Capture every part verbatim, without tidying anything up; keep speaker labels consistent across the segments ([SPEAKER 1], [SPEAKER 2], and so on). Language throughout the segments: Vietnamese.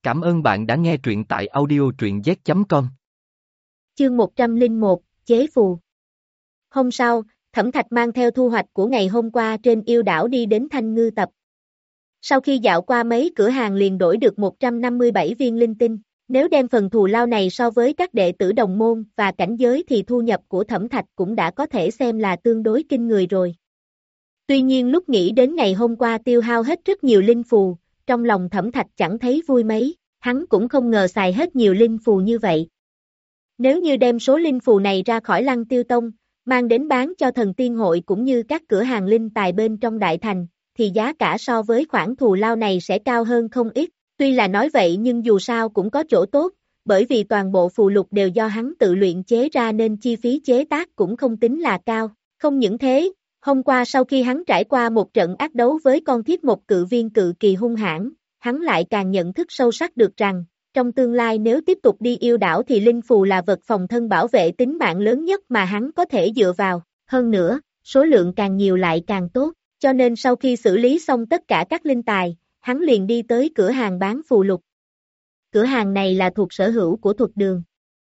[SPEAKER 1] Cảm ơn bạn đã nghe truyện tại audio truyện z chấm com.
[SPEAKER 2] Chương một trăm lẻ một, chế phù. Hôm sau, Thẩm Thạch mang theo thu hoạch của ngày hôm qua trên yêu đảo đi đến Thanh Ngư Tập. Sau khi dạo qua mấy cửa hàng liền đổi được một trăm năm mươi bảy viên linh tinh, nếu đem phần thù lao này so với các đệ tử đồng môn và cảnh giới thì thu nhập của Thẩm Thạch cũng đã có thể xem là tương đối kinh người rồi. Tuy nhiên lúc nghĩ đến ngày hôm qua tiêu hao hết rất nhiều linh phù, trong lòng Thẩm Thạch chẳng thấy vui mấy, hắn cũng không ngờ xài hết nhiều linh phù như vậy. Nếu như đem số linh phù này ra khỏi Lăng Tiêu Tông, mang đến bán cho thần tiên hội cũng như các cửa hàng linh tài bên trong đại thành, thì giá cả so với khoản thù lao này sẽ cao hơn không ít. Tuy là nói vậy nhưng dù sao cũng có chỗ tốt, bởi vì toàn bộ phù lục đều do hắn tự luyện chế ra nên chi phí chế tác cũng không tính là cao. Không những thế, hôm qua sau khi hắn trải qua một trận ác đấu với con thiết một cự viên cự kỳ hung hãn, hắn lại càng nhận thức sâu sắc được rằng, trong tương lai nếu tiếp tục đi yêu đảo thì linh phù là vật phòng thân bảo vệ tính mạng lớn nhất mà hắn có thể dựa vào. Hơn nữa, số lượng càng nhiều lại càng tốt, cho nên sau khi xử lý xong tất cả các linh tài, hắn liền đi tới cửa hàng bán phù lục. Cửa hàng này là thuộc sở hữu của Thuật Đường.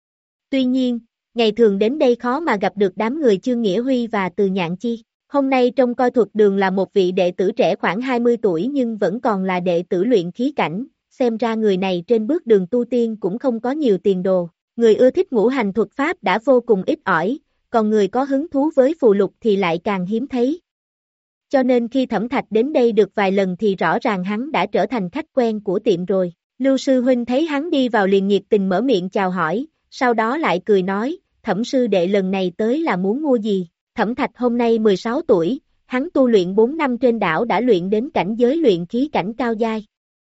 [SPEAKER 2] Tuy nhiên, ngày thường đến đây khó mà gặp được đám người Chương Nghĩa Huy và Từ Nhạn Chi. Hôm nay trông coi Thuật Đường là một vị đệ tử trẻ khoảng hai mươi tuổi nhưng vẫn còn là đệ tử luyện khí cảnh, xem ra người này trên bước đường tu tiên cũng không có nhiều tiền đồ. Người ưa thích ngũ hành thuật pháp đã vô cùng ít ỏi, còn người có hứng thú với phù lục thì lại càng hiếm thấy. Cho nên khi Thẩm Thạch đến đây được vài lần thì rõ ràng hắn đã trở thành khách quen của tiệm rồi. Lưu sư huynh thấy hắn đi vào liền nhiệt tình mở miệng chào hỏi, sau đó lại cười nói, Thẩm sư đệ lần này tới là muốn mua gì? Thẩm Thạch hôm nay mười sáu tuổi, hắn tu luyện bốn năm trên đảo đã luyện đến cảnh giới luyện khí cảnh cao giai.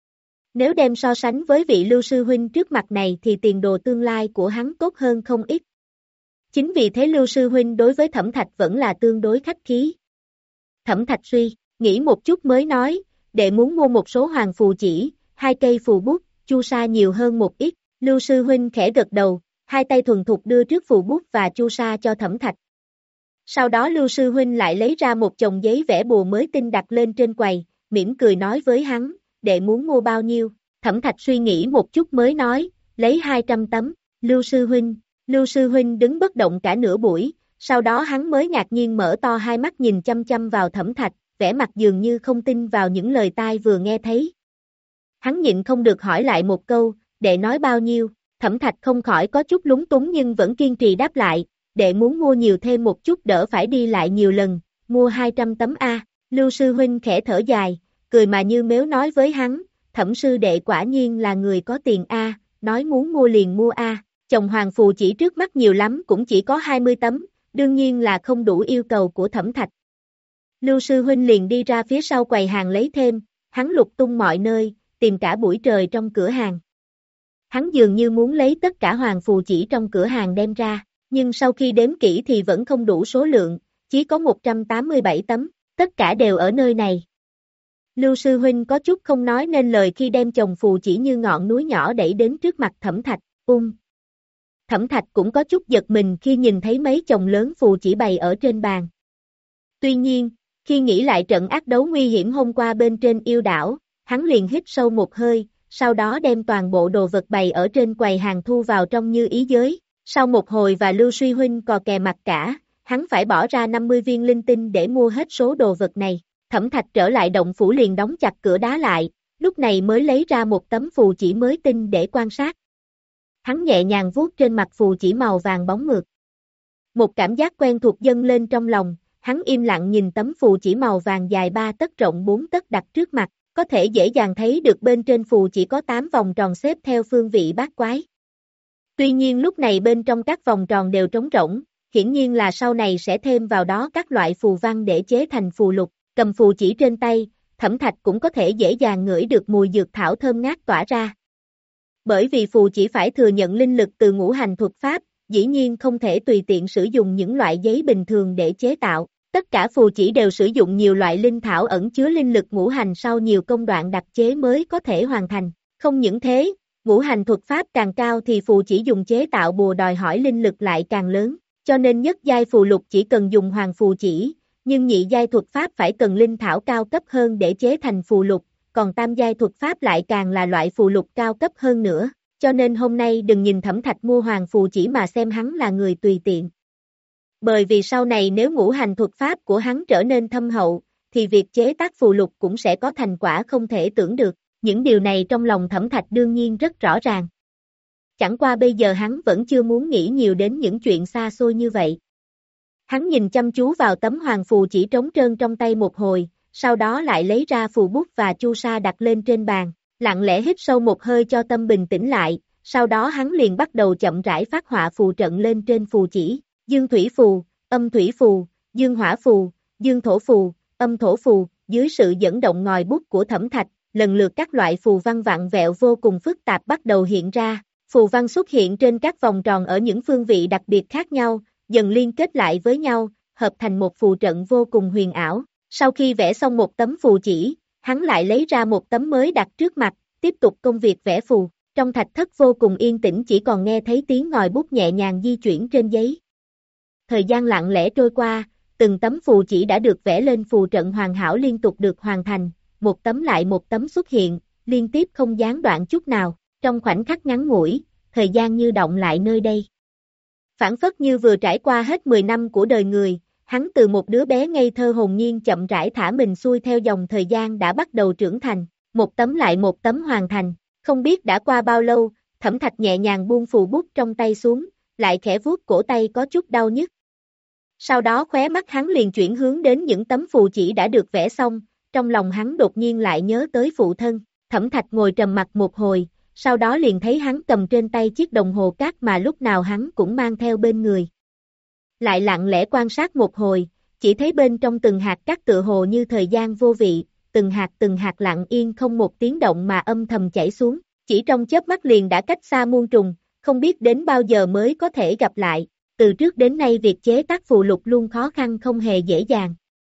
[SPEAKER 2] Nếu đem so sánh với vị Lưu sư huynh trước mặt này thì tiền đồ tương lai của hắn tốt hơn không ít. Chính vì thế Lưu sư huynh đối với Thẩm Thạch vẫn là tương đối khách khí. Thẩm Thạch suy, nghĩ một chút mới nói, đệ muốn mua một số hoàng phù chỉ, hai cây phù bút, chu sa nhiều hơn một ít. Lưu sư huynh khẽ gật đầu, hai tay thuần thục đưa trước phù bút và chu sa cho Thẩm Thạch. Sau đó Lưu sư huynh lại lấy ra một chồng giấy vẽ bùa mới tinh đặt lên trên quầy, mỉm cười nói với hắn, đệ muốn mua bao nhiêu? Thẩm Thạch suy nghĩ một chút mới nói, lấy hai trăm tấm. Lưu sư huynh, Lưu sư huynh đứng bất động cả nửa buổi, sau đó hắn mới ngạc nhiên mở to hai mắt nhìn chăm chăm vào Thẩm Thạch, vẻ mặt dường như không tin vào những lời tai vừa nghe thấy. Hắn nhịn không được hỏi lại một câu, đệ nói bao nhiêu? Thẩm Thạch không khỏi có chút lúng túng nhưng vẫn kiên trì đáp lại, đệ muốn mua nhiều thêm một chút đỡ phải đi lại nhiều lần, mua hai trăm tấm A. Lưu sư huynh khẽ thở dài, cười mà như mếu nói với hắn, Thẩm sư đệ quả nhiên là người có tiền A, nói muốn mua liền mua A. Chồng hoàng phù chỉ trước mắt nhiều lắm cũng chỉ có hai mươi tấm, đương nhiên là không đủ yêu cầu của Thẩm Thạch. Lưu sư huynh liền đi ra phía sau quầy hàng lấy thêm, hắn lục tung mọi nơi, tìm cả buổi trời trong cửa hàng. Hắn dường như muốn lấy tất cả hoàng phù chỉ trong cửa hàng đem ra, nhưng sau khi đếm kỹ thì vẫn không đủ số lượng, chỉ có một trăm tám mươi bảy tấm, tất cả đều ở nơi này. Lưu sư huynh có chút không nói nên lời khi đem chồng phù chỉ như ngọn núi nhỏ đẩy đến trước mặt Thẩm Thạch, ung. Thẩm Thạch cũng có chút giật mình khi nhìn thấy mấy chồng lớn phù chỉ bày ở trên bàn. Tuy nhiên, khi nghĩ lại trận ác đấu nguy hiểm hôm qua bên trên yêu đảo, hắn liền hít sâu một hơi, sau đó đem toàn bộ đồ vật bày ở trên quầy hàng thu vào trong như ý giới. Sau một hồi và Lưu suy huynh cò kè mặt cả, hắn phải bỏ ra năm mươi viên linh tinh để mua hết số đồ vật này. Thẩm Thạch trở lại động phủ liền đóng chặt cửa đá lại, lúc này mới lấy ra một tấm phù chỉ mới tinh để quan sát. Hắn nhẹ nhàng vuốt trên mặt phù chỉ màu vàng bóng mượt. Một cảm giác quen thuộc dâng lên trong lòng, hắn im lặng nhìn tấm phù chỉ màu vàng dài ba tấc rộng bốn tấc đặt trước mặt, có thể dễ dàng thấy được bên trên phù chỉ có tám vòng tròn xếp theo phương vị bát quái. Tuy nhiên lúc này bên trong các vòng tròn đều trống rỗng, hiển nhiên là sau này sẽ thêm vào đó các loại phù văn để chế thành phù lục. Cầm phù chỉ trên tay, Thẩm Thạch cũng có thể dễ dàng ngửi được mùi dược thảo thơm ngát tỏa ra. Bởi vì phù chỉ phải thừa nhận linh lực từ ngũ hành thuật pháp, dĩ nhiên không thể tùy tiện sử dụng những loại giấy bình thường để chế tạo. Tất cả phù chỉ đều sử dụng nhiều loại linh thảo ẩn chứa linh lực ngũ hành sau nhiều công đoạn đặc chế mới có thể hoàn thành. Không những thế, ngũ hành thuật pháp càng cao thì phù chỉ dùng chế tạo bùa đòi hỏi linh lực lại càng lớn, cho nên nhất giai phù lục chỉ cần dùng hoàng phù chỉ, nhưng nhị giai thuật pháp phải cần linh thảo cao cấp hơn để chế thành phù lục, còn tam giai thuật pháp lại càng là loại phù lục cao cấp hơn nữa, cho nên hôm nay đừng nhìn Thẩm Thạch mua hoàng phù chỉ mà xem hắn là người tùy tiện. Bởi vì sau này nếu ngũ hành thuật pháp của hắn trở nên thâm hậu, thì việc chế tác phù lục cũng sẽ có thành quả không thể tưởng được, những điều này trong lòng Thẩm Thạch đương nhiên rất rõ ràng. Chẳng qua bây giờ hắn vẫn chưa muốn nghĩ nhiều đến những chuyện xa xôi như vậy. Hắn nhìn chăm chú vào tấm hoàng phù chỉ trống trơn trong tay một hồi, sau đó lại lấy ra phù bút và chu sa đặt lên trên bàn, lặng lẽ hít sâu một hơi cho tâm bình tĩnh lại, sau đó hắn liền bắt đầu chậm rãi phát họa phù trận lên trên phù chỉ, dương thủy phù, âm thủy phù, dương hỏa phù, dương thổ phù, âm thổ phù, dưới sự dẫn động ngòi bút của Thẩm Thạch, lần lượt các loại phù văn vặn vẹo vô cùng phức tạp bắt đầu hiện ra, phù văn xuất hiện trên các vòng tròn ở những phương vị đặc biệt khác nhau, dần liên kết lại với nhau, hợp thành một phù trận vô cùng huyền ảo. Sau khi vẽ xong một tấm phù chỉ, hắn lại lấy ra một tấm mới đặt trước mặt, tiếp tục công việc vẽ phù. Trong thạch thất vô cùng yên tĩnh, chỉ còn nghe thấy tiếng ngòi bút nhẹ nhàng di chuyển trên giấy. Thời gian lặng lẽ trôi qua, từng tấm phù chỉ đã được vẽ lên, phù trận hoàn hảo liên tục được hoàn thành, một tấm lại một tấm xuất hiện, liên tiếp không gián đoạn chút nào. Trong khoảnh khắc ngắn ngủi, thời gian như động lại nơi đây. Phản phất như vừa trải qua hết mười năm của đời người, hắn từ một đứa bé ngây thơ hồn nhiên chậm rãi thả mình xuôi theo dòng thời gian đã bắt đầu trưởng thành, một tấm lại một tấm hoàn thành. Không biết đã qua bao lâu, Thẩm Thạch nhẹ nhàng buông phù bút trong tay xuống, lại khẽ vuốt cổ tay có chút đau nhức. Sau đó khóe mắt hắn liền chuyển hướng đến những tấm phù chỉ đã được vẽ xong, trong lòng hắn đột nhiên lại nhớ tới phụ thân. Thẩm Thạch ngồi trầm mặc một hồi, sau đó liền thấy hắn cầm trên tay chiếc đồng hồ cát mà lúc nào hắn cũng mang theo bên người. Lại lặng lẽ quan sát một hồi, chỉ thấy bên trong từng hạt cát tựa hồ như thời gian vô vị, từng hạt từng hạt lặng yên không một tiếng động mà âm thầm chảy xuống, chỉ trong chớp mắt liền đã cách xa muôn trùng, không biết đến bao giờ mới có thể gặp lại. Từ trước đến nay việc chế tác phù lục luôn khó khăn không hề dễ dàng.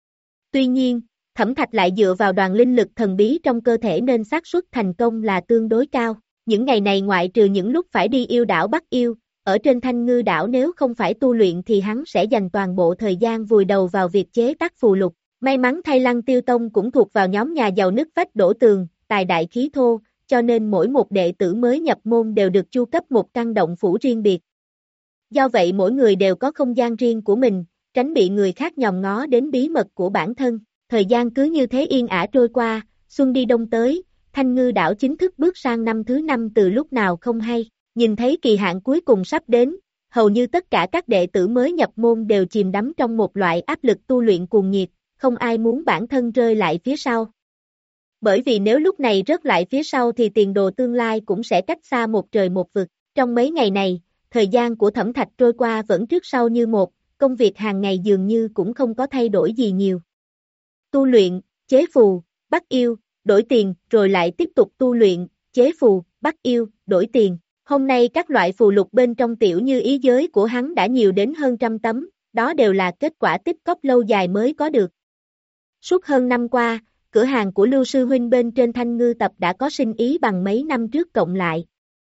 [SPEAKER 2] Tuy nhiên, Thẩm Thạch lại dựa vào đoàn linh lực thần bí trong cơ thể nên xác suất thành công là tương đối cao. Những ngày này ngoại trừ những lúc phải đi yêu đảo bắt yêu, ở trên Thanh Ngư đảo nếu không phải tu luyện thì hắn sẽ dành toàn bộ thời gian vùi đầu vào việc chế tác phù lục. May mắn thay Lăng Tiêu Tông cũng thuộc vào nhóm nhà giàu nứt vách đổ tường, tài đại khí thô, cho nên mỗi một đệ tử mới nhập môn đều được chu cấp một căn động phủ riêng biệt. Do vậy mỗi người đều có không gian riêng của mình, tránh bị người khác nhòm ngó đến bí mật của bản thân. Thời gian cứ như thế yên ả trôi qua, xuân đi đông tới, Thanh Ngư đảo chính thức bước sang năm thứ năm từ lúc nào không hay. Nhìn thấy kỳ hạn cuối cùng sắp đến, hầu như tất cả các đệ tử mới nhập môn đều chìm đắm trong một loại áp lực tu luyện cuồng nhiệt, không ai muốn bản thân rơi lại phía sau. Bởi vì nếu lúc này rớt lại phía sau thì tiền đồ tương lai cũng sẽ cách xa một trời một vực. Trong mấy ngày này, thời gian của Thẩm Thạch trôi qua vẫn trước sau như một, công việc hàng ngày dường như cũng không có thay đổi gì nhiều. Tu luyện, chế phù, bắt yêu, đổi tiền, rồi lại tiếp tục tu luyện, chế phù, bắt yêu, đổi tiền. Hôm nay các loại phù lục bên trong tiểu như ý giới của hắn đã nhiều đến hơn trăm tấm, đó đều là kết quả tích cóp lâu dài mới có được. Suốt hơn năm qua, cửa hàng của Lưu Sư Huynh bên trên Thanh Ngư Tập đã có sinh ý bằng mấy năm trước cộng lại.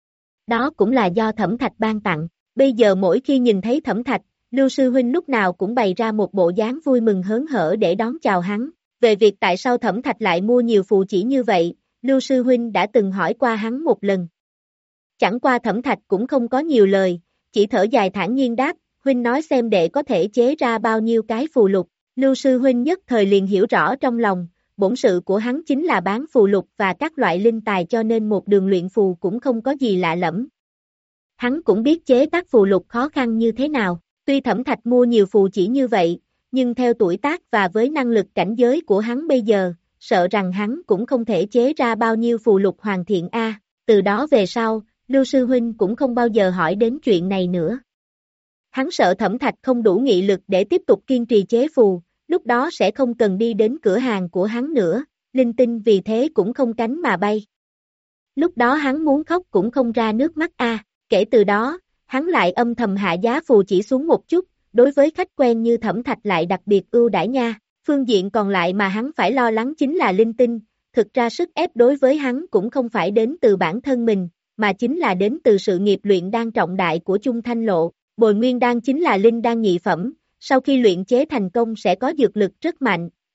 [SPEAKER 2] Đó cũng là do Thẩm Thạch ban tặng, bây giờ mỗi khi nhìn thấy Thẩm Thạch, Lưu Sư Huynh lúc nào cũng bày ra một bộ dáng vui mừng hớn hở để đón chào hắn. Về việc tại sao Thẩm Thạch lại mua nhiều phù chỉ như vậy, Lưu Sư Huynh đã từng hỏi qua hắn một lần. Chẳng qua Thẩm Thạch cũng không có nhiều lời, chỉ thở dài thản nhiên đáp, Huynh nói xem đệ có thể chế ra bao nhiêu cái phù lục. Lưu Sư Huynh nhất thời liền hiểu rõ trong lòng, bổn sự của hắn chính là bán phù lục và các loại linh tài cho nên một đường luyện phù cũng không có gì lạ lẫm. Hắn cũng biết chế tác phù lục khó khăn như thế nào, tuy Thẩm Thạch mua nhiều phù chỉ như vậy, nhưng theo tuổi tác và với năng lực cảnh giới của hắn bây giờ, sợ rằng hắn cũng không thể chế ra bao nhiêu phù lục hoàn thiện a. Từ đó về sau, Lưu Sư Huynh cũng không bao giờ hỏi đến chuyện này nữa. Hắn sợ Thẩm Thạch không đủ nghị lực để tiếp tục kiên trì chế phù, lúc đó sẽ không cần đi đến cửa hàng của hắn nữa, linh tinh vì thế cũng không cánh mà bay. Lúc đó hắn muốn khóc cũng không ra nước mắt a. Kể từ đó, hắn lại âm thầm hạ giá phù chỉ xuống một chút, đối với khách quen như Thẩm Thạch lại đặc biệt ưu đãi nha. Phương diện còn lại mà hắn phải lo lắng chính là linh tinh, thực ra sức ép đối với hắn cũng không phải đến từ bản thân mình, mà chính là đến từ sự nghiệp luyện đan trọng đại của Chung Thanh Lộ. Bồi nguyên đan chính là linh đan nhị phẩm, sau khi luyện chế thành công sẽ có dược lực rất mạnh,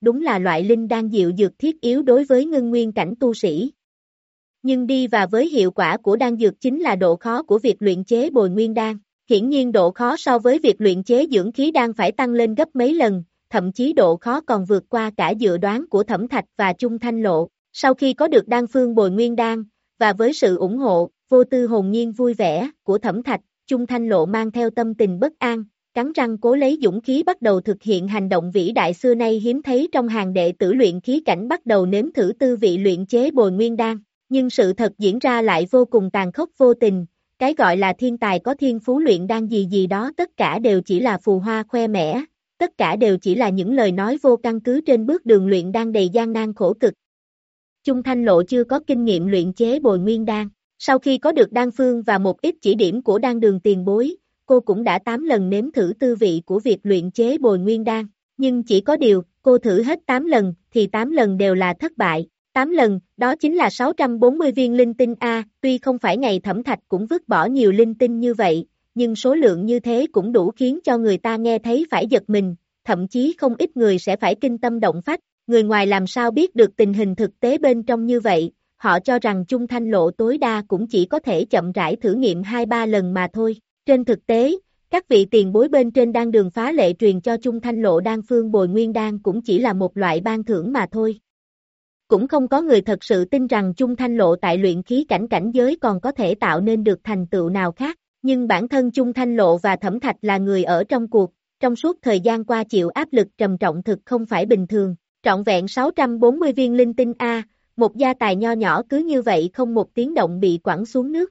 [SPEAKER 2] đúng là loại linh đan diệu dược thiết yếu đối với ngưng nguyên cảnh tu sĩ. Nhưng đi và với hiệu quả của đan dược chính là độ khó của việc luyện chế bồi nguyên đan. Hiển nhiên độ khó so với việc luyện chế dưỡng khí đan phải tăng lên gấp mấy lần, thậm chí độ khó còn vượt qua cả dự đoán của Thẩm Thạch và Chung Thanh Lộ. Sau khi có được đan phương bồi nguyên đan, và với sự ủng hộ, vô tư hồn nhiên vui vẻ của Thẩm Thạch, Chung Thanh Lộ mang theo tâm tình bất an, cắn răng cố lấy dũng khí bắt đầu thực hiện hành động vĩ đại xưa nay hiếm thấy trong hàng đệ tử luyện khí cảnh, bắt đầu nếm thử tư vị luyện chế bồi nguyên đan. Nhưng sự thật diễn ra lại vô cùng tàn khốc vô tình, cái gọi là thiên tài có thiên phú luyện đan gì gì đó tất cả đều chỉ là phù hoa khoe mẽ, tất cả đều chỉ là những lời nói vô căn cứ trên bước đường luyện đan đầy gian nan khổ cực. Chung Thanh Lộ chưa có kinh nghiệm luyện chế bồi nguyên đan, sau khi có được đan phương và một ít chỉ điểm của đan đường tiền bối, cô cũng đã tám lần nếm thử tư vị của việc luyện chế bồi nguyên đan, nhưng chỉ có điều, cô thử hết tám lần, thì tám lần đều là thất bại. tám lần, đó chính là sáu trăm bốn mươi viên linh tinh A, tuy không phải ngày Thẩm Thạch cũng vứt bỏ nhiều linh tinh như vậy, nhưng số lượng như thế cũng đủ khiến cho người ta nghe thấy phải giật mình, thậm chí không ít người sẽ phải kinh tâm động phách, người ngoài làm sao biết được tình hình thực tế bên trong như vậy, họ cho rằng Chung Thanh Lộ tối đa cũng chỉ có thể chậm rãi thử nghiệm hai ba lần mà thôi. Trên thực tế, các vị tiền bối bên trên đan đường phá lệ truyền cho Chung Thanh Lộ đan phương bồi nguyên đan cũng chỉ là một loại ban thưởng mà thôi. Cũng không có người thật sự tin rằng Chung Thanh Lộ tại luyện khí cảnh cảnh giới còn có thể tạo nên được thành tựu nào khác, nhưng bản thân Chung Thanh Lộ và Thẩm Thạch là người ở trong cuộc, trong suốt thời gian qua chịu áp lực trầm trọng thực không phải bình thường, trọn vẹn sáu trăm bốn mươi viên linh tinh A, một gia tài nho nhỏ cứ như vậy không một tiếng động bị quẳng xuống nước.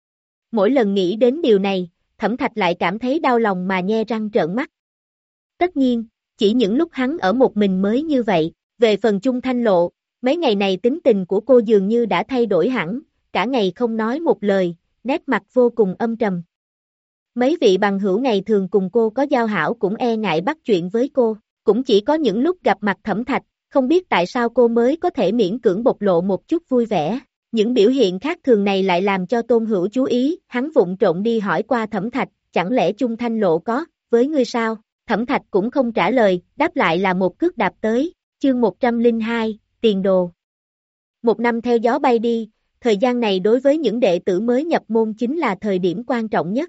[SPEAKER 2] Mỗi lần nghĩ đến điều này, Thẩm Thạch lại cảm thấy đau lòng mà nhe răng trợn mắt. Tất nhiên, chỉ những lúc hắn ở một mình mới như vậy, về phần Chung Thanh Lộ, mấy ngày này tính tình của cô dường như đã thay đổi hẳn, cả ngày không nói một lời, nét mặt vô cùng âm trầm. Mấy vị bằng hữu ngày thường cùng cô có giao hảo cũng e ngại bắt chuyện với cô, cũng chỉ có những lúc gặp mặt Thẩm Thạch, không biết tại sao cô mới có thể miễn cưỡng bộc lộ một chút vui vẻ. Những biểu hiện khác thường này lại làm cho Tôn Hữu chú ý, hắn vụng trộn đi hỏi qua Thẩm Thạch, chẳng lẽ Chung Thanh Lộ có, với ngươi sao? Thẩm Thạch cũng không trả lời, đáp lại là một cước đạp tới, chương một trăm lẻ hai, tiền đồ. Một năm theo gió bay đi, thời gian này đối với những đệ tử mới nhập môn chính là thời điểm quan trọng nhất.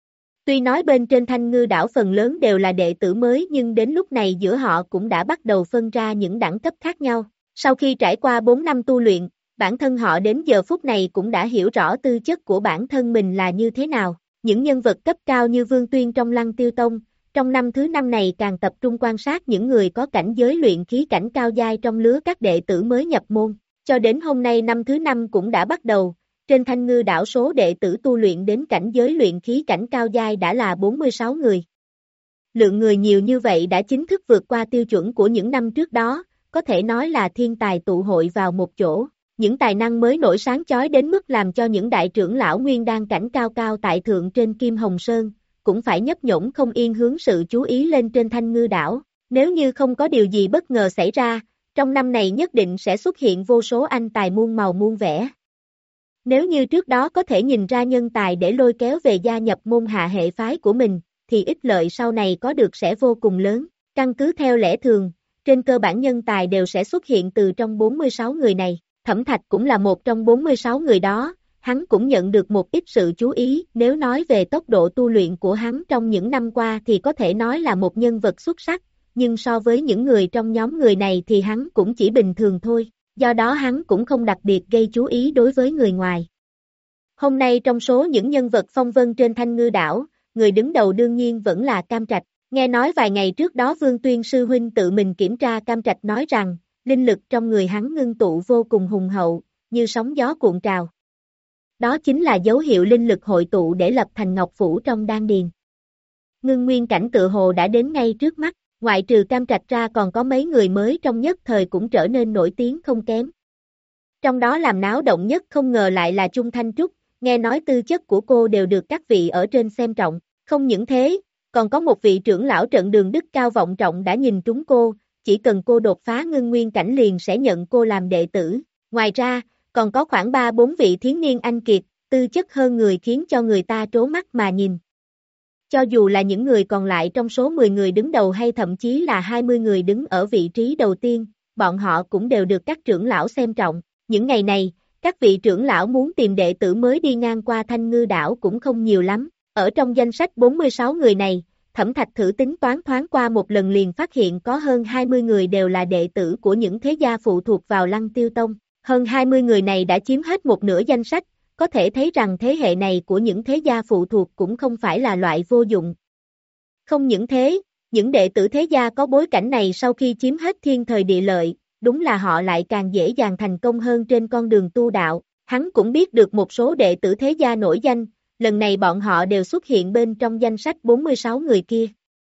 [SPEAKER 2] Tuy nói bên trên Thanh Ngư đảo phần lớn đều là đệ tử mới nhưng đến lúc này giữa họ cũng đã bắt đầu phân ra những đẳng cấp khác nhau. Sau khi trải qua bốn năm tu luyện, bản thân họ đến giờ phút này cũng đã hiểu rõ tư chất của bản thân mình là như thế nào. Những nhân vật cấp cao như Vương Tuyên trong Lăng Tiêu Tông, trong năm thứ năm này càng tập trung quan sát những người có cảnh giới luyện khí cảnh cao giai trong lứa các đệ tử mới nhập môn. Cho đến hôm nay năm thứ năm cũng đã bắt đầu, trên Thanh Ngư đảo số đệ tử tu luyện đến cảnh giới luyện khí cảnh cao giai đã là bốn mươi sáu người. Lượng người nhiều như vậy đã chính thức vượt qua tiêu chuẩn của những năm trước đó, có thể nói là thiên tài tụ hội vào một chỗ. Những tài năng mới nổi sáng chói đến mức làm cho những đại trưởng lão nguyên đan cảnh cao cao tại thượng trên Kim Hồng Sơn, cũng phải nhấp nhổm không yên hướng sự chú ý lên trên Thanh Ngư đảo. Nếu như không có điều gì bất ngờ xảy ra, trong năm này nhất định sẽ xuất hiện vô số anh tài muôn màu muôn vẻ. Nếu như trước đó có thể nhìn ra nhân tài để lôi kéo về gia nhập môn hạ hệ phái của mình, thì ích lợi sau này có được sẽ vô cùng lớn. Căn cứ theo lẽ thường, trên cơ bản nhân tài đều sẽ xuất hiện từ trong bốn mươi sáu người này. Thẩm Thạch cũng là một trong bốn mươi sáu người đó, hắn cũng nhận được một ít sự chú ý. Nếu nói về tốc độ tu luyện của hắn trong những năm qua thì có thể nói là một nhân vật xuất sắc, nhưng so với những người trong nhóm người này thì hắn cũng chỉ bình thường thôi. Do đó hắn cũng không đặc biệt gây chú ý đối với người ngoài. Hôm nay trong số những nhân vật phong vân trên Thanh Ngư đảo, người đứng đầu đương nhiên vẫn là Cam Trạch. Nghe nói vài ngày trước đó Vương Tuyên sư huynh tự mình kiểm tra Cam Trạch nói rằng, linh lực trong người hắn ngưng tụ vô cùng hùng hậu, như sóng gió cuộn trào. Đó chính là dấu hiệu linh lực hội tụ để lập thành ngọc phủ trong đan điền. Ngưng nguyên cảnh tự hồ đã đến ngay trước mắt. Ngoại trừ Cam Trạch ra còn có mấy người mới trong nhất thời cũng trở nên nổi tiếng không kém. Trong đó làm náo động nhất không ngờ lại là Chung Thanh Trúc, nghe nói tư chất của cô đều được các vị ở trên xem trọng. Không những thế, còn có một vị trưởng lão trận đường đức cao vọng trọng đã nhìn trúng cô, chỉ cần cô đột phá ngưng nguyên cảnh liền sẽ nhận cô làm đệ tử. Ngoài ra, còn có khoảng ba bốn vị thiến niên anh kiệt, tư chất hơn người khiến cho người ta trố mắt mà nhìn. Cho dù là những người còn lại trong số mười người đứng đầu hay thậm chí là hai mươi người đứng ở vị trí đầu tiên, bọn họ cũng đều được các trưởng lão xem trọng. Những ngày này, các vị trưởng lão muốn tìm đệ tử mới đi ngang qua Thanh Ngư đảo cũng không nhiều lắm. Ở trong danh sách bốn mươi sáu người này, Thẩm Thạch thử tính toán thoáng qua một lần liền phát hiện có hơn hai mươi người đều là đệ tử của những thế gia phụ thuộc vào Lăng Tiêu Tông. Hơn hai mươi người này đã chiếm hết một nửa danh sách, có thể thấy rằng thế hệ này của những thế gia phụ thuộc cũng không phải là loại vô dụng. Không những thế, những đệ tử thế gia có bối cảnh này sau khi chiếm hết thiên thời địa lợi, đúng là họ lại càng dễ dàng thành công hơn trên con đường tu đạo. Hắn cũng biết được một số đệ tử thế gia nổi danh, lần này bọn họ đều xuất hiện bên trong danh sách bốn mươi sáu người kia.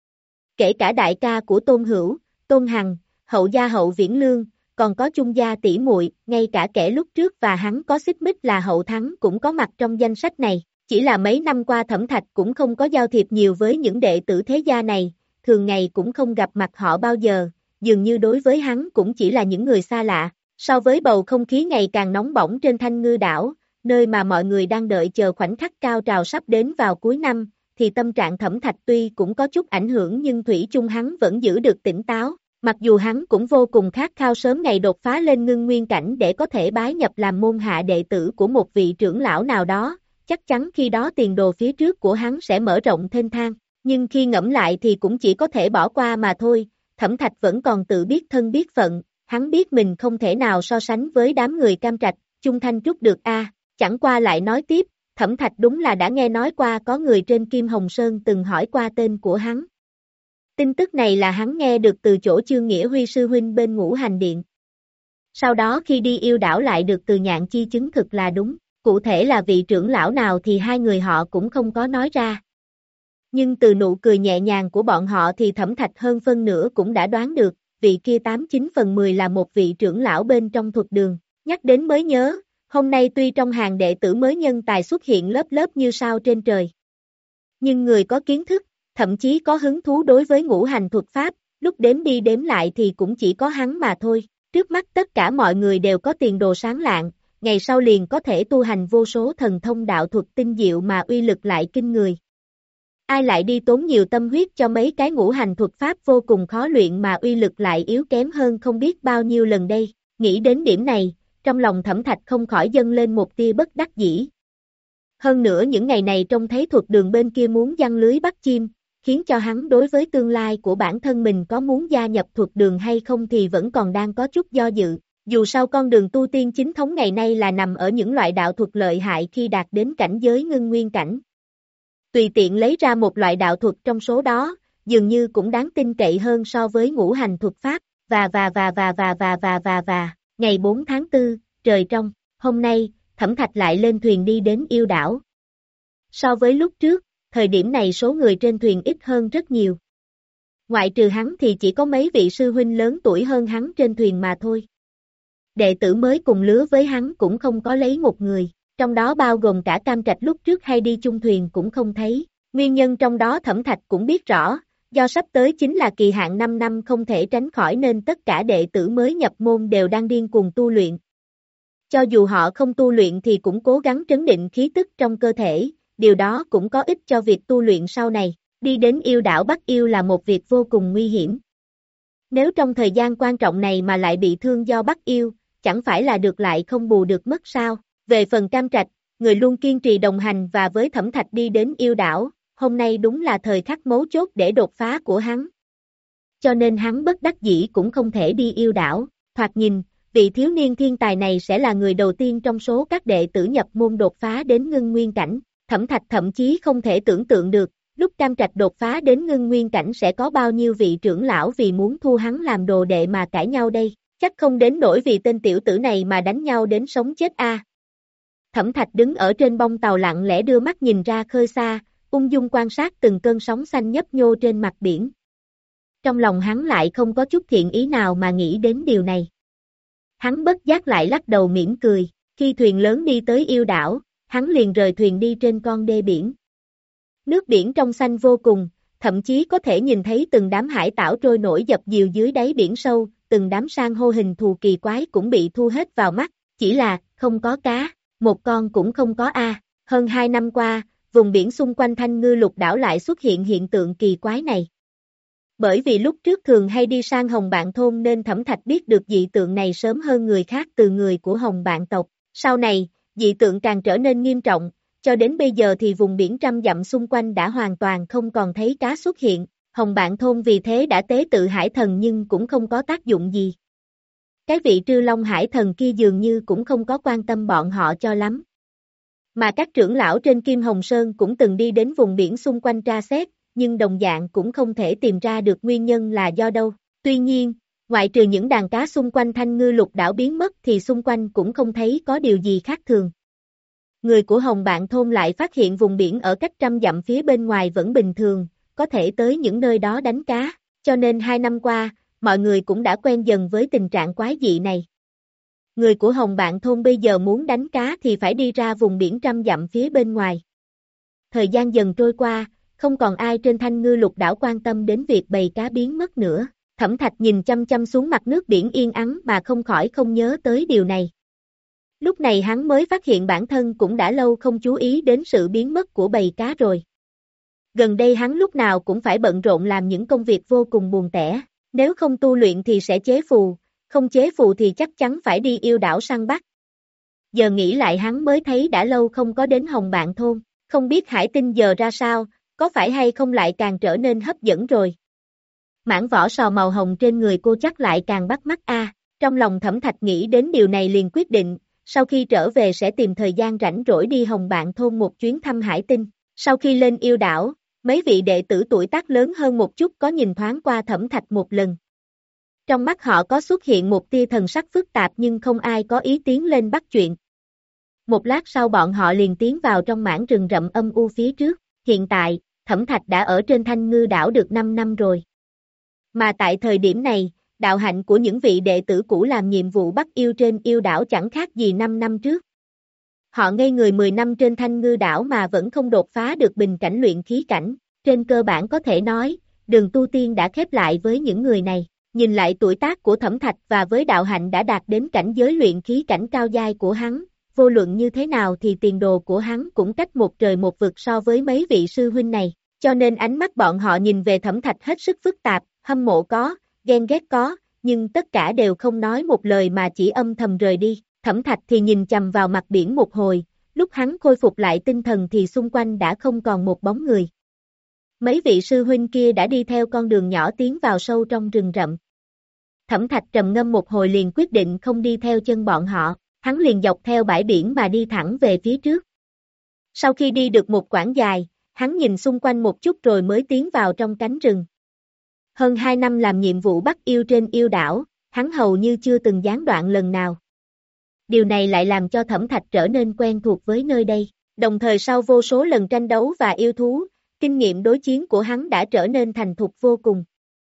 [SPEAKER 2] Kể cả đại ca của Tôn Hữu, Tôn Hằng, hậu gia Hậu Viễn Lương, còn có chung gia tỷ muội, ngay cả kẻ lúc trước và hắn có xích mích là Hậu Thắng cũng có mặt trong danh sách này. Chỉ là mấy năm qua Thẩm Thạch cũng không có giao thiệp nhiều với những đệ tử thế gia này, thường ngày cũng không gặp mặt họ bao giờ, dường như đối với hắn cũng chỉ là những người xa lạ. So với bầu không khí ngày càng nóng bỏng trên Thanh Ngư đảo, nơi mà mọi người đang đợi chờ khoảnh khắc cao trào sắp đến vào cuối năm, thì tâm trạng Thẩm Thạch tuy cũng có chút ảnh hưởng nhưng thủy chung hắn vẫn giữ được tỉnh táo, mặc dù hắn cũng vô cùng khát khao sớm ngày đột phá lên ngưng nguyên cảnh để có thể bái nhập làm môn hạ đệ tử của một vị trưởng lão nào đó, chắc chắn khi đó tiền đồ phía trước của hắn sẽ mở rộng thênh thang, nhưng khi ngẫm lại thì cũng chỉ có thể bỏ qua mà thôi. Thẩm Thạch vẫn còn tự biết thân biết phận, hắn biết mình không thể nào so sánh với đám người Cam Trạch, Chung Thanh Trúc được a. À. Chẳng qua lại nói tiếp, Thẩm Thạch đúng là đã nghe nói qua có người trên Kim Hồng Sơn từng hỏi qua tên của hắn. Tin tức này là hắn nghe được từ chỗ Chương Nghĩa Huy sư huynh bên Ngũ Hành Điện. Sau đó khi đi yêu đảo lại được từ Nhạn Chi chứng thực là đúng, cụ thể là vị trưởng lão nào thì hai người họ cũng không có nói ra. Nhưng từ nụ cười nhẹ nhàng của bọn họ thì Thẩm Thạch hơn phân nửa cũng đã đoán được, vị kia tám chín phần mười là một vị trưởng lão bên trong thuật đường. Nhắc đến mới nhớ, hôm nay tuy trong hàng đệ tử mới nhân tài xuất hiện lớp lớp như sao trên trời. Nhưng người có kiến thức, thậm chí có hứng thú đối với ngũ hành thuật pháp, lúc đếm đi đếm lại thì cũng chỉ có hắn mà thôi. Trước mắt tất cả mọi người đều có tiền đồ sáng lạng, ngày sau liền có thể tu hành vô số thần thông đạo thuật tinh diệu mà uy lực lại kinh người. Ai lại đi tốn nhiều tâm huyết cho mấy cái ngũ hành thuật pháp vô cùng khó luyện mà uy lực lại yếu kém hơn không biết bao nhiêu lần đây. Nghĩ đến điểm này, trong lòng Thẩm Thạch không khỏi dâng lên một tia bất đắc dĩ. Hơn nữa những ngày này trông thấy thuật đường bên kia muốn giăng lưới bắt chim, khiến cho hắn đối với tương lai của bản thân mình có muốn gia nhập thuật đường hay không thì vẫn còn đang có chút do dự. Dù sao con đường tu tiên chính thống ngày nay là nằm ở những loại đạo thuật lợi hại khi đạt đến cảnh giới ngưng nguyên cảnh. Tùy tiện lấy ra một loại đạo thuật trong số đó, dường như cũng đáng tin cậy hơn so với ngũ hành thuật pháp, và và và và và và và và và, ngày bốn tháng tư, trời trong, hôm nay, Thẩm Thạch lại lên thuyền đi đến yêu đảo. So với lúc trước, thời điểm này số người trên thuyền ít hơn rất nhiều. Ngoại trừ hắn thì chỉ có mấy vị sư huynh lớn tuổi hơn hắn trên thuyền mà thôi. Đệ tử mới cùng lứa với hắn cũng không có lấy một người, trong đó bao gồm cả Cam Trạch lúc trước hay đi chung thuyền cũng không thấy. Nguyên nhân trong đó Thẩm Thạch cũng biết rõ, do sắp tới chính là kỳ hạn năm năm không thể tránh khỏi nên tất cả đệ tử mới nhập môn đều đang điên cuồng tu luyện. Cho dù họ không tu luyện thì cũng cố gắng trấn định khí tức trong cơ thể, điều đó cũng có ích cho việc tu luyện sau này. Đi đến yêu đảo Bắc Yêu là một việc vô cùng nguy hiểm. Nếu trong thời gian quan trọng này mà lại bị thương do Bắc Yêu, chẳng phải là được lại không bù được mất sao? Về phần Cam Trạch, người luôn kiên trì đồng hành và với Thẩm Thạch đi đến yêu đảo, hôm nay đúng là thời khắc mấu chốt để đột phá của hắn. Cho nên hắn bất đắc dĩ cũng không thể đi yêu đảo, thoạt nhìn, vị thiếu niên thiên tài này sẽ là người đầu tiên trong số các đệ tử nhập môn đột phá đến ngưng nguyên cảnh. Thẩm Thạch thậm chí không thể tưởng tượng được, lúc Cam Trạch đột phá đến ngưng nguyên cảnh sẽ có bao nhiêu vị trưởng lão vì muốn thu hắn làm đồ đệ mà cãi nhau đây, chắc không đến nỗi vì tên tiểu tử này mà đánh nhau đến sống chết a. À. Thẩm Thạch đứng ở trên bông tàu lặng lẽ đưa mắt nhìn ra khơi xa, ung dung quan sát từng cơn sóng xanh nhấp nhô trên mặt biển. Trong lòng hắn lại không có chút thiện ý nào mà nghĩ đến điều này. Hắn bất giác lại lắc đầu mỉm cười, khi thuyền lớn đi tới yêu đảo, hắn liền rời thuyền đi trên con đê biển. Nước biển trong xanh vô cùng, thậm chí có thể nhìn thấy từng đám hải tảo trôi nổi dập dìu dưới đáy biển sâu, từng đám san hô hình thù kỳ quái cũng bị thu hết vào mắt, chỉ là, không có cá, một con cũng không có a. Hơn hai năm qua, vùng biển xung quanh Thanh Ngư Lục đảo lại xuất hiện hiện tượng kỳ quái này. Bởi vì lúc trước thường hay đi sang Hồng Bạn thôn nên Thẩm Thạch biết được dị tượng này sớm hơn người khác từ người của Hồng Bạn tộc. Sau này, dị tượng càng trở nên nghiêm trọng, cho đến bây giờ thì vùng biển trăm dặm xung quanh đã hoàn toàn không còn thấy cá xuất hiện. Hồng Bạn thôn vì thế đã tế tự hải thần nhưng cũng không có tác dụng gì. Cái vị Trư Long hải thần kia dường như cũng không có quan tâm bọn họ cho lắm. Mà các trưởng lão trên Kim Hồng Sơn cũng từng đi đến vùng biển xung quanh tra xét, nhưng đồng dạng cũng không thể tìm ra được nguyên nhân là do đâu. Tuy nhiên, ngoại trừ những đàn cá xung quanh Thanh Ngư Lục đảo biến mất thì xung quanh cũng không thấy có điều gì khác thường. Người của Hồng Bạn thôn lại phát hiện vùng biển ở cách trăm dặm phía bên ngoài vẫn bình thường, có thể tới những nơi đó đánh cá, cho nên hai năm qua, mọi người cũng đã quen dần với tình trạng quái dị này. Người của Hồng Bạn thôn bây giờ muốn đánh cá thì phải đi ra vùng biển trăm dặm phía bên ngoài. Thời gian dần trôi qua, không còn ai trên Thanh Ngư Lục đảo quan tâm đến việc bầy cá biến mất nữa. Thẩm Thạch nhìn chăm chăm xuống mặt nước biển yên ắng mà không khỏi không nhớ tới điều này. Lúc này hắn mới phát hiện bản thân cũng đã lâu không chú ý đến sự biến mất của bầy cá rồi. Gần đây hắn lúc nào cũng phải bận rộn làm những công việc vô cùng buồn tẻ, nếu không tu luyện thì sẽ chế phù, không chế phù thì chắc chắn phải đi yêu đảo săn bắt. Giờ nghĩ lại hắn mới thấy đã lâu không có đến Hồng Bạn thôn, không biết hải tinh giờ ra sao, có phải hay không lại càng trở nên hấp dẫn rồi. Mảng vỏ sò màu hồng trên người cô chắc lại càng bắt mắt a. À. Trong lòng Thẩm Thạch nghĩ đến điều này liền quyết định, sau khi trở về sẽ tìm thời gian rảnh rỗi đi Hồng Bạn thôn một chuyến thăm hải tinh. Sau khi lên yêu đảo, mấy vị đệ tử tuổi tác lớn hơn một chút có nhìn thoáng qua Thẩm Thạch một lần. Trong mắt họ có xuất hiện một tia thần sắc phức tạp nhưng không ai có ý tiến lên bắt chuyện. Một lát sau bọn họ liền tiến vào trong mảng rừng rậm âm u phía trước. Hiện tại, Thẩm Thạch đã ở trên Thanh Ngư đảo được năm năm rồi. Mà tại thời điểm này, đạo hạnh của những vị đệ tử cũ làm nhiệm vụ bắt yêu trên yêu đảo chẳng khác gì năm năm trước. Họ ngây người mười năm trên Thanh Ngư đảo mà vẫn không đột phá được bình cảnh luyện khí cảnh. Trên cơ bản có thể nói, đường tu tiên đã khép lại với những người này. Nhìn lại tuổi tác của Thẩm Thạch và với đạo hạnh đã đạt đến cảnh giới luyện khí cảnh cao giai của hắn, vô luận như thế nào thì tiền đồ của hắn cũng cách một trời một vực so với mấy vị sư huynh này, cho nên ánh mắt bọn họ nhìn về Thẩm Thạch hết sức phức tạp, hâm mộ có, ghen ghét có, nhưng tất cả đều không nói một lời mà chỉ âm thầm rời đi. Thẩm Thạch thì nhìn chằm vào mặt biển một hồi, lúc hắn khôi phục lại tinh thần thì xung quanh đã không còn một bóng người. Mấy vị sư huynh kia đã đi theo con đường nhỏ tiến vào sâu trong rừng rậm. Thẩm Thạch trầm ngâm một hồi liền quyết định không đi theo chân bọn họ, hắn liền dọc theo bãi biển mà đi thẳng về phía trước. Sau khi đi được một quãng dài, hắn nhìn xung quanh một chút rồi mới tiến vào trong cánh rừng. Hơn hai năm làm nhiệm vụ bắt yêu trên yêu đảo, hắn hầu như chưa từng gián đoạn lần nào. Điều này lại làm cho Thẩm Thạch trở nên quen thuộc với nơi đây, đồng thời sau vô số lần tranh đấu và yêu thú, kinh nghiệm đối chiến của hắn đã trở nên thành thục vô cùng.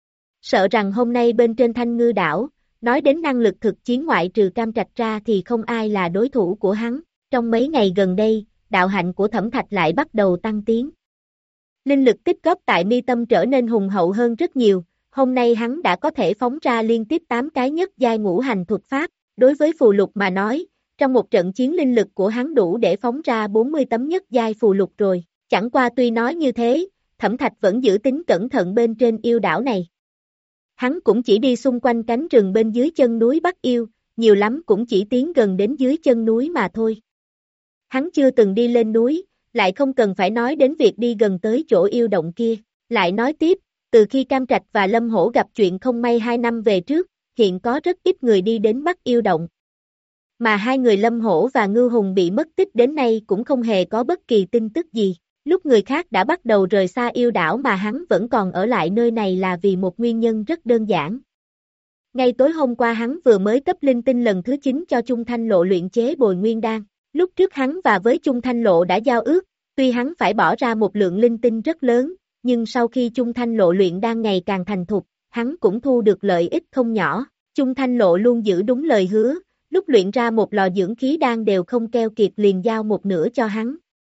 [SPEAKER 2] Sợ rằng hôm nay bên trên Thanh Ngư đảo, nói đến năng lực thực chiến ngoại trừ Cam Trạch ra thì không ai là đối thủ của hắn. Trong mấy ngày gần đây, đạo hạnh của Thẩm Thạch lại bắt đầu tăng tiến. Linh lực tích góp tại mi tâm trở nên hùng hậu hơn rất nhiều, hôm nay hắn đã có thể phóng ra liên tiếp tám cái nhất giai ngũ hành thuật pháp. Đối với phù lục mà nói, trong một trận chiến linh lực của hắn đủ để phóng ra bốn mươi tấm nhất giai phù lục rồi. Chẳng qua tuy nói như thế, Thẩm Thạch vẫn giữ tính cẩn thận bên trên yêu đảo này. Hắn cũng chỉ đi xung quanh cánh rừng bên dưới chân núi bắt yêu, nhiều lắm cũng chỉ tiến gần đến dưới chân núi mà thôi. Hắn chưa từng đi lên núi, lại không cần phải nói đến việc đi gần tới chỗ yêu động kia. Lại nói tiếp, từ khi Cam Trạch và Lâm Hổ gặp chuyện không may hai năm về trước, hiện có rất ít người đi đến bắt yêu động. Mà hai người Lâm Hổ và Ngưu Hùng bị mất tích đến nay cũng không hề có bất kỳ tin tức gì. Lúc người khác đã bắt đầu rời xa yêu đảo mà hắn vẫn còn ở lại nơi này là vì một nguyên nhân rất đơn giản. Ngay tối hôm qua hắn vừa mới cấp linh tinh lần thứ chín cho Chung Thanh Lộ luyện chế bồi nguyên đan. Lúc trước hắn và với Chung Thanh Lộ đã giao ước, tuy hắn phải bỏ ra một lượng linh tinh rất lớn, nhưng sau khi Chung Thanh Lộ luyện đan ngày càng thành thục, hắn cũng thu được lợi ích không nhỏ. Chung Thanh Lộ luôn giữ đúng lời hứa, lúc luyện ra một lò dưỡng khí đan đều không keo kiệt liền giao một nửa cho hắn.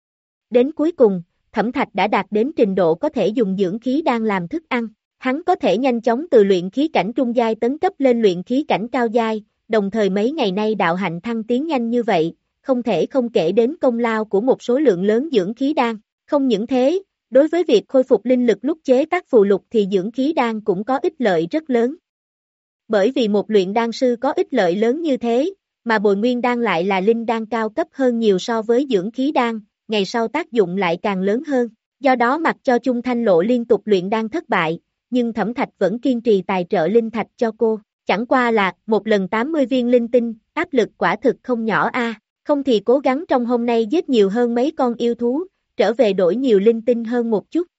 [SPEAKER 2] Đến cuối cùng, Thẩm Thạch đã đạt đến trình độ có thể dùng dưỡng khí đan làm thức ăn. Hắn có thể nhanh chóng từ luyện khí cảnh trung giai tấn cấp lên luyện khí cảnh cao giai, đồng thời mấy ngày nay đạo hạnh thăng tiến nhanh như vậy, không thể không kể đến công lao của một số lượng lớn dưỡng khí đan. Không những thế, đối với việc khôi phục linh lực lúc chế tác phù lục thì dưỡng khí đan cũng có ích lợi rất lớn. Bởi vì một luyện đan sư có ích lợi lớn như thế, mà bồi nguyên đan lại là linh đan cao cấp hơn nhiều so với dưỡng khí đan, ngày sau tác dụng lại càng lớn hơn. Do đó mặc cho Chung Thanh Lộ liên tục luyện đan thất bại, nhưng Thẩm Thạch vẫn kiên trì tài trợ linh thạch cho cô. Chẳng qua là một lần tám mươi viên linh tinh, áp lực quả thực không nhỏ a. Không thì cố gắng trong hôm nay giết nhiều hơn mấy con yêu thú, trở về đổi nhiều linh tinh hơn một chút.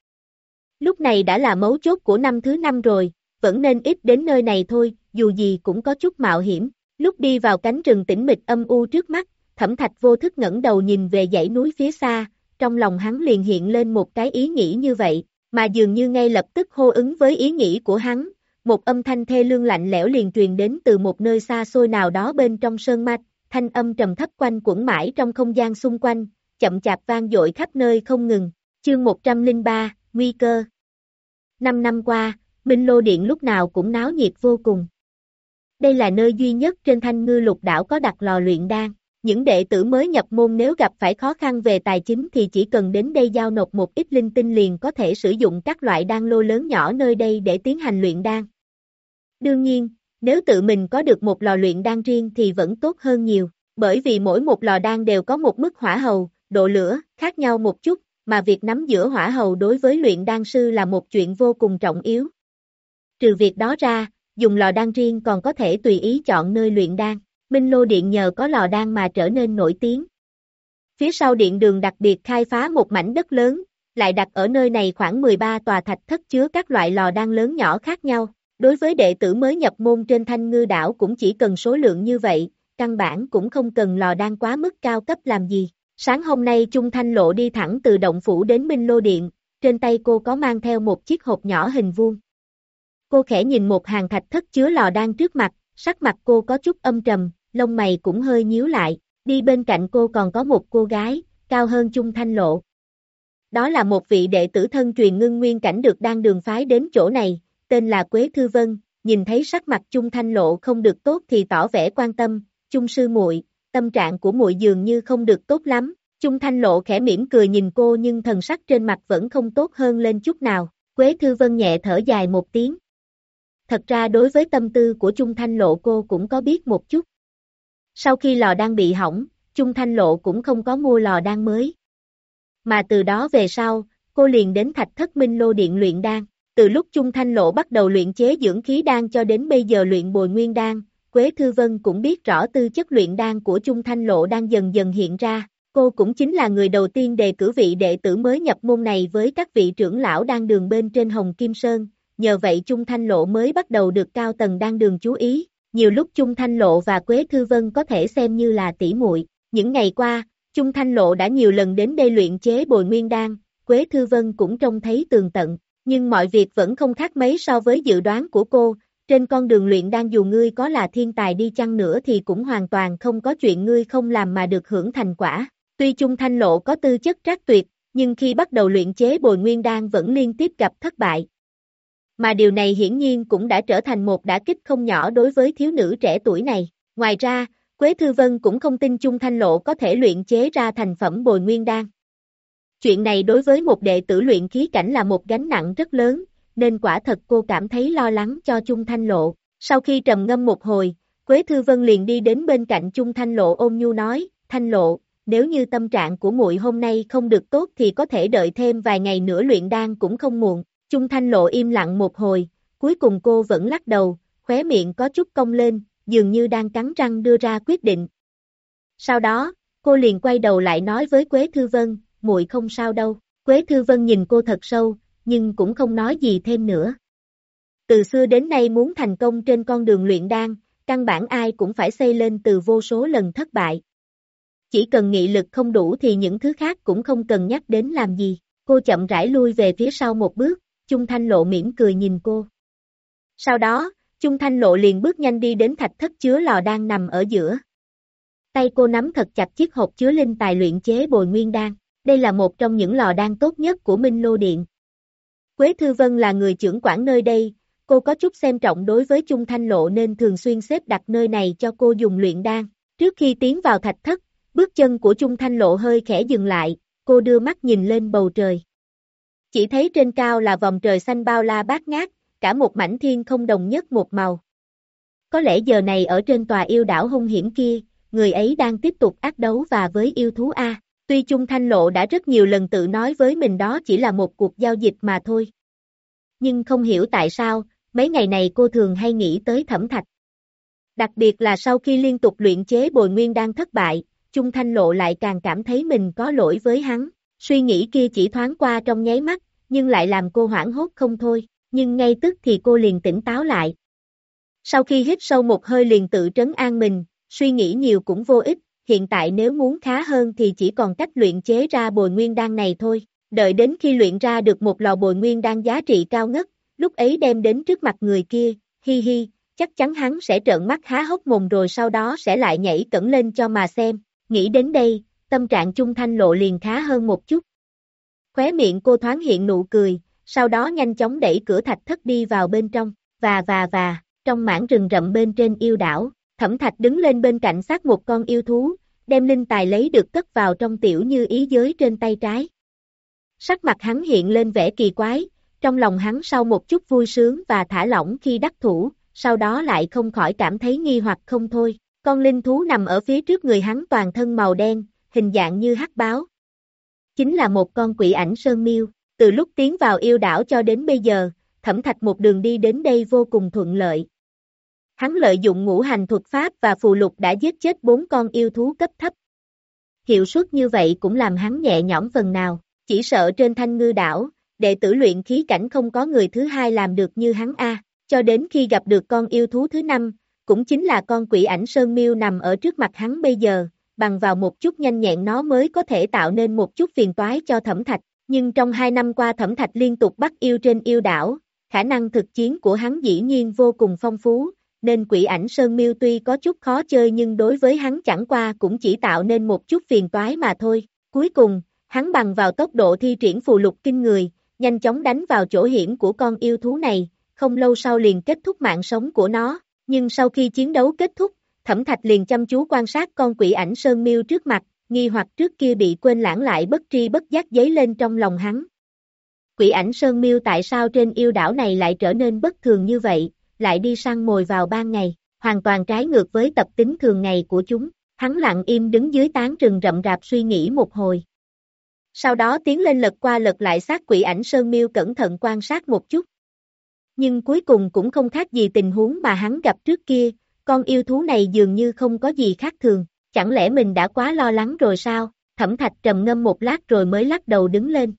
[SPEAKER 2] Lúc này đã là mấu chốt của năm thứ năm rồi, vẫn nên ít đến nơi này thôi, dù gì cũng có chút mạo hiểm. Lúc đi vào cánh rừng tĩnh mịch âm u trước mắt, Thẩm Thạch vô thức ngẩng đầu nhìn về dãy núi phía xa, trong lòng hắn liền hiện lên một cái ý nghĩ như vậy, mà dường như ngay lập tức hô ứng với ý nghĩ của hắn, một âm thanh thê lương lạnh lẽo liền truyền đến từ một nơi xa xôi nào đó bên trong sơn mạch, thanh âm trầm thấp quanh quẩn mãi trong không gian xung quanh, chậm chạp vang dội khắp nơi không ngừng. Chương một trăm lẻ ba, Nguy cơ. Năm năm qua, Minh Lô Điện lúc nào cũng náo nhiệt vô cùng. Đây là nơi duy nhất trên Thanh Ngư Lục đảo có đặt lò luyện đan. Những đệ tử mới nhập môn nếu gặp phải khó khăn về tài chính thì chỉ cần đến đây giao nộp một ít linh tinh liền có thể sử dụng các loại đan lô lớn nhỏ nơi đây để tiến hành luyện đan. Đương nhiên, nếu tự mình có được một lò luyện đan riêng thì vẫn tốt hơn nhiều, bởi vì mỗi một lò đan đều có một mức hỏa hầu, độ lửa khác nhau một chút, mà việc nắm giữ hỏa hầu đối với luyện đan sư là một chuyện vô cùng trọng yếu. Trừ việc đó ra, dùng lò đan riêng còn có thể tùy ý chọn nơi luyện đan. Minh Lô Điện nhờ có lò đan mà trở nên nổi tiếng. Phía sau điện đường đặc biệt khai phá một mảnh đất lớn, lại đặt ở nơi này khoảng mười ba tòa thạch thất chứa các loại lò đan lớn nhỏ khác nhau. Đối với đệ tử mới nhập môn trên Thanh Ngư đảo cũng chỉ cần số lượng như vậy, căn bản cũng không cần lò đan quá mức cao cấp làm gì. Sáng hôm nay Chung Thanh Lộ đi thẳng từ động phủ đến Minh Lô Điện, trên tay cô có mang theo một chiếc hộp nhỏ hình vuông. Cô khẽ nhìn một hàng thạch thất chứa lò đan trước mặt, sắc mặt cô có chút âm trầm, lông mày cũng hơi nhíu lại, đi bên cạnh cô còn có một cô gái, cao hơn Chung Thanh Lộ. Đó là một vị đệ tử thân truyền ngưng nguyên cảnh được đan đường phái đến chỗ này, tên là Quế Thư Vân, nhìn thấy sắc mặt Chung Thanh Lộ không được tốt thì tỏ vẻ quan tâm, Chung sư muội, tâm trạng của muội dường như không được tốt lắm. Chung Thanh Lộ khẽ mỉm cười nhìn cô nhưng thần sắc trên mặt vẫn không tốt hơn lên chút nào. Quế Thư Vân nhẹ thở dài một tiếng. Thật ra đối với tâm tư của Chung Thanh Lộ cô cũng có biết một chút. Sau khi lò đan bị hỏng, Chung Thanh Lộ cũng không có mua lò đan mới. Mà từ đó về sau, cô liền đến Thạch Thất Minh Lô Điện luyện đan. Từ lúc Chung Thanh Lộ bắt đầu luyện chế dưỡng khí đan cho đến bây giờ luyện bồi nguyên đan, Quế Thư Vân cũng biết rõ tư chất luyện đan của Chung Thanh Lộ đang dần dần hiện ra. Cô cũng chính là người đầu tiên đề cử vị đệ tử mới nhập môn này với các vị trưởng lão đan đường bên trên Hồng Kim Sơn, nhờ vậy Chung Thanh Lộ mới bắt đầu được cao tầng đan đường chú ý. Nhiều lúc Chung Thanh Lộ và Quế Thư Vân có thể xem như là tỷ muội. Những ngày qua, Chung Thanh Lộ đã nhiều lần đến đây luyện chế bồi nguyên đan, Quế Thư Vân cũng trông thấy tường tận, nhưng mọi việc vẫn không khác mấy so với dự đoán của cô. Trên con đường luyện đan dù ngươi có là thiên tài đi chăng nữa thì cũng hoàn toàn không có chuyện ngươi không làm mà được hưởng thành quả. Tuy Chung Thanh Lộ có tư chất trác tuyệt, nhưng khi bắt đầu luyện chế bồi nguyên đan vẫn liên tiếp gặp thất bại. Mà điều này hiển nhiên cũng đã trở thành một đả kích không nhỏ đối với thiếu nữ trẻ tuổi này. Ngoài ra, Quế Thư Vân cũng không tin Chung Thanh Lộ có thể luyện chế ra thành phẩm bồi nguyên đan. Chuyện này đối với một đệ tử luyện khí cảnh là một gánh nặng rất lớn, nên quả thật cô cảm thấy lo lắng cho Chung Thanh Lộ. Sau khi trầm ngâm một hồi, Quế Thư Vân liền đi đến bên cạnh Chung Thanh Lộ ôn nhu nói, Thanh Lộ, nếu như tâm trạng của muội hôm nay không được tốt thì có thể đợi thêm vài ngày nữa luyện đan cũng không muộn. Chung Thanh Lộ im lặng một hồi, cuối cùng cô vẫn lắc đầu, khóe miệng có chút cong lên, dường như đang cắn răng đưa ra quyết định. Sau đó, cô liền quay đầu lại nói với Quế Thư Vân, muội không sao đâu. Quế Thư Vân nhìn cô thật sâu, nhưng cũng không nói gì thêm nữa. Từ xưa đến nay muốn thành công trên con đường luyện đan, căn bản ai cũng phải xây lên từ vô số lần thất bại. Chỉ cần nghị lực không đủ thì những thứ khác cũng không cần nhắc đến làm gì. Cô chậm rãi lui về phía sau một bước, Chung Thanh Lộ mỉm cười nhìn cô. Sau đó, Chung Thanh Lộ liền bước nhanh đi đến thạch thất chứa lò đan nằm ở giữa. Tay cô nắm thật chặt chiếc hộp chứa linh tài luyện chế bồi nguyên đan. Đây là một trong những lò đan tốt nhất của Minh Lô Điện. Quế Thư Vân là người trưởng quản nơi đây, cô có chút xem trọng đối với Chung Thanh Lộ nên thường xuyên xếp đặt nơi này cho cô dùng luyện đan. Trước khi tiến vào thạch thất, bước chân của Chung Thanh Lộ hơi khẽ dừng lại, cô đưa mắt nhìn lên bầu trời. Chỉ thấy trên cao là vòng trời xanh bao la bát ngát, cả một mảnh thiên không đồng nhất một màu. Có lẽ giờ này ở trên tòa yêu đảo hung hiểm kia, người ấy đang tiếp tục ác đấu và với yêu thú A. Tuy Chung Thanh Lộ đã rất nhiều lần tự nói với mình đó chỉ là một cuộc giao dịch mà thôi. Nhưng không hiểu tại sao, mấy ngày này cô thường hay nghĩ tới Thẩm Thạch. Đặc biệt là sau khi liên tục luyện chế bồi nguyên đan thất bại, Chung Thanh Lộ lại càng cảm thấy mình có lỗi với hắn. Suy nghĩ kia chỉ thoáng qua trong nháy mắt, nhưng lại làm cô hoảng hốt không thôi, nhưng ngay tức thì cô liền tỉnh táo lại. Sau khi hít sâu một hơi liền tự trấn an mình, suy nghĩ nhiều cũng vô ích, hiện tại nếu muốn khá hơn thì chỉ còn cách luyện chế ra bồi nguyên đan này thôi, đợi đến khi luyện ra được một lò bồi nguyên đan giá trị cao ngất, lúc ấy đem đến trước mặt người kia, hi hi, chắc chắn hắn sẽ trợn mắt há hốc mồm rồi sau đó sẽ lại nhảy cẫng lên cho mà xem, nghĩ đến đây, tâm trạng Chung Thanh Lộ liền khá hơn một chút. Khóe miệng cô thoáng hiện nụ cười, sau đó nhanh chóng đẩy cửa thạch thất đi vào bên trong, và và và, trong mảng rừng rậm bên trên yêu đảo, Thẩm Thạch đứng lên bên cạnh xác một con yêu thú, đem linh tài lấy được cất vào trong tiểu như ý giới trên tay trái. Sắc mặt hắn hiện lên vẻ kỳ quái, trong lòng hắn sau một chút vui sướng và thả lỏng khi đắc thủ, sau đó lại không khỏi cảm thấy nghi hoặc không thôi. Con linh thú nằm ở phía trước người hắn toàn thân màu đen, hình dạng như hắc báo. Chính là một con quỷ ảnh sơn miêu, từ lúc tiến vào yêu đảo cho đến bây giờ, Thẩm Thạch một đường đi đến đây vô cùng thuận lợi. Hắn lợi dụng ngũ hành thuật pháp và phù lục đã giết chết bốn con yêu thú cấp thấp. Hiệu suất như vậy cũng làm hắn nhẹ nhõm phần nào, chỉ sợ trên Thanh Ngư đảo, đệ tử luyện khí cảnh không có người thứ hai làm được như hắn a. Cho đến khi gặp được con yêu thú thứ năm, cũng chính là con quỷ ảnh sơn miêu nằm ở trước mặt hắn bây giờ, bằng vào một chút nhanh nhẹn nó mới có thể tạo nên một chút phiền toái cho Thẩm Thạch, nhưng trong hai năm qua Thẩm Thạch liên tục bắt yêu trên yêu đảo, khả năng thực chiến của hắn dĩ nhiên vô cùng phong phú, nên quỷ ảnh sơn miêu tuy có chút khó chơi nhưng đối với hắn chẳng qua cũng chỉ tạo nên một chút phiền toái mà thôi. Cuối cùng, hắn bằng vào tốc độ thi triển phù lục kinh người, nhanh chóng đánh vào chỗ hiểm của con yêu thú này, không lâu sau liền kết thúc mạng sống của nó, nhưng sau khi chiến đấu kết thúc, Thẩm Thạch liền chăm chú quan sát con quỷ ảnh sơn miêu trước mặt, nghi hoặc trước kia bị quên lãng lại bất tri bất giác dấy lên trong lòng hắn. Quỷ ảnh sơn miêu tại sao trên yêu đảo này lại trở nên bất thường như vậy, lại đi săn mồi vào ban ngày, hoàn toàn trái ngược với tập tính thường ngày của chúng, hắn lặng im đứng dưới tán rừng rậm rạp suy nghĩ một hồi. Sau đó tiến lên lật qua lật lại xác quỷ ảnh sơn miêu cẩn thận quan sát một chút. Nhưng cuối cùng cũng không khác gì tình huống mà hắn gặp trước kia, con yêu thú này dường như không có gì khác thường, chẳng lẽ mình đã quá lo lắng rồi sao? Thẩm Thạch trầm ngâm một lát rồi mới lắc đầu đứng lên.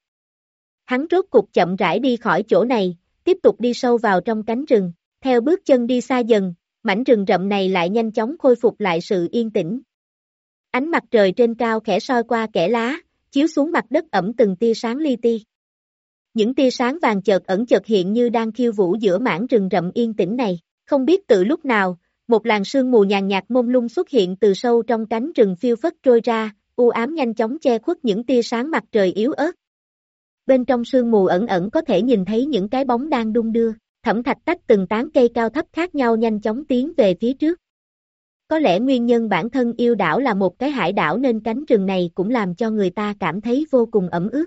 [SPEAKER 2] Hắn rốt cục chậm rãi đi khỏi chỗ này, tiếp tục đi sâu vào trong cánh rừng, theo bước chân đi xa dần, mảnh rừng rậm này lại nhanh chóng khôi phục lại sự yên tĩnh. Ánh mặt trời trên cao khẽ soi qua kẽ lá, chiếu xuống mặt đất ẩm từng tia sáng li ti. Những tia sáng vàng chợt ẩn chợt hiện như đang khiêu vũ giữa mảng rừng rậm yên tĩnh này, không biết từ lúc nào, một làn sương mù nhàn nhạt mông lung xuất hiện từ sâu trong cánh rừng phiêu phất trôi ra, u ám nhanh chóng che khuất những tia sáng mặt trời yếu ớt. Bên trong sương mù ẩn ẩn có thể nhìn thấy những cái bóng đang đung đưa, Thẩm Thạch tách từng tán cây cao thấp khác nhau nhanh chóng tiến về phía trước. Có lẽ nguyên nhân bản thân yêu đảo là một cái hải đảo nên cánh rừng này cũng làm cho người ta cảm thấy vô cùng ẩm ướt.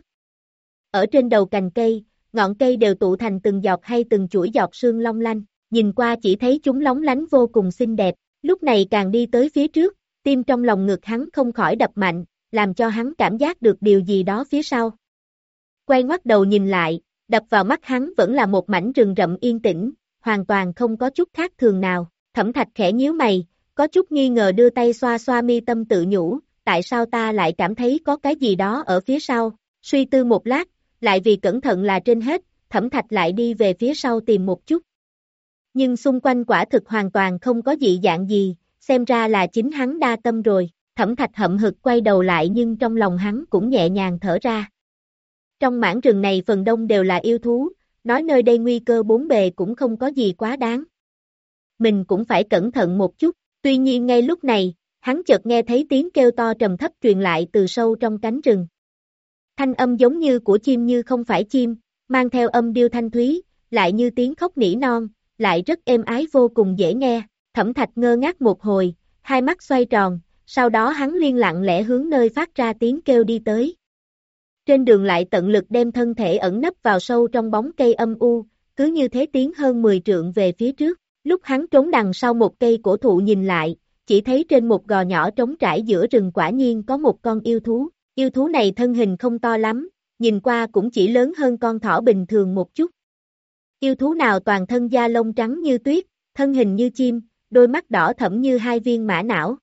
[SPEAKER 2] Ở trên đầu cành cây, ngọn cây đều tụ thành từng giọt hay từng chuỗi giọt sương long lanh, nhìn qua chỉ thấy chúng lóng lánh vô cùng xinh đẹp, lúc này càng đi tới phía trước, tim trong lòng ngực hắn không khỏi đập mạnh, làm cho hắn cảm giác được điều gì đó phía sau. Quay ngoắt đầu nhìn lại, đập vào mắt hắn vẫn là một mảnh rừng rậm yên tĩnh, hoàn toàn không có chút khác thường nào. Thẩm Thạch khẽ nhíu mày, có chút nghi ngờ đưa tay xoa xoa mi tâm tự nhủ, tại sao ta lại cảm thấy có cái gì đó ở phía sau, suy tư một lát, lại vì cẩn thận là trên hết, Thẩm Thạch lại đi về phía sau tìm một chút. Nhưng xung quanh quả thực hoàn toàn không có dị dạng gì, xem ra là chính hắn đa tâm rồi, Thẩm Thạch hậm hực quay đầu lại nhưng trong lòng hắn cũng nhẹ nhàng thở ra. Trong mảng rừng này phần đông đều là yêu thú, nói nơi đây nguy cơ bốn bề cũng không có gì quá đáng. Mình cũng phải cẩn thận một chút, tuy nhiên ngay lúc này, hắn chợt nghe thấy tiếng kêu to trầm thấp truyền lại từ sâu trong cánh rừng. Thanh âm giống như của chim như không phải chim, mang theo âm điệu thanh thúy, lại như tiếng khóc nỉ non, lại rất êm ái vô cùng dễ nghe. Thẩm Thạch ngơ ngác một hồi, hai mắt xoay tròn, sau đó hắn liên lặng lẽ hướng nơi phát ra tiếng kêu đi tới. trên đường lại tận lực đem thân thể ẩn nấp vào sâu trong bóng cây âm u, cứ như thế tiến hơn mười trượng về phía trước. Lúc hắn trốn đằng sau một cây cổ thụ nhìn lại, chỉ thấy trên một gò nhỏ trống trải giữa rừng quả nhiên có một con yêu thú. Yêu thú này thân hình không to lắm, nhìn qua cũng chỉ lớn hơn con thỏ bình thường một chút. Yêu thú nào toàn thân da lông trắng như tuyết, thân hình như chim, đôi mắt đỏ thẫm như hai viên mã não.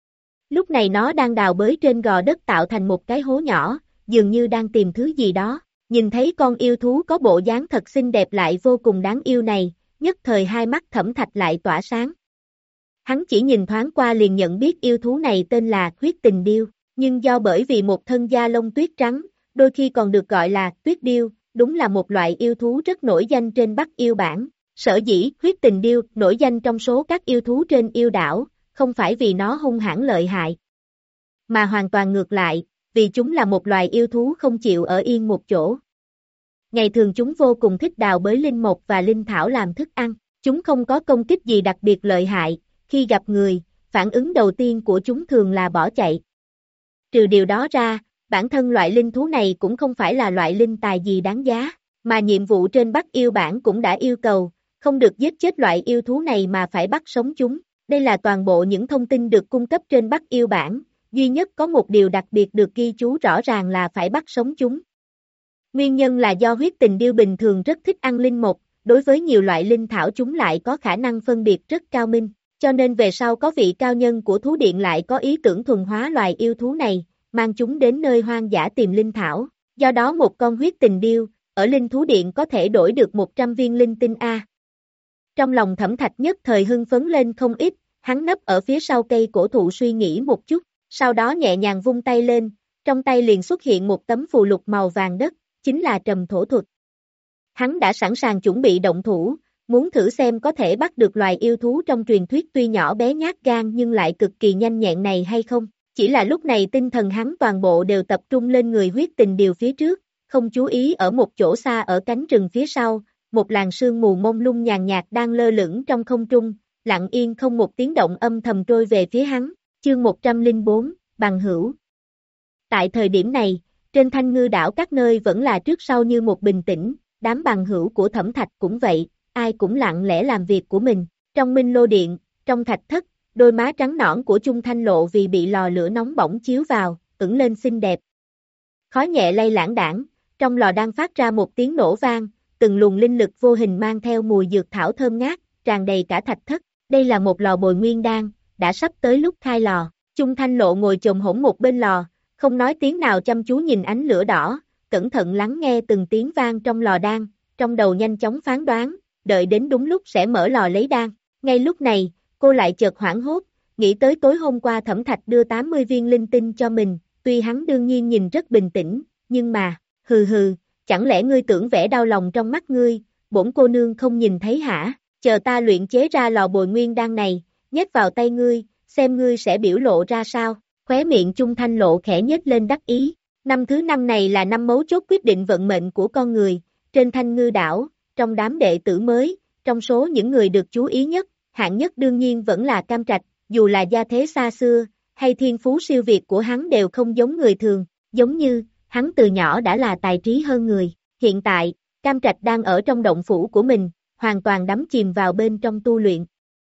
[SPEAKER 2] Lúc này nó đang đào bới trên gò đất tạo thành một cái hố nhỏ, dường như đang tìm thứ gì đó. Nhìn thấy con yêu thú có bộ dáng thật xinh đẹp lại vô cùng đáng yêu này, nhất thời hai mắt Thẩm Thạch lại tỏa sáng. Hắn chỉ nhìn thoáng qua liền nhận biết yêu thú này tên là huyết tình điêu, nhưng do bởi vì một thân da lông tuyết trắng, đôi khi còn được gọi là tuyết điêu, đúng là một loại yêu thú rất nổi danh trên Bắc Yêu Bản. Sở dĩ huyết tình điêu nổi danh trong số các yêu thú trên yêu đảo, không phải vì nó hung hãn lợi hại, mà hoàn toàn ngược lại, vì chúng là một loài yêu thú không chịu ở yên một chỗ. Ngày thường chúng vô cùng thích đào bới linh mục và linh thảo làm thức ăn, chúng không có công kích gì đặc biệt lợi hại, khi gặp người, phản ứng đầu tiên của chúng thường là bỏ chạy. Trừ điều đó ra, bản thân loại linh thú này cũng không phải là loại linh tài gì đáng giá, mà nhiệm vụ trên Bắc Yêu Bản cũng đã yêu cầu, không được giết chết loại yêu thú này mà phải bắt sống chúng. Đây là toàn bộ những thông tin được cung cấp trên Bắc Yêu Bản, duy nhất có một điều đặc biệt được ghi chú rõ ràng là phải bắt sống chúng. Nguyên nhân là do huyết tình điêu bình thường rất thích ăn linh mục, đối với nhiều loại linh thảo chúng lại có khả năng phân biệt rất cao minh, cho nên về sau có vị cao nhân của thú điện lại có ý tưởng thuần hóa loài yêu thú này, mang chúng đến nơi hoang dã tìm linh thảo. Do đó một con huyết tình điêu, ở linh thú điện có thể đổi được một trăm viên linh tinh A. Trong lòng Thẩm Thạch nhất thời hưng phấn lên không ít, hắn nấp ở phía sau cây cổ thụ suy nghĩ một chút, sau đó nhẹ nhàng vung tay lên, trong tay liền xuất hiện một tấm phù lục màu vàng đất, chính là trầm thổ thuật. Hắn đã sẵn sàng chuẩn bị động thủ, muốn thử xem có thể bắt được loài yêu thú trong truyền thuyết tuy nhỏ bé nhát gan nhưng lại cực kỳ nhanh nhẹn này hay không. Chỉ là lúc này tinh thần hắn toàn bộ đều tập trung lên người huyết tình điều phía trước, không chú ý ở một chỗ xa ở cánh rừng phía sau, một làn sương mù mông lung nhàn nhạt đang lơ lửng trong không trung, lặng yên không một tiếng động âm thầm trôi về phía hắn. Chương một trăm lẻ bốn, Bằng hữu. Tại thời điểm này, trên Thanh Ngư đảo các nơi vẫn là trước sau như một bình tĩnh, đám bằng hữu của Thẩm Thạch cũng vậy, ai cũng lặng lẽ làm việc của mình. Trong Minh Lô Điện, trong thạch thất, đôi má trắng nõn của Chung Thanh Lộ vì bị lò lửa nóng bỏng chiếu vào, ửng lên xinh đẹp. Khói nhẹ lay lãng đãng, trong lò đang phát ra một tiếng nổ vang, từng luồng linh lực vô hình mang theo mùi dược thảo thơm ngát, tràn đầy cả thạch thất. Đây là một lò bồi nguyên đan, đã sắp tới lúc khai lò. Chung Thanh Lộ ngồi chồm hổm một bên lò, không nói tiếng nào chăm chú nhìn ánh lửa đỏ, cẩn thận lắng nghe từng tiếng vang trong lò đan, trong đầu nhanh chóng phán đoán, đợi đến đúng lúc sẽ mở lò lấy đan. Ngay lúc này, cô lại chợt hoảng hốt, nghĩ tới tối hôm qua Thẩm Thạch đưa tám mươi viên linh tinh cho mình, tuy hắn đương nhiên nhìn rất bình tĩnh, nhưng mà, hừ hừ, chẳng lẽ ngươi tưởng vẻ đau lòng trong mắt ngươi, bổn cô nương không nhìn thấy hả? Chờ ta luyện chế ra lò bồi nguyên đan này, nhét vào tay ngươi, xem ngươi sẽ biểu lộ ra sao. Khóe miệng Chung Thanh Lộ khẽ nhếch lên đắc ý. Năm thứ năm này là năm mấu chốt quyết định vận mệnh của con người, trên Thanh Ngư đảo, trong đám đệ tử mới, trong số những người được chú ý nhất, hạng nhất đương nhiên vẫn là Cam Trạch, dù là gia thế xa xưa, hay thiên phú siêu việt của hắn đều không giống người thường, giống như, hắn từ nhỏ đã là tài trí hơn người. Hiện tại, Cam Trạch đang ở trong động phủ của mình, hoàn toàn đắm chìm vào bên trong tu luyện.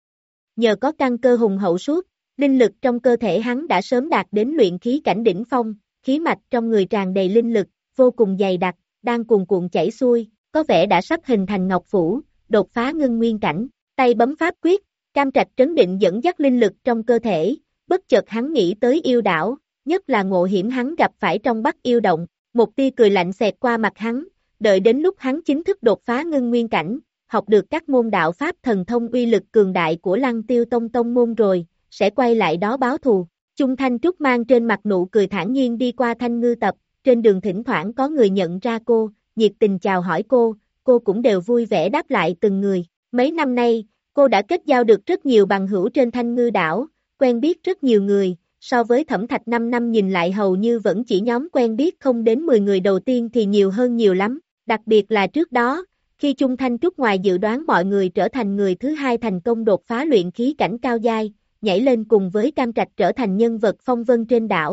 [SPEAKER 2] Nhờ có căn cơ hùng hậu suốt, linh lực trong cơ thể hắn đã sớm đạt đến luyện khí cảnh đỉnh phong, khí mạch trong người tràn đầy linh lực, vô cùng dày đặc, đang cuồn cuộn chảy xuôi, có vẻ đã sắp hình thành ngọc phủ, đột phá ngưng nguyên cảnh. Tay bấm pháp quyết, Cam Trạch trấn định dẫn dắt linh lực trong cơ thể, bất chợt hắn nghĩ tới yêu đảo, nhất là ngộ hiểm hắn gặp phải trong Bắc Yêu Động, một tia cười lạnh xẹt qua mặt hắn, đợi đến lúc hắn chính thức đột phá ngưng nguyên cảnh, học được các môn đạo pháp thần thông uy lực cường đại của Lăng Tiêu Tông tông môn rồi, sẽ quay lại đó báo thù. Chung Thanh Trúc mang trên mặt nụ cười thản nhiên đi qua Thanh Ngư tập, trên đường thỉnh thoảng có người nhận ra cô, nhiệt tình chào hỏi cô, cô cũng đều vui vẻ đáp lại từng người. Mấy năm nay, cô đã kết giao được rất nhiều bằng hữu trên Thanh Ngư đảo, quen biết rất nhiều người, so với Thẩm Thạch năm năm nhìn lại hầu như vẫn chỉ nhóm quen biết không đến mười người đầu tiên thì nhiều hơn nhiều lắm, đặc biệt là trước đó, khi Chung Thanh Trúc ngoài dự đoán mọi người trở thành người thứ hai thành công đột phá luyện khí cảnh cao giai, nhảy lên cùng với Cam Trạch trở thành nhân vật phong vân trên đảo,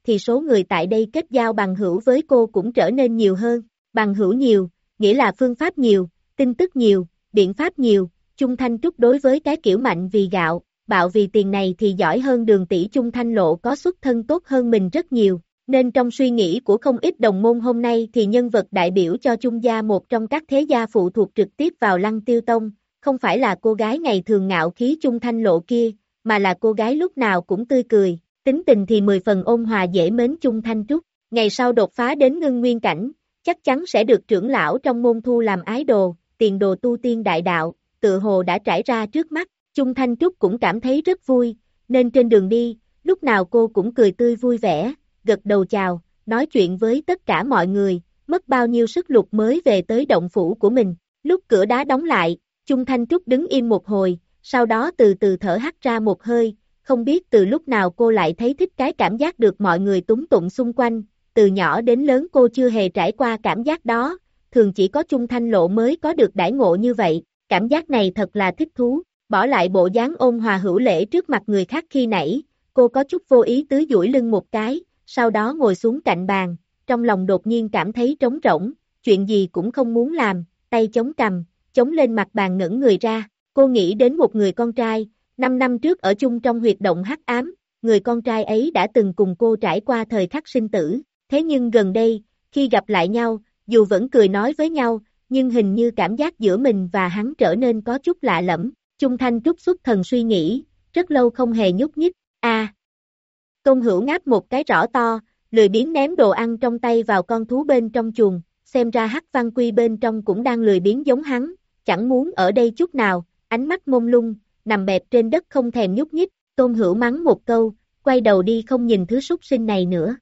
[SPEAKER 2] thì số người tại đây kết giao bằng hữu với cô cũng trở nên nhiều hơn. Bằng hữu nhiều, nghĩa là phương pháp nhiều, tin tức nhiều, biện pháp nhiều. Chung Thanh Trúc đối với cái kiểu mạnh vì gạo, bạo vì tiền này thì giỏi hơn Đường tỷ. Chung Thanh Lộ có xuất thân tốt hơn mình rất nhiều, nên trong suy nghĩ của không ít đồng môn hôm nay thì nhân vật đại biểu cho Chung gia một trong các thế gia phụ thuộc trực tiếp vào Lăng Tiêu Tông, không phải là cô gái ngày thường ngạo khí Chung Thanh Lộ kia, mà là cô gái lúc nào cũng tươi cười, tính tình thì mười phần ôn hòa dễ mến Chung Thanh Trúc. Ngày sau đột phá đến ngưng nguyên cảnh, chắc chắn sẽ được trưởng lão trong môn thu làm ái đồ, tiền đồ tu tiên đại đạo, tự hồ đã trải ra trước mắt. Chung Thanh Trúc cũng cảm thấy rất vui, nên trên đường đi, lúc nào cô cũng cười tươi vui vẻ, gật đầu chào, nói chuyện với tất cả mọi người, mất bao nhiêu sức lực mới về tới động phủ của mình. Lúc cửa đá đóng lại, Chung Thanh Trúc đứng im một hồi, sau đó từ từ thở hắt ra một hơi, không biết từ lúc nào cô lại thấy thích cái cảm giác được mọi người túng tụng xung quanh, từ nhỏ đến lớn cô chưa hề trải qua cảm giác đó, thường chỉ có Chung Thanh Lộ mới có được đãi ngộ như vậy, cảm giác này thật là thích thú, bỏ lại bộ dáng ôn hòa hữu lễ trước mặt người khác khi nãy, cô có chút vô ý tứ duỗi lưng một cái, sau đó ngồi xuống cạnh bàn, trong lòng đột nhiên cảm thấy trống rỗng, chuyện gì cũng không muốn làm, tay chống cằm, chống lên mặt bàn ngẩng người ra, cô nghĩ đến một người con trai, năm năm trước ở chung trong huyệt động hắc ám, người con trai ấy đã từng cùng cô trải qua thời khắc sinh tử, thế nhưng gần đây, khi gặp lại nhau, dù vẫn cười nói với nhau, nhưng hình như cảm giác giữa mình và hắn trở nên có chút lạ lẫm. Chung Thanh Trúc xuất thần suy nghĩ, rất lâu không hề nhúc nhích, a. À. Công Hữu ngáp một cái rõ to, lười biếng ném đồ ăn trong tay vào con thú bên trong chuồng, xem ra Hắc Văn Quy bên trong cũng đang lười biếng giống hắn, chẳng muốn ở đây chút nào, ánh mắt mông lung, nằm bẹp trên đất không thèm nhúc nhích, Tôn Hữu mắng một câu, quay đầu đi không nhìn thứ súc sinh này nữa.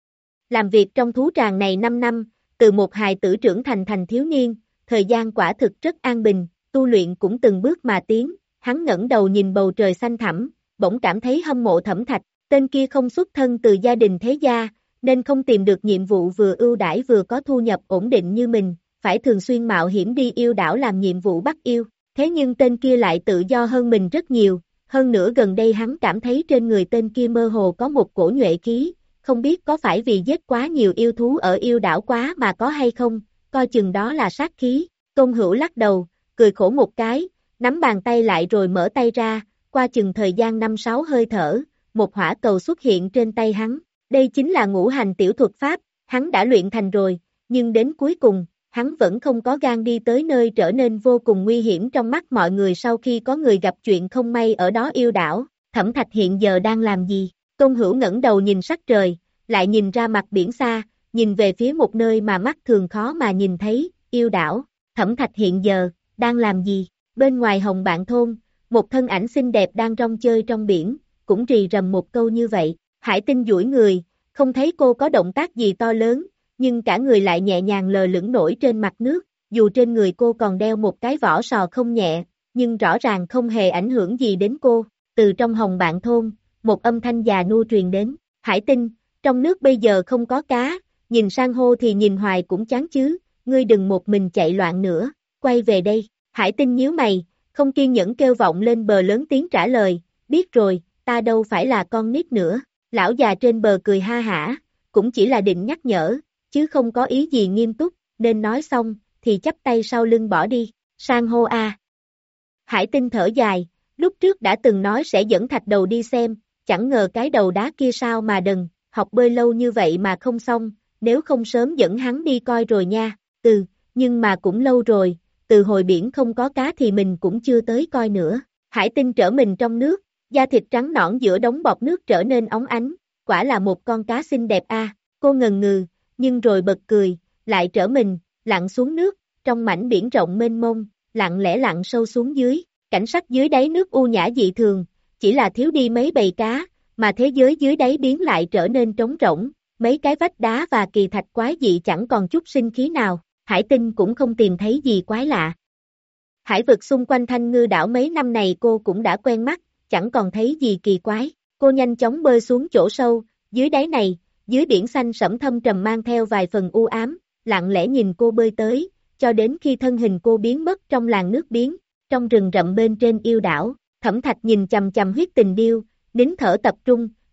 [SPEAKER 2] Làm việc trong thú tràng này năm năm, từ một hài tử trưởng thành thành thiếu niên, thời gian quả thực rất an bình, tu luyện cũng từng bước mà tiến, hắn ngẩng đầu nhìn bầu trời xanh thẳm, bỗng cảm thấy hâm mộ Thẩm Thạch, tên kia không xuất thân từ gia đình thế gia, nên không tìm được nhiệm vụ vừa ưu đãi vừa có thu nhập ổn định như mình, phải thường xuyên mạo hiểm đi yêu đảo làm nhiệm vụ bắt yêu, thế nhưng tên kia lại tự do hơn mình rất nhiều, hơn nữa gần đây hắn cảm thấy trên người tên kia mơ hồ có một cổ nhuệ khí, không biết có phải vì giết quá nhiều yêu thú ở yêu đảo quá mà có hay không, coi chừng đó là sát khí. Tôn Hữu lắc đầu, cười khổ một cái, nắm bàn tay lại rồi mở tay ra, qua chừng thời gian năm sáu hơi thở, một hỏa cầu xuất hiện trên tay hắn, đây chính là ngũ hành tiểu thuật pháp, hắn đã luyện thành rồi, nhưng đến cuối cùng, hắn vẫn không có gan đi tới nơi trở nên vô cùng nguy hiểm trong mắt mọi người sau khi có người gặp chuyện không may ở đó yêu đảo. Thẩm Thạch hiện giờ đang làm gì? Tôn Hữu ngẩng đầu nhìn sắc trời, lại nhìn ra mặt biển xa, nhìn về phía một nơi mà mắt thường khó mà nhìn thấy, yêu đảo. Thẩm Thạch hiện giờ, đang làm gì? Bên ngoài Hồng Bạn thôn, một thân ảnh xinh đẹp đang rong chơi trong biển, cũng rì rầm một câu như vậy. Hải Tinh duỗi người, không thấy cô có động tác gì to lớn, nhưng cả người lại nhẹ nhàng lờ lững nổi trên mặt nước, dù trên người cô còn đeo một cái vỏ sò không nhẹ, nhưng rõ ràng không hề ảnh hưởng gì đến cô. Từ trong Hồng Bạn thôn, một âm thanh già nua truyền đến, Hải Tinh, trong nước bây giờ không có cá, nhìn san hô thì nhìn hoài cũng chán chứ, ngươi đừng một mình chạy loạn nữa, quay về đây. Hải Tinh nhíu mày, không kiên nhẫn kêu vọng lên bờ lớn tiếng trả lời, biết rồi, ta đâu phải là con nít nữa. Lão già trên bờ cười ha hả, cũng chỉ là định nhắc nhở, chứ không có ý gì nghiêm túc, nên nói xong, thì chắp tay sau lưng bỏ đi, san hô a. À. Hải Tinh thở dài, lúc trước đã từng nói sẽ dẫn Thạch Đầu đi xem, chẳng ngờ cái đầu đá kia sao mà đần, học bơi lâu như vậy mà không xong, nếu không sớm dẫn hắn đi coi rồi nha, ừ, nhưng mà cũng lâu rồi, từ hồi biển không có cá thì mình cũng chưa tới coi nữa. Hải Tinh trở mình trong nước, da thịt trắng nõn giữa đống bọt nước trở nên óng ánh, quả là một con cá xinh đẹp a. À. Cô ngần ngừ, nhưng rồi bật cười, lại trở mình, lặn xuống nước, trong mảnh biển rộng mênh mông, lặng lẽ lặn sâu xuống dưới, cảnh sắc dưới đáy nước u nhã dị thường, chỉ là thiếu đi mấy bầy cá, mà thế giới dưới đáy biến lại trở nên trống rỗng, mấy cái vách đá và kỳ thạch quái dị chẳng còn chút sinh khí nào, Hải Tinh cũng không tìm thấy gì quái lạ. Hải vực xung quanh Thanh Ngư đảo mấy năm này cô cũng đã quen mắt, chẳng còn thấy gì kỳ quái, cô nhanh chóng bơi xuống chỗ sâu, dưới đáy này, dưới biển xanh sẫm thâm trầm mang theo vài phần u ám, lặng lẽ nhìn cô bơi tới, cho đến khi thân hình cô biến mất trong làn nước biến, trong rừng rậm bên trên yêu đảo. Thẩm Thạch nhìn chằm chằm huyết tình điêu, nín thở tập trung,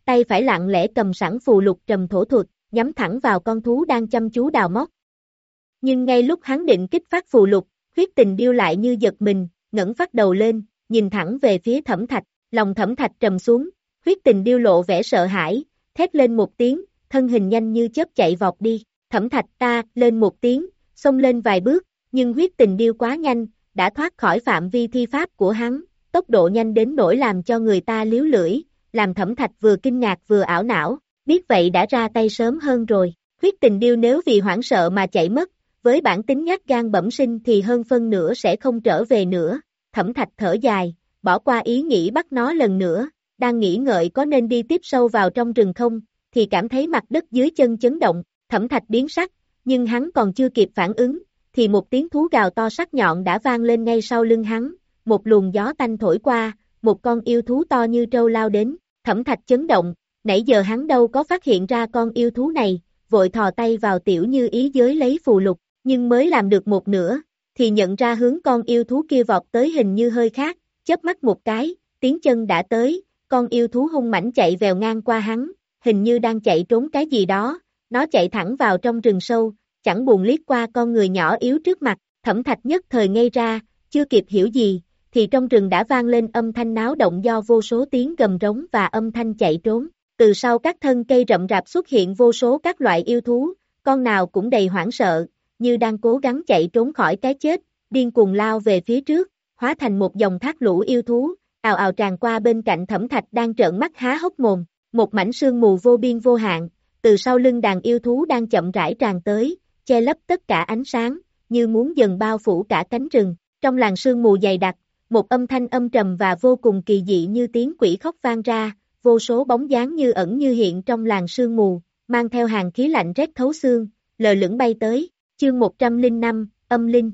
[SPEAKER 2] tay phải lặng lẽ cầm sẵn phù lục trầm thổ thuật, nhắm thẳng vào con thú đang chăm chú đào móc. Nhưng ngay lúc hắn định kích phát phù lục, huyết tình điêu lại như giật mình, ngẩng phát đầu lên, nhìn thẳng về phía Thẩm Thạch, lòng Thẩm Thạch trầm xuống, huyết tình điêu lộ vẻ sợ hãi, thét lên một tiếng, thân hình nhanh như chớp chạy vọt đi, Thẩm Thạch ta, lên một tiếng, xông lên vài bước, nhưng huyết tình điêu quá nhanh, đã thoát khỏi phạm vi thi pháp của hắn, tốc độ nhanh đến nỗi làm cho người ta liếu lưỡi, làm Thẩm Thạch vừa kinh ngạc vừa ảo não, biết vậy đã ra tay sớm hơn rồi, huyết tình điêu nếu vì hoảng sợ mà chạy mất, với bản tính nhát gan bẩm sinh thì hơn phân nửa sẽ không trở về nữa, Thẩm Thạch thở dài, bỏ qua ý nghĩ bắt nó lần nữa, đang nghĩ ngợi có nên đi tiếp sâu vào trong rừng không, thì cảm thấy mặt đất dưới chân chấn động, Thẩm Thạch biến sắc, nhưng hắn còn chưa kịp phản ứng, thì một tiếng thú gào to sắc nhọn đã vang lên ngay sau lưng hắn, một luồng gió tanh thổi qua, một con yêu thú to như trâu lao đến, Thẩm Thạch chấn động, nãy giờ hắn đâu có phát hiện ra con yêu thú này, vội thò tay vào tiểu như ý giới lấy phù lục, nhưng mới làm được một nửa, thì nhận ra hướng con yêu thú kia vọt tới hình như hơi khác, chớp mắt một cái, tiếng chân đã tới, con yêu thú hung mãnh chạy vèo ngang qua hắn, hình như đang chạy trốn cái gì đó, nó chạy thẳng vào trong rừng sâu, chẳng buồn liếc qua con người nhỏ yếu trước mặt, Thẩm Thạch nhất thời ngây ra, chưa kịp hiểu gì, thì trong rừng đã vang lên âm thanh náo động do vô số tiếng gầm rống và âm thanh chạy trốn, từ sau các thân cây rậm rạp xuất hiện vô số các loại yêu thú, con nào cũng đầy hoảng sợ, như đang cố gắng chạy trốn khỏi cái chết, điên cuồng lao về phía trước, hóa thành một dòng thác lũ yêu thú, ào ào tràn qua bên cạnh Thẩm Thạch đang trợn mắt há hốc mồm, một mảnh sương mù vô biên vô hạn, từ sau lưng đàn yêu thú đang chậm rãi tràn tới, che lấp tất cả ánh sáng, như muốn dần bao phủ cả cánh rừng, trong làn sương mù dày đặc, một âm thanh âm trầm và vô cùng kỳ dị như tiếng quỷ khóc vang ra, vô số bóng dáng như ẩn như hiện trong làn sương mù, mang theo hàng khí lạnh rét thấu xương, lờ lững bay tới, chương một trăm lẻ năm, âm linh.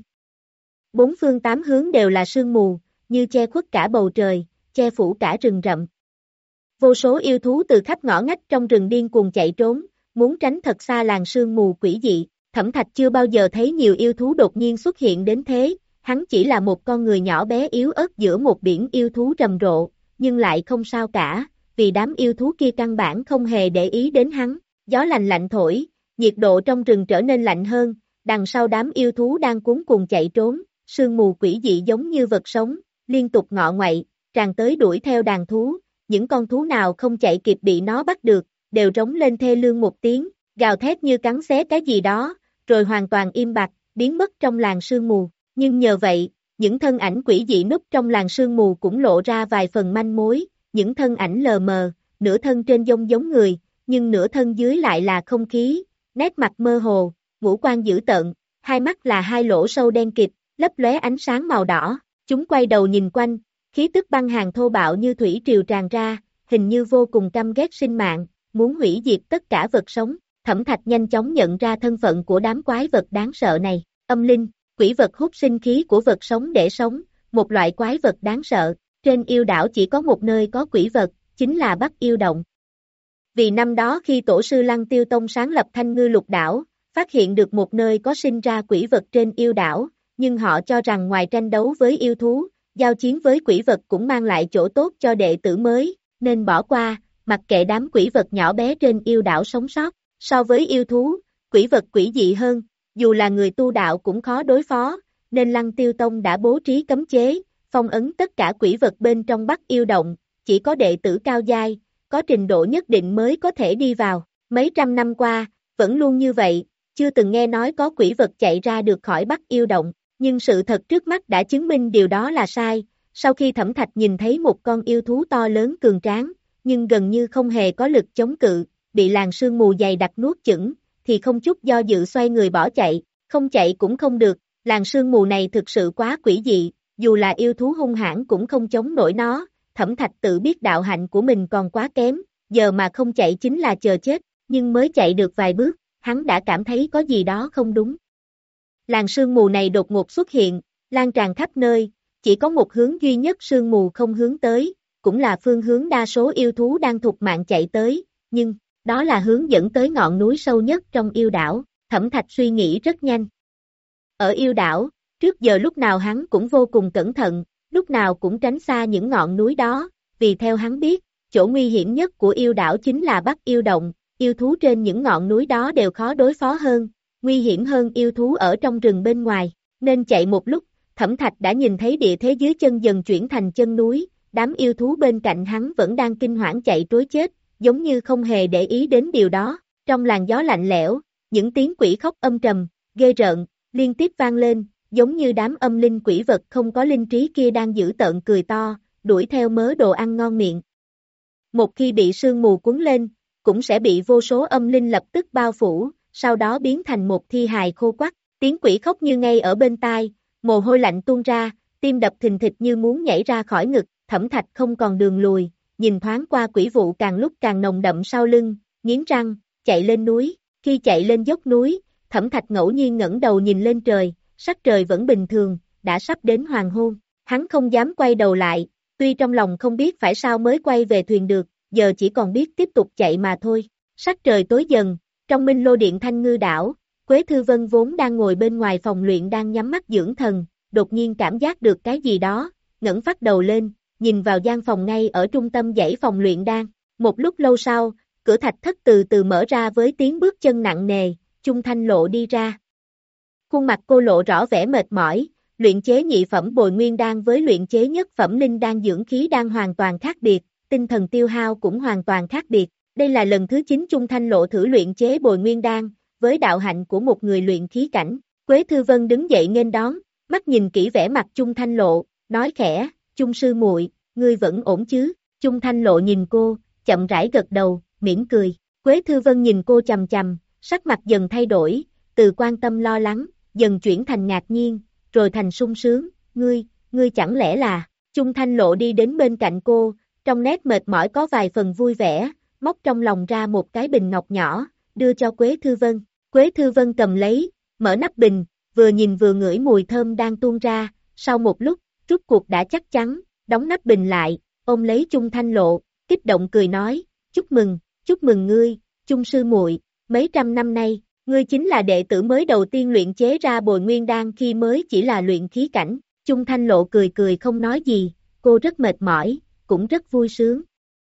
[SPEAKER 2] Bốn phương tám hướng đều là sương mù, như che khuất cả bầu trời, che phủ cả rừng rậm. Vô số yêu thú từ khắp ngõ ngách trong rừng điên cuồng chạy trốn, muốn tránh thật xa làn sương mù quỷ dị, Thẩm Thạch chưa bao giờ thấy nhiều yêu thú đột nhiên xuất hiện đến thế, hắn chỉ là một con người nhỏ bé yếu ớt giữa một biển yêu thú rầm rộ, nhưng lại không sao cả, vì đám yêu thú kia căn bản không hề để ý đến hắn, gió lạnh lạnh thổi, nhiệt độ trong rừng trở nên lạnh hơn, đằng sau đám yêu thú đang cuống cuồng chạy trốn, sương mù quỷ dị giống như vật sống, liên tục ngọ ngoậy, tràn tới đuổi theo đàn thú, những con thú nào không chạy kịp bị nó bắt được, đều rống lên thê lương một tiếng, gào thét như cắn xé cái gì đó, rồi hoàn toàn im bặt, biến mất trong làn sương mù, nhưng nhờ vậy, những thân ảnh quỷ dị núp trong làn sương mù cũng lộ ra vài phần manh mối, những thân ảnh lờ mờ, nửa thân trên giống giống người, nhưng nửa thân dưới lại là không khí, nét mặt mơ hồ, ngũ quan dữ tợn, hai mắt là hai lỗ sâu đen kịt, lấp lóe ánh sáng màu đỏ, chúng quay đầu nhìn quanh, khí tức băng hàn thô bạo như thủy triều tràn ra, hình như vô cùng căm ghét sinh mạng, muốn hủy diệt tất cả vật sống. Thẩm Thạch nhanh chóng nhận ra thân phận của đám quái vật đáng sợ này, âm linh, quỷ vật hút sinh khí của vật sống để sống, một loại quái vật đáng sợ, trên yêu đảo chỉ có một nơi có quỷ vật, chính là Bắc Yêu Động. Vì năm đó khi tổ sư Lăng Tiêu Tông sáng lập Thanh Ngư Lục Đảo, phát hiện được một nơi có sinh ra quỷ vật trên yêu đảo, nhưng họ cho rằng ngoài tranh đấu với yêu thú, giao chiến với quỷ vật cũng mang lại chỗ tốt cho đệ tử mới, nên bỏ qua, mặc kệ đám quỷ vật nhỏ bé trên yêu đảo sống sót. So với yêu thú, quỷ vật quỷ dị hơn, dù là người tu đạo cũng khó đối phó, nên Lăng Tiêu Tông đã bố trí cấm chế, phong ấn tất cả quỷ vật bên trong Bắc Yêu Động, chỉ có đệ tử cao giai, có trình độ nhất định mới có thể đi vào. Mấy trăm năm qua, vẫn luôn như vậy, chưa từng nghe nói có quỷ vật chạy ra được khỏi Bắc Yêu Động, nhưng sự thật trước mắt đã chứng minh điều đó là sai. Sau khi Thẩm Thạch nhìn thấy một con yêu thú to lớn cường tráng, nhưng gần như không hề có lực chống cự, bị làn sương mù dày đặc nuốt chửng, thì không chút do dự xoay người bỏ chạy, không chạy cũng không được, làn sương mù này thực sự quá quỷ dị, dù là yêu thú hung hãn cũng không chống nổi nó. Thẩm Thạch tự biết đạo hạnh của mình còn quá kém, giờ mà không chạy chính là chờ chết, nhưng mới chạy được vài bước, hắn đã cảm thấy có gì đó không đúng. Làn sương mù này đột ngột xuất hiện, lan tràn khắp nơi, chỉ có một hướng duy nhất sương mù không hướng tới, cũng là phương hướng đa số yêu thú đang thục mạng chạy tới, nhưng đó là hướng dẫn tới ngọn núi sâu nhất trong yêu đảo. Thẩm Thạch suy nghĩ rất nhanh. Ở yêu đảo, trước giờ lúc nào hắn cũng vô cùng cẩn thận, lúc nào cũng tránh xa những ngọn núi đó, vì theo hắn biết, chỗ nguy hiểm nhất của yêu đảo chính là Bắc Yêu Động, yêu thú trên những ngọn núi đó đều khó đối phó hơn, nguy hiểm hơn yêu thú ở trong rừng bên ngoài, nên chạy một lúc, Thẩm Thạch đã nhìn thấy địa thế dưới chân dần chuyển thành chân núi, đám yêu thú bên cạnh hắn vẫn đang kinh hoảng chạy trối chết, giống như không hề để ý đến điều đó, trong làn gió lạnh lẽo, những tiếng quỷ khóc âm trầm, ghê rợn, liên tiếp vang lên, giống như đám âm linh quỷ vật không có linh trí kia đang giữ tợn cười to, đuổi theo mớ đồ ăn ngon miệng. Một khi bị sương mù cuốn lên, cũng sẽ bị vô số âm linh lập tức bao phủ, sau đó biến thành một thi hài khô quắt, tiếng quỷ khóc như ngay ở bên tai, mồ hôi lạnh tuôn ra, tim đập thình thịch như muốn nhảy ra khỏi ngực, Thẩm Thạch không còn đường lùi, nhìn thoáng qua quỷ vụ càng lúc càng nồng đậm sau lưng, nghiến răng, chạy lên núi, khi chạy lên dốc núi, Thẩm Thạch ngẫu nhiên ngẩng đầu nhìn lên trời, sắc trời vẫn bình thường, đã sắp đến hoàng hôn, hắn không dám quay đầu lại, tuy trong lòng không biết phải sao mới quay về thuyền được, giờ chỉ còn biết tiếp tục chạy mà thôi, sắc trời tối dần, trong Minh Lô Điện Thanh Ngư đảo, Quế Thư Vân vốn đang ngồi bên ngoài phòng luyện đang nhắm mắt dưỡng thần, đột nhiên cảm giác được cái gì đó, ngẩng phát đầu lên, nhìn vào gian phòng ngay ở trung tâm dãy phòng luyện đan. Một lúc lâu sau, cửa thạch thất từ từ mở ra với tiếng bước chân nặng nề, Chung Thanh Lộ đi ra. Khuôn mặt cô lộ rõ vẻ mệt mỏi, luyện chế nhị phẩm bồi nguyên đan với luyện chế nhất phẩm linh đan dưỡng khí đan hoàn toàn khác biệt, tinh thần tiêu hao cũng hoàn toàn khác biệt. Đây là lần thứ chín Chung Thanh Lộ thử luyện chế bồi nguyên đan, với đạo hạnh của một người luyện khí cảnh. Quế Thư Vân đứng dậy nghênh đón, mắt nhìn kỹ vẻ mặt Chung Thanh Lộ, nói khẽ, Chung sư muội, ngươi vẫn ổn chứ? Chung Thanh Lộ nhìn cô, chậm rãi gật đầu, mỉm cười. Quế Thư Vân nhìn cô chằm chằm, sắc mặt dần thay đổi, từ quan tâm lo lắng, dần chuyển thành ngạc nhiên, rồi thành sung sướng, ngươi, ngươi chẳng lẽ là... Chung Thanh Lộ đi đến bên cạnh cô, trong nét mệt mỏi có vài phần vui vẻ, móc trong lòng ra một cái bình ngọc nhỏ, đưa cho Quế Thư Vân. Quế Thư Vân cầm lấy, mở nắp bình, vừa nhìn vừa ngửi mùi thơm đang tuôn ra, sau một lúc, rút cuộc đã chắc chắn, đóng nắp bình lại, ôm lấy Chung Thanh Lộ, kích động cười nói, chúc mừng, chúc mừng ngươi, Chung sư muội, mấy trăm năm nay, ngươi chính là đệ tử mới đầu tiên luyện chế ra bồi nguyên đan khi mới chỉ là luyện khí cảnh. Chung Thanh Lộ cười cười không nói gì, cô rất mệt mỏi, cũng rất vui sướng.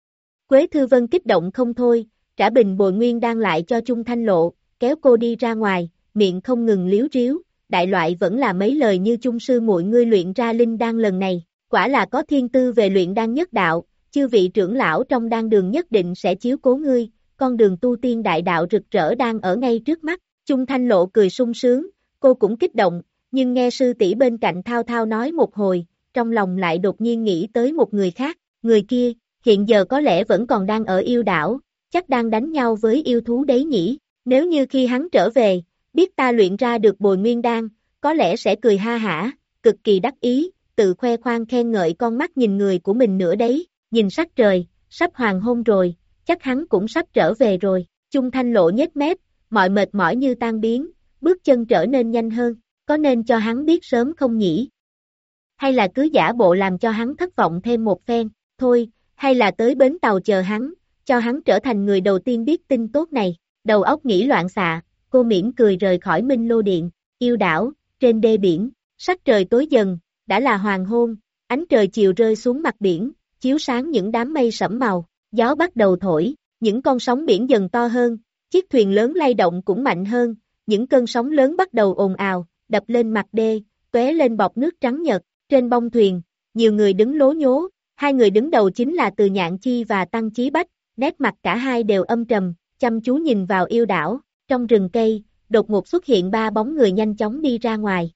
[SPEAKER 2] Quế Thư Vân kích động không thôi, trả bình bồi nguyên đan lại cho Chung Thanh Lộ, kéo cô đi ra ngoài, miệng không ngừng liếu riếu, đại loại vẫn là mấy lời như Chung sư muội ngươi luyện ra linh đan lần này, quả là có thiên tư về luyện đan nhất đạo, chư vị trưởng lão trong đan đường nhất định sẽ chiếu cố ngươi, con đường tu tiên đại đạo rực rỡ đang ở ngay trước mắt. Chung Thanh Lộ cười sung sướng, cô cũng kích động, nhưng nghe sư tỷ bên cạnh thao thao nói một hồi, trong lòng lại đột nhiên nghĩ tới một người khác, người kia, hiện giờ có lẽ vẫn còn đang ở yêu đảo, chắc đang đánh nhau với yêu thú đấy nhỉ, nếu như khi hắn trở về, biết ta luyện ra được bồi nguyên đan, có lẽ sẽ cười ha hả, cực kỳ đắc ý, tự khoe khoang khen ngợi con mắt nhìn người của mình nữa đấy, nhìn sắc trời, sắp hoàng hôn rồi, chắc hắn cũng sắp trở về rồi. Chung Thanh Lộ nhếch mép, mọi mệt mỏi như tan biến, bước chân trở nên nhanh hơn, có nên cho hắn biết sớm không nhỉ? Hay là cứ giả bộ làm cho hắn thất vọng thêm một phen, thôi, hay là tới bến tàu chờ hắn, cho hắn trở thành người đầu tiên biết tin tốt này. Đầu óc nghĩ loạn xạ, cô mỉm cười rời khỏi Minh Lô Điện, yêu đảo, trên đê biển, sắc trời tối dần, đã là hoàng hôn, ánh trời chiều rơi xuống mặt biển, chiếu sáng những đám mây sẫm màu, gió bắt đầu thổi, những con sóng biển dần to hơn, chiếc thuyền lớn lay động cũng mạnh hơn, những cơn sóng lớn bắt đầu ồn ào, đập lên mặt đê, tóe lên bọt nước trắng nhợt, trên bông thuyền, nhiều người đứng lố nhố, hai người đứng đầu chính là Từ Nhạn Chi và Tăng Chí Bách, nét mặt cả hai đều âm trầm, chăm chú nhìn vào yêu đảo, trong rừng cây, đột ngột xuất hiện ba bóng người nhanh chóng đi ra ngoài.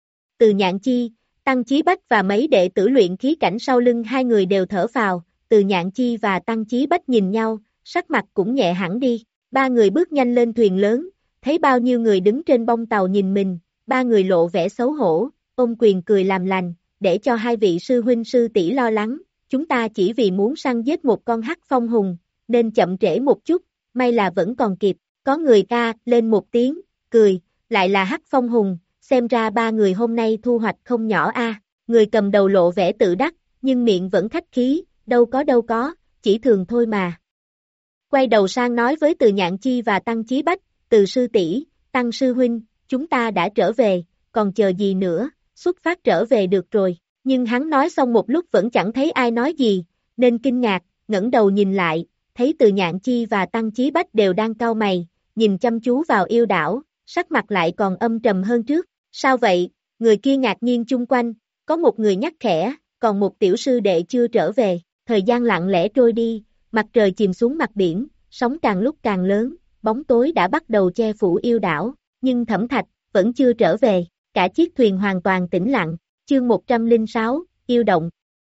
[SPEAKER 2] Từ Nhạn Chi, Tăng Chí Bách và mấy đệ tử luyện khí cảnh sau lưng hai người đều thở phào, Từ Nhạn Chi và Tăng Chí Bách nhìn nhau, sắc mặt cũng nhẹ hẳn đi, ba người bước nhanh lên thuyền lớn, thấy bao nhiêu người đứng trên bông tàu nhìn mình, ba người lộ vẻ xấu hổ, ôm quyền cười làm lành, để cho hai vị sư huynh sư tỷ lo lắng, chúng ta chỉ vì muốn săn giết một con hắc phong hùng, nên chậm trễ một chút, may là vẫn còn kịp, có người ca lên một tiếng, cười, lại là hắc phong hùng, xem ra ba người hôm nay thu hoạch không nhỏ a. Người cầm đầu lộ vẻ tự đắc, nhưng miệng vẫn khách khí, đâu có đâu có, chỉ thường thôi mà. Quay đầu sang nói với Từ Nhạn Chi và Tăng Chí Bách, Từ sư tỷ, Tăng sư huynh, chúng ta đã trở về, còn chờ gì nữa, xuất phát trở về được rồi, nhưng hắn nói xong một lúc vẫn chẳng thấy ai nói gì, nên kinh ngạc, ngẩng đầu nhìn lại, thấy Từ Nhạn Chi và Tăng Chí Bách đều đang cau mày, nhìn chăm chú vào yêu đảo, sắc mặt lại còn âm trầm hơn trước. Sao vậy? Người kia ngạc nhiên chung quanh, có một người nhắc khẽ, còn một tiểu sư đệ chưa trở về. Thời gian lặng lẽ trôi đi, mặt trời chìm xuống mặt biển, sóng càng lúc càng lớn, bóng tối đã bắt đầu che phủ yêu đảo, nhưng Thẩm Thạch vẫn chưa trở về, cả chiếc thuyền hoàn toàn tĩnh lặng. Chương một trăm lẻ sáu, yêu động.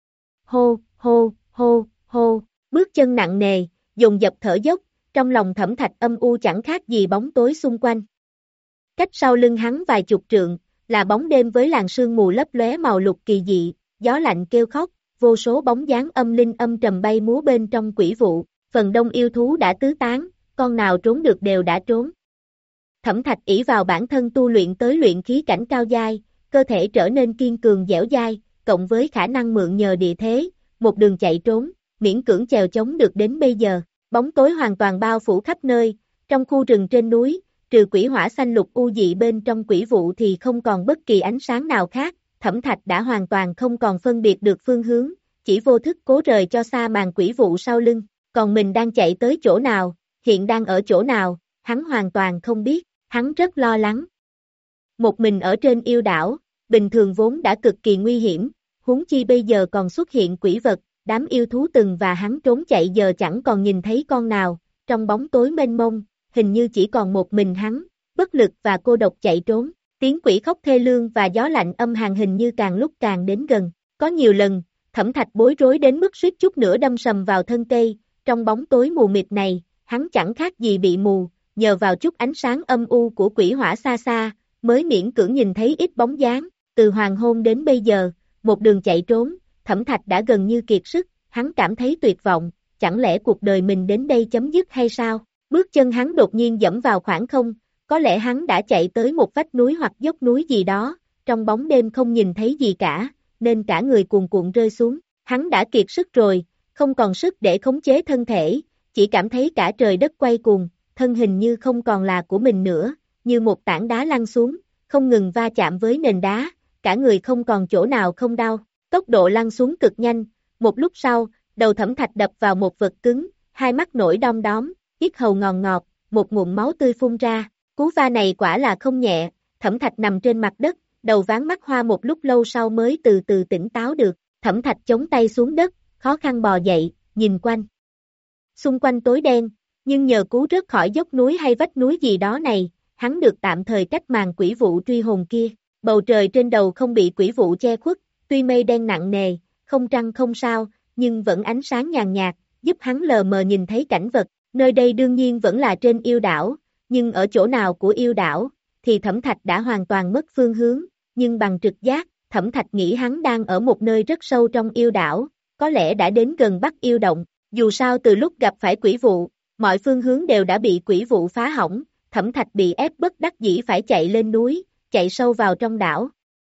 [SPEAKER 2] Hô, hô, hô, hô, bước chân nặng nề, dồn dập thở dốc, trong lòng Thẩm Thạch âm u chẳng khác gì bóng tối xung quanh. Cách sau lưng hắn vài chục trượng, là bóng đêm với làn sương mù lấp lóe màu lục kỳ dị, gió lạnh kêu khóc, vô số bóng dáng âm linh âm trầm bay múa bên trong quỷ vụ, phần đông yêu thú đã tứ tán, con nào trốn được đều đã trốn. Thẩm Thạch ỷ vào bản thân tu luyện tới luyện khí cảnh cao giai, cơ thể trở nên kiên cường dẻo dai, cộng với khả năng mượn nhờ địa thế, một đường chạy trốn, miễn cưỡng chèo chống được đến bây giờ. Bóng tối hoàn toàn bao phủ khắp nơi, trong khu rừng trên núi, trừ quỷ hỏa xanh lục u dị bên trong quỷ vụ thì không còn bất kỳ ánh sáng nào khác. Thẩm Thạch đã hoàn toàn không còn phân biệt được phương hướng, chỉ vô thức cố rời cho xa màn quỷ vụ sau lưng, còn mình đang chạy tới chỗ nào, hiện đang ở chỗ nào, hắn hoàn toàn không biết, hắn rất lo lắng. Một mình ở trên yêu đảo, bình thường vốn đã cực kỳ nguy hiểm, huống chi bây giờ còn xuất hiện quỷ vật, đám yêu thú từng và hắn trốn chạy giờ chẳng còn nhìn thấy con nào, trong bóng tối mênh mông, hình như chỉ còn một mình hắn, bất lực và cô độc chạy trốn. Tiếng quỷ khóc thê lương và gió lạnh âm hàn hình như càng lúc càng đến gần. Có nhiều lần, Thẩm Thạch bối rối đến mức suýt chút nữa đâm sầm vào thân cây. Trong bóng tối mù mịt này, hắn chẳng khác gì bị mù, nhờ vào chút ánh sáng âm u của quỷ hỏa xa xa, mới miễn cưỡng nhìn thấy ít bóng dáng. Từ hoàng hôn đến bây giờ, một đường chạy trốn, Thẩm Thạch đã gần như kiệt sức, hắn cảm thấy tuyệt vọng, chẳng lẽ cuộc đời mình đến đây chấm dứt hay sao? Bước chân hắn đột nhiên dẫm vào khoảng không. Có lẽ hắn đã chạy tới một vách núi hoặc dốc núi gì đó, trong bóng đêm không nhìn thấy gì cả, nên cả người cuồn cuộn rơi xuống. Hắn đã kiệt sức rồi, không còn sức để khống chế thân thể, chỉ cảm thấy cả trời đất quay cuồng, thân hình như không còn là của mình nữa, như một tảng đá lăn xuống, không ngừng va chạm với nền đá, cả người không còn chỗ nào không đau. Tốc độ lăn xuống cực nhanh, một lúc sau, đầu Thẩm Thạch đập vào một vật cứng, hai mắt nổi đom đóm, yết hầu ngòn ngọt, một ngụm máu tươi phun ra. Cú va này quả là không nhẹ, Thẩm Thạch nằm trên mặt đất, đầu ván mắt hoa một lúc lâu sau mới từ từ tỉnh táo được. Thẩm Thạch chống tay xuống đất, khó khăn bò dậy, nhìn quanh. Xung quanh tối đen, nhưng nhờ cứu rớt khỏi dốc núi hay vách núi gì đó này, hắn được tạm thời cách màn quỷ vụ truy hồn kia. Bầu trời trên đầu không bị quỷ vụ che khuất, tuy mây đen nặng nề, không trăng không sao, nhưng vẫn ánh sáng nhàn nhạt, giúp hắn lờ mờ nhìn thấy cảnh vật. Nơi đây đương nhiên vẫn là trên yêu đảo. Nhưng ở chỗ nào của yêu đảo, thì Thẩm Thạch đã hoàn toàn mất phương hướng, nhưng bằng trực giác, Thẩm Thạch nghĩ hắn đang ở một nơi rất sâu trong yêu đảo, có lẽ đã đến gần Bắc Yêu Động. Dù sao từ lúc gặp phải quỷ vụ, mọi phương hướng đều đã bị quỷ vụ phá hỏng, Thẩm Thạch bị ép bất đắc dĩ phải chạy lên núi, chạy sâu vào trong đảo.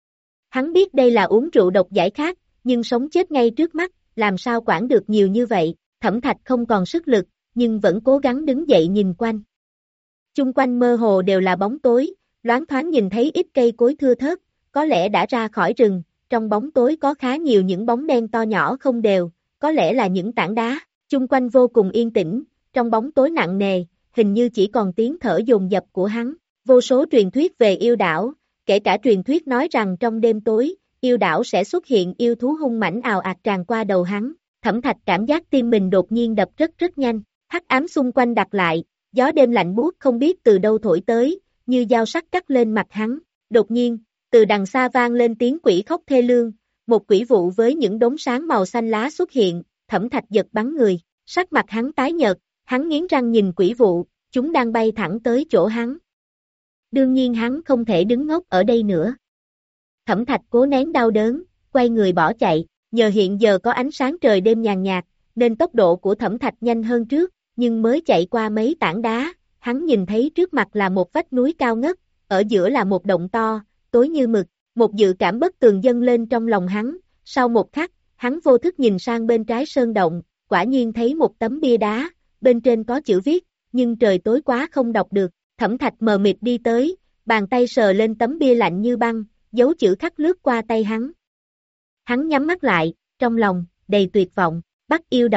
[SPEAKER 2] Hắn biết đây là uống rượu độc giải khát, nhưng sống chết ngay trước mắt, làm sao quản được nhiều như vậy. Thẩm Thạch không còn sức lực, nhưng vẫn cố gắng đứng dậy nhìn quanh. Chung quanh mơ hồ đều là bóng tối, loáng thoáng nhìn thấy ít cây cối thưa thớt, có lẽ đã ra khỏi rừng, trong bóng tối có khá nhiều những bóng đen to nhỏ không đều, có lẽ là những tảng đá. Chung quanh vô cùng yên tĩnh, trong bóng tối nặng nề, hình như chỉ còn tiếng thở dồn dập của hắn. Vô số truyền thuyết về yêu đảo, kể cả truyền thuyết nói rằng trong đêm tối, yêu đảo sẽ xuất hiện yêu thú hung mãnh ào ạt tràn qua đầu hắn. Thẩm Thạch cảm giác tim mình đột nhiên đập rất rất nhanh, hắc ám xung quanh đặt lại, gió đêm lạnh buốt không biết từ đâu thổi tới, như dao sắc cắt lên mặt hắn. Đột nhiên, từ đằng xa vang lên tiếng quỷ khóc thê lương, một quỷ vụ với những đốm sáng màu xanh lá xuất hiện. Thẩm Thạch giật bắn người, sắc mặt hắn tái nhợt, hắn nghiến răng nhìn quỷ vụ, chúng đang bay thẳng tới chỗ hắn. Đương nhiên hắn không thể đứng ngốc ở đây nữa. Thẩm Thạch cố nén đau đớn, quay người bỏ chạy, nhờ hiện giờ có ánh sáng trời đêm nhàn nhạt, nên tốc độ của Thẩm Thạch nhanh hơn trước, nhưng mới chạy qua mấy tảng đá, hắn nhìn thấy trước mặt là một vách núi cao ngất, ở giữa là một động to, tối như mực, một dự cảm bất tường dâng lên trong lòng hắn. Sau một khắc, hắn vô thức nhìn sang bên trái sơn động, quả nhiên thấy một tấm bia đá, bên trên có chữ viết, nhưng trời tối quá không đọc được. Thẩm Thạch mờ mịt đi tới, bàn tay sờ lên tấm bia lạnh như băng, dấu chữ khắc lướt qua tay hắn. Hắn nhắm mắt lại, trong lòng đầy tuyệt vọng. Bắc Yêu Động,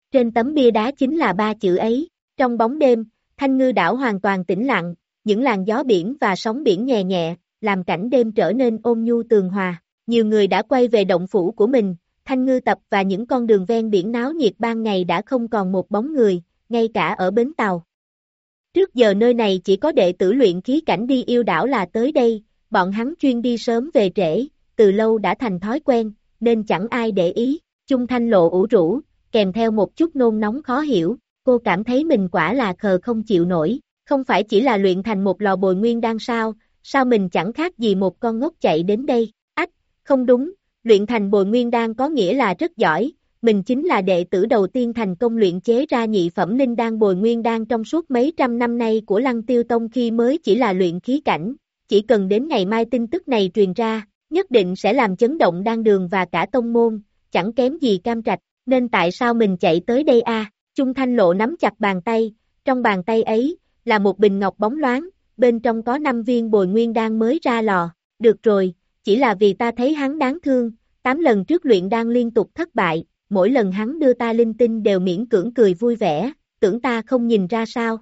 [SPEAKER 2] Trên tấm bia đá chính là ba chữ ấy. Trong bóng đêm, Thanh Ngư đảo hoàn toàn tĩnh lặng, những làn gió biển và sóng biển nhẹ nhẹ, làm cảnh đêm trở nên ôn nhu tường hòa. Nhiều người đã quay về động phủ của mình, Thanh Ngư tập và những con đường ven biển náo nhiệt ban ngày đã không còn một bóng người, ngay cả ở bến tàu. Trước giờ nơi này chỉ có đệ tử luyện khí cảnh đi yêu đảo là tới đây, bọn hắn chuyên đi sớm về trễ, từ lâu đã thành thói quen, nên chẳng ai để ý. Chung Thanh Lộ ủ rũ, kèm theo một chút nôn nóng khó hiểu, cô cảm thấy mình quả là khờ không chịu nổi, không phải chỉ là luyện thành một lò bồi nguyên đan sao, sao mình chẳng khác gì một con ngốc chạy đến đây, ách, không đúng, luyện thành bồi nguyên đan có nghĩa là rất giỏi, mình chính là đệ tử đầu tiên thành công luyện chế ra nhị phẩm linh đan bồi nguyên đan trong suốt mấy trăm năm nay của Lăng Tiêu Tông khi mới chỉ là luyện khí cảnh, chỉ cần đến ngày mai tin tức này truyền ra, nhất định sẽ làm chấn động đan đường và cả tông môn, chẳng kém gì Cam Trạch, nên tại sao mình chạy tới đây a? À? Chung Thanh Lộ nắm chặt bàn tay, trong bàn tay ấy, là một bình ngọc bóng loáng, bên trong có năm viên bồi nguyên đan mới ra lò, được rồi, chỉ là vì ta thấy hắn đáng thương, tám lần trước luyện đan liên tục thất bại, mỗi lần hắn đưa ta linh tinh đều miễn cưỡng cười vui vẻ, tưởng ta không nhìn ra sao.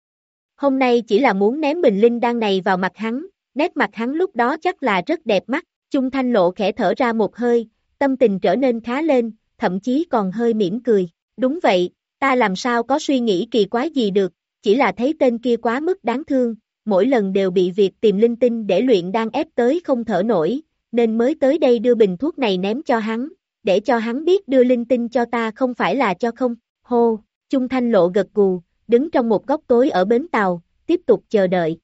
[SPEAKER 2] Hôm nay chỉ là muốn ném bình linh đan này vào mặt hắn, nét mặt hắn lúc đó chắc là rất đẹp mắt, Chung Thanh Lộ khẽ thở ra một hơi, tâm tình trở nên khá lên, thậm chí còn hơi mỉm cười, đúng vậy, ta làm sao có suy nghĩ kỳ quái gì được, chỉ là thấy tên kia quá mức đáng thương, mỗi lần đều bị việc tìm linh tinh để luyện đan ép tới không thở nổi, nên mới tới đây đưa bình thuốc này ném cho hắn, để cho hắn biết đưa linh tinh cho ta không phải là cho không, hô, Chung Thanh Lộ gật gù, đứng trong một góc tối ở bến tàu, tiếp tục chờ đợi.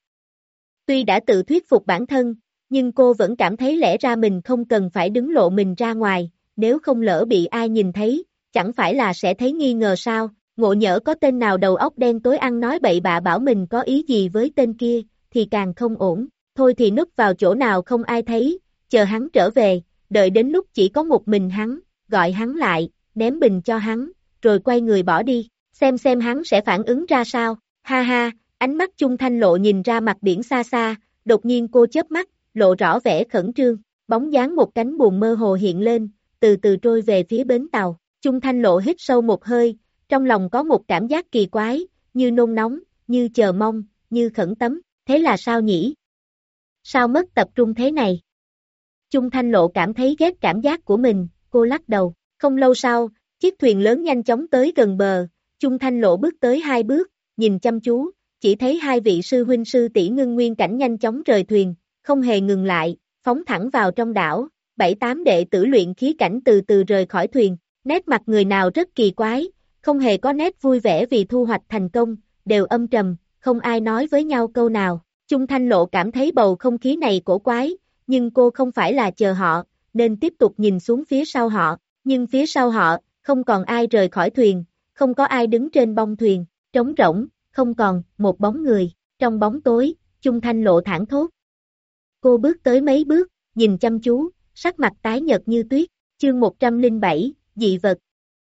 [SPEAKER 2] Tuy đã tự thuyết phục bản thân, nhưng cô vẫn cảm thấy lẽ ra mình không cần phải đứng lộ mình ra ngoài, nếu không lỡ bị ai nhìn thấy, chẳng phải là sẽ thấy nghi ngờ sao, ngộ nhỡ có tên nào đầu óc đen tối ăn nói bậy bạ bảo mình có ý gì với tên kia, thì càng không ổn, thôi thì núp vào chỗ nào không ai thấy, chờ hắn trở về, đợi đến lúc chỉ có một mình hắn, gọi hắn lại, ném bình cho hắn, rồi quay người bỏ đi, xem xem hắn sẽ phản ứng ra sao, ha ha, ánh mắt Chung Thanh Lộ nhìn ra mặt biển xa xa, đột nhiên cô chớp mắt, lộ rõ vẻ khẩn trương, bóng dáng một cánh buồm mơ hồ hiện lên, từ từ trôi về phía bến tàu, Chung Thanh Lộ hít sâu một hơi, trong lòng có một cảm giác kỳ quái, như nôn nóng, như chờ mong, như khẩn tấm, thế là sao nhỉ? Sao mất tập trung thế này? Chung Thanh Lộ cảm thấy ghét cảm giác của mình, cô lắc đầu, không lâu sau, chiếc thuyền lớn nhanh chóng tới gần bờ, Chung Thanh Lộ bước tới hai bước, nhìn chăm chú, chỉ thấy hai vị sư huynh sư tỷ ngưng nguyên cảnh nhanh chóng rời thuyền, không hề ngừng lại, phóng thẳng vào trong đảo, bảy tám đệ tử luyện khí cảnh từ từ rời khỏi thuyền, nét mặt người nào rất kỳ quái, không hề có nét vui vẻ vì thu hoạch thành công, đều âm trầm, không ai nói với nhau câu nào, Chung Thanh Lộ cảm thấy bầu không khí này cổ quái, nhưng cô không phải là chờ họ, nên tiếp tục nhìn xuống phía sau họ, nhưng phía sau họ, không còn ai rời khỏi thuyền, không có ai đứng trên bông thuyền, trống rỗng, không còn một bóng người, trong bóng tối, Chung Thanh Lộ thảng thốt. Cô bước tới mấy bước, nhìn chăm chú, sắc mặt tái nhợt như tuyết, chương một trăm lẻ bảy, dị vật.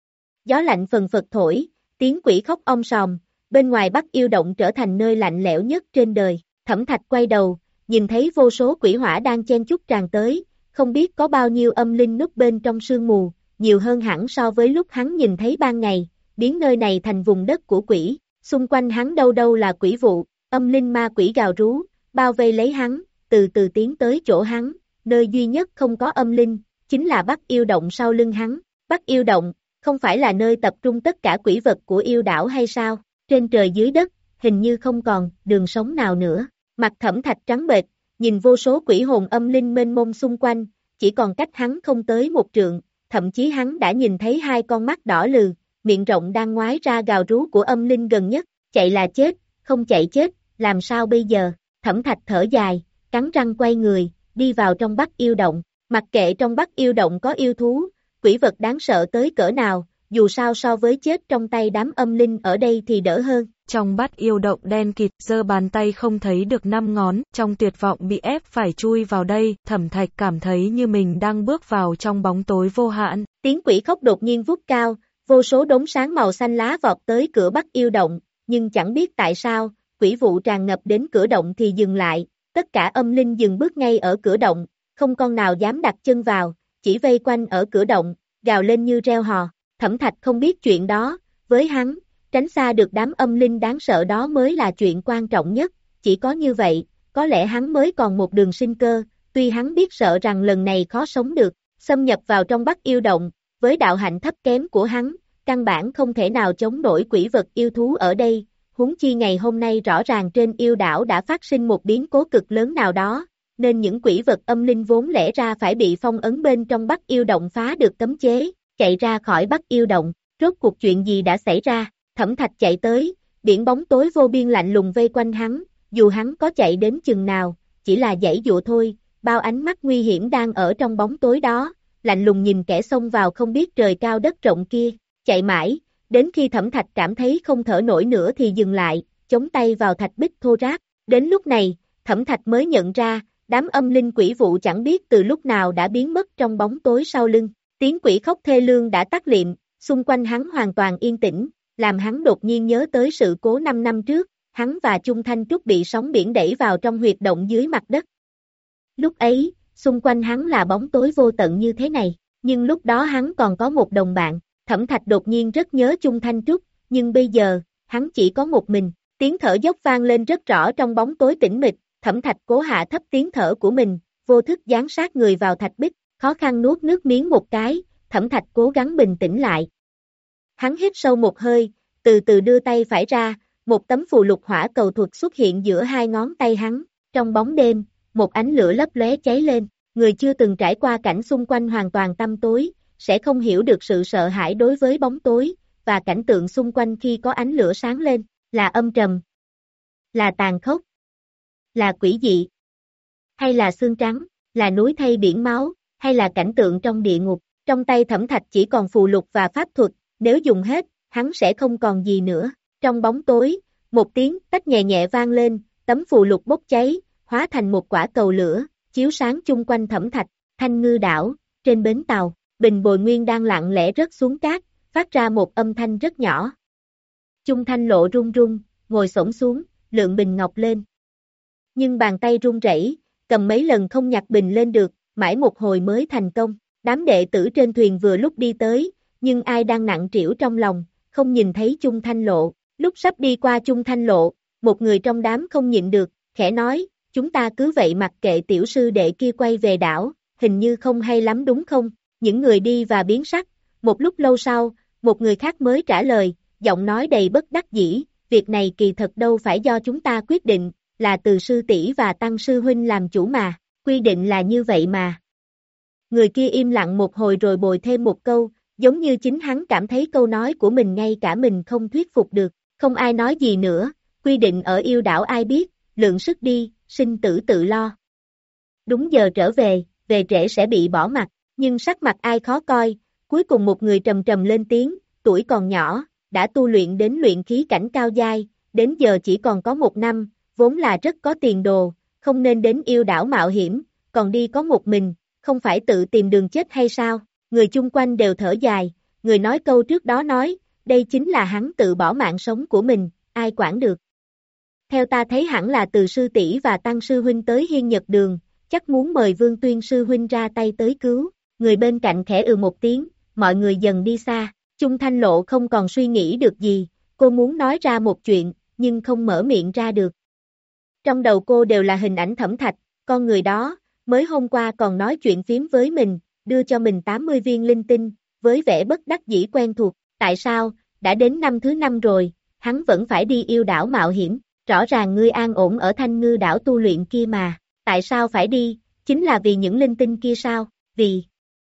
[SPEAKER 2] Gió lạnh phần phật thổi, tiếng quỷ khóc om sòm, bên ngoài Bắc Yêu Động trở thành nơi lạnh lẽo nhất trên đời, Thẩm Thạch quay đầu, nhìn thấy vô số quỷ hỏa đang chen chúc tràn tới, không biết có bao nhiêu âm linh núp bên trong sương mù, nhiều hơn hẳn so với lúc hắn nhìn thấy ban ngày, biến nơi này thành vùng đất của quỷ, xung quanh hắn đâu đâu là quỷ vụ, âm linh ma quỷ gào rú, bao vây lấy hắn, từ từ tiến tới chỗ hắn, nơi duy nhất không có âm linh, chính là Bắc Yêu Động sau lưng hắn, Bắc Yêu Động, không phải là nơi tập trung tất cả quỷ vật của yêu đảo hay sao, trên trời dưới đất, hình như không còn đường sống nào nữa, mặt Thẩm Thạch trắng bệch, nhìn vô số quỷ hồn âm linh mênh mông xung quanh, chỉ còn cách hắn không tới một trượng, thậm chí hắn đã nhìn thấy hai con mắt đỏ lừ, miệng rộng đang ngoái ra gào rú của âm linh gần nhất, chạy là chết, không chạy chết, làm sao bây giờ, Thẩm Thạch thở dài, cắn răng quay người, đi vào trong Bắc Yêu Động, mặc kệ trong Bắc Yêu Động có yêu thú, quỷ vật đáng sợ tới cỡ nào, dù sao so với chết trong tay đám âm linh ở đây thì đỡ hơn.
[SPEAKER 3] Trong Bắc Yêu Động đen kịt, giơ bàn tay không thấy được năm ngón, trong tuyệt vọng bị ép phải chui vào đây, Thẩm Thạch cảm thấy như mình đang bước vào trong bóng tối vô hạn.
[SPEAKER 2] Tiếng quỷ khóc đột nhiên vút cao, vô số đốm sáng màu xanh lá vọt tới cửa Bắc Yêu Động, nhưng chẳng biết tại sao, quỷ vụ tràn ngập đến cửa động thì dừng lại, tất cả âm linh dừng bước ngay ở cửa động, không con nào dám đặt chân vào, chỉ vây quanh ở cửa động, gào lên như reo hò. Thẩm Thạch không biết chuyện đó, Với hắn, tránh xa được đám âm linh đáng sợ đó mới là chuyện quan trọng nhất, chỉ có như vậy, có lẽ hắn mới còn một đường sinh cơ, tuy hắn biết sợ rằng lần này khó sống được, xâm nhập vào trong Bắc Yêu Động, với đạo hạnh thấp kém của hắn, căn bản không thể nào chống nổi quỷ vật yêu thú ở đây, huống chi ngày hôm nay rõ ràng trên yêu đảo đã phát sinh một biến cố cực lớn nào đó, nên những quỷ vật âm linh vốn lẽ ra phải bị phong ấn bên trong Bắc Yêu Động phá được cấm chế, chạy ra khỏi Bắc Yêu Động, rốt cuộc chuyện gì đã xảy ra, Thẩm Thạch chạy tới, biển bóng tối vô biên lạnh lùng vây quanh hắn, dù hắn có chạy đến chừng nào, chỉ là giãy dụa thôi, bao ánh mắt nguy hiểm đang ở trong bóng tối đó, lạnh lùng nhìn kẻ xông vào không biết trời cao đất rộng kia, chạy mãi, đến khi Thẩm Thạch cảm thấy không thở nổi nữa thì dừng lại, chống tay vào thạch bích thô ráp, đến lúc này, Thẩm Thạch mới nhận ra, đám âm linh quỷ vụ chẳng biết từ lúc nào đã biến mất trong bóng tối sau lưng, tiếng quỷ khóc thê lương đã tắt liệm, xung quanh hắn hoàn toàn yên tĩnh, làm hắn đột nhiên nhớ tới sự cố năm năm trước, hắn và Chung Thanh Trúc bị sóng biển đẩy vào trong huyệt động dưới mặt đất. Lúc ấy, xung quanh hắn là bóng tối vô tận như thế này, nhưng lúc đó hắn còn có một đồng bạn, Thẩm Thạch đột nhiên rất nhớ Chung Thanh Trúc, nhưng bây giờ, hắn chỉ có một mình, tiếng thở dốc vang lên rất rõ trong bóng tối tĩnh mịch, Thẩm Thạch cố hạ thấp tiếng thở của mình, vô thức dán sát người vào thạch bích, khó khăn nuốt nước miếng một cái, Thẩm Thạch cố gắng bình tĩnh lại. Hắn hít sâu một hơi, từ từ đưa tay phải ra, một tấm phù lục hỏa cầu thuật xuất hiện giữa hai ngón tay hắn, trong bóng đêm, một ánh lửa lấp lóe cháy lên, người chưa từng trải qua cảnh xung quanh hoàn toàn tăm tối, sẽ không hiểu được sự sợ hãi đối với bóng tối, và cảnh tượng xung quanh khi có ánh lửa sáng lên, là âm trầm, là tàn khốc, là quỷ dị, hay là xương trắng, là núi thay biển máu, hay là cảnh tượng trong địa ngục, trong tay Thẩm Thạch chỉ còn phù lục và pháp thuật, nếu dùng hết, hắn sẽ không còn gì nữa, trong bóng tối, một tiếng tách nhẹ nhẹ vang lên, tấm phù lục bốc cháy, hóa thành một quả cầu lửa, chiếu sáng chung quanh Thẩm Thạch, Thanh Ngư đảo, trên bến tàu, bình bồi nguyên đang lặng lẽ rớt xuống cát, phát ra một âm thanh rất nhỏ. Chung Thanh Lộ run run, ngồi xổm xuống, lượng bình ngọc lên. Nhưng bàn tay run rẩy, cầm mấy lần không nhặt bình lên được, mãi một hồi mới thành công. Đám đệ tử trên thuyền vừa lúc đi tới, nhưng ai đang nặng trĩu trong lòng, không nhìn thấy Chung Thanh Lộ. Lúc sắp đi qua Chung Thanh Lộ, một người trong đám không nhịn được, khẽ nói, chúng ta cứ vậy mặc kệ tiểu sư đệ kia quay về đảo, hình như không hay lắm đúng không? Những người đi và biến sắc, một lúc lâu sau, một người khác mới trả lời, giọng nói đầy bất đắc dĩ, việc này kỳ thật đâu phải do chúng ta quyết định, là từ sư tỷ và tăng sư huynh làm chủ mà, quy định là như vậy mà. Người kia im lặng một hồi rồi bồi thêm một câu, giống như chính hắn cảm thấy câu nói của mình ngay cả mình không thuyết phục được, không ai nói gì nữa, quy định ở yêu đảo ai biết, lượng sức đi, sinh tử tự lo. Đúng giờ trở về, về trễ sẽ bị bỏ mặt, nhưng sắc mặt ai khó coi, cuối cùng một người trầm trầm lên tiếng, tuổi còn nhỏ, đã tu luyện đến luyện khí cảnh cao giai, đến giờ chỉ còn có một năm, vốn là rất có tiền đồ, không nên đến yêu đảo mạo hiểm, còn đi có một mình, không phải tự tìm đường chết hay sao? Người chung quanh đều thở dài, người nói câu trước đó nói, đây chính là hắn tự bỏ mạng sống của mình, ai quản được. Theo ta thấy hẳn là từ sư tỷ và tăng sư huynh tới Hiên Nhật Đường, chắc muốn mời Vương Tuyên sư huynh ra tay tới cứu. Người bên cạnh khẽ ừ một tiếng, mọi người dần đi xa, Chung Thanh Lộ không còn suy nghĩ được gì, cô muốn nói ra một chuyện, nhưng không mở miệng ra được. Trong đầu cô đều là hình ảnh Thẩm Thạch, con người đó, mới hôm qua còn nói chuyện phím với mình, đưa cho mình tám mươi viên linh tinh, với vẻ bất đắc dĩ quen thuộc, tại sao, đã đến năm thứ năm rồi, hắn vẫn phải đi yêu đảo mạo hiểm, rõ ràng ngươi an ổn ở Thanh Ngư đảo tu luyện kia mà, tại sao phải đi, chính là vì những linh tinh kia sao, vì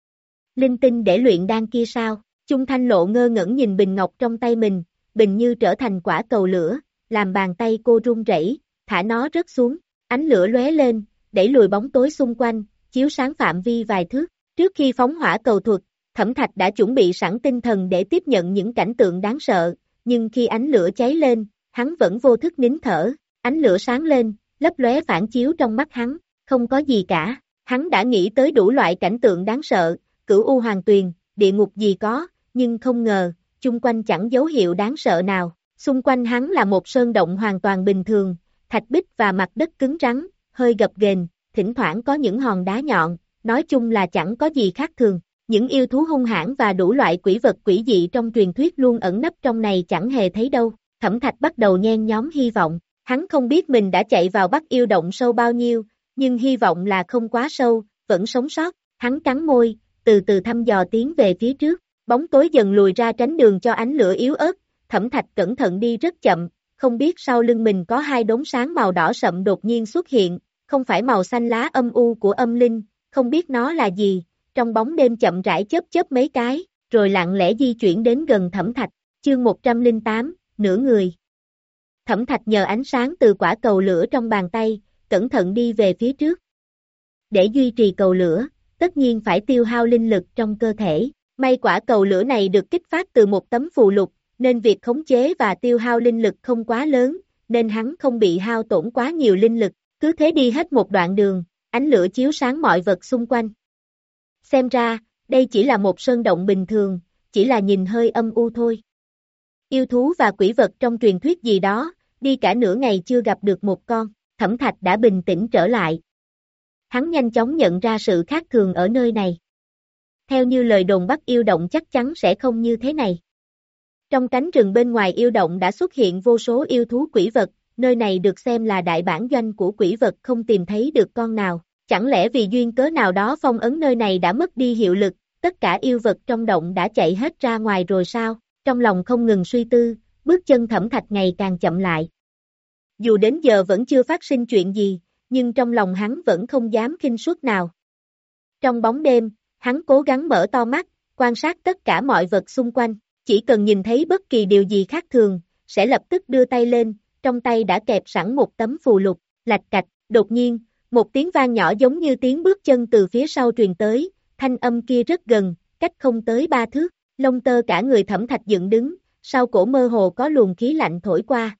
[SPEAKER 2] linh tinh để luyện đan kia sao, Chung Thanh Lộ ngơ ngẩn nhìn bình ngọc trong tay mình, bình như trở thành quả cầu lửa, làm bàn tay cô run rẩy, thả nó rớt xuống, ánh lửa lóe lên, đẩy lùi bóng tối xung quanh, chiếu sáng phạm vi vài thước, trước khi phóng hỏa cầu thuật, Thẩm Thạch đã chuẩn bị sẵn tinh thần để tiếp nhận những cảnh tượng đáng sợ, nhưng khi ánh lửa cháy lên, hắn vẫn vô thức nín thở, ánh lửa sáng lên, lấp lóe phản chiếu trong mắt hắn, không có gì cả, hắn đã nghĩ tới đủ loại cảnh tượng đáng sợ, cửu u hoàng tuyền, địa ngục gì có, nhưng không ngờ, chung quanh chẳng dấu hiệu đáng sợ nào, xung quanh hắn là một sơn động hoàn toàn bình thường, thạch bích và mặt đất cứng rắn, hơi gập ghềnh, thỉnh thoảng có những hòn đá nhọn, nói chung là chẳng có gì khác thường, Những yêu thú hung hãn và đủ loại quỷ vật quỷ dị trong truyền thuyết luôn ẩn nấp trong này chẳng hề thấy đâu. Thẩm Thạch bắt đầu nhen nhóm hy vọng, hắn không biết mình đã chạy vào Bắc Yêu Động sâu bao nhiêu, nhưng hy vọng là không quá sâu, vẫn sống sót. Hắn cắn môi, từ từ thăm dò tiến về phía trước, bóng tối dần lùi ra tránh đường cho ánh lửa yếu ớt. Thẩm Thạch cẩn thận đi rất chậm, không biết sau lưng mình có hai đốm sáng màu đỏ sậm đột nhiên xuất hiện, không phải màu xanh lá âm u của âm linh, không biết nó là gì, trong bóng đêm chậm rãi chớp chớp mấy cái, rồi lặng lẽ di chuyển đến gần Thẩm Thạch. Chương một trăm lẻ tám, nửa người. Thẩm Thạch nhờ ánh sáng từ quả cầu lửa trong bàn tay, cẩn thận đi về phía trước. Để duy trì cầu lửa, tất nhiên phải tiêu hao linh lực trong cơ thể. May quả cầu lửa này được kích phát từ một tấm phù lục, nên việc khống chế và tiêu hao linh lực không quá lớn, nên hắn không bị hao tổn quá nhiều linh lực. Cứ thế đi hết một đoạn đường, ánh lửa chiếu sáng mọi vật xung quanh. Xem ra, đây chỉ là một sơn động bình thường, chỉ là nhìn hơi âm u thôi. Yêu thú và quỷ vật trong truyền thuyết gì đó, đi cả nửa ngày chưa gặp được một con. Thẩm Thạch đã bình tĩnh trở lại. Hắn nhanh chóng nhận ra sự khác thường ở nơi này. Theo như lời đồn Bắc Yêu Động chắc chắn sẽ không như thế này. Trong cánh rừng bên ngoài yêu động đã xuất hiện vô số yêu thú quỷ vật, nơi này được xem là đại bản doanh của quỷ vật không tìm thấy được con nào. Chẳng lẽ vì duyên cớ nào đó phong ấn nơi này đã mất đi hiệu lực, tất cả yêu vật trong động đã chạy hết ra ngoài rồi sao? Trong lòng không ngừng suy tư, bước chân Thẩm Thạch ngày càng chậm lại. Dù đến giờ vẫn chưa phát sinh chuyện gì, nhưng trong lòng hắn vẫn không dám khinh suất nào. Trong bóng đêm, hắn cố gắng mở to mắt, quan sát tất cả mọi vật xung quanh, chỉ cần nhìn thấy bất kỳ điều gì khác thường, sẽ lập tức đưa tay lên, trong tay đã kẹp sẵn một tấm phù lục, lạch cạch. Đột nhiên, một tiếng vang nhỏ giống như tiếng bước chân từ phía sau truyền tới, thanh âm kia rất gần, cách không tới ba thước, lông tơ cả người Thẩm Thạch dựng đứng, sau cổ mơ hồ có luồng khí lạnh thổi qua.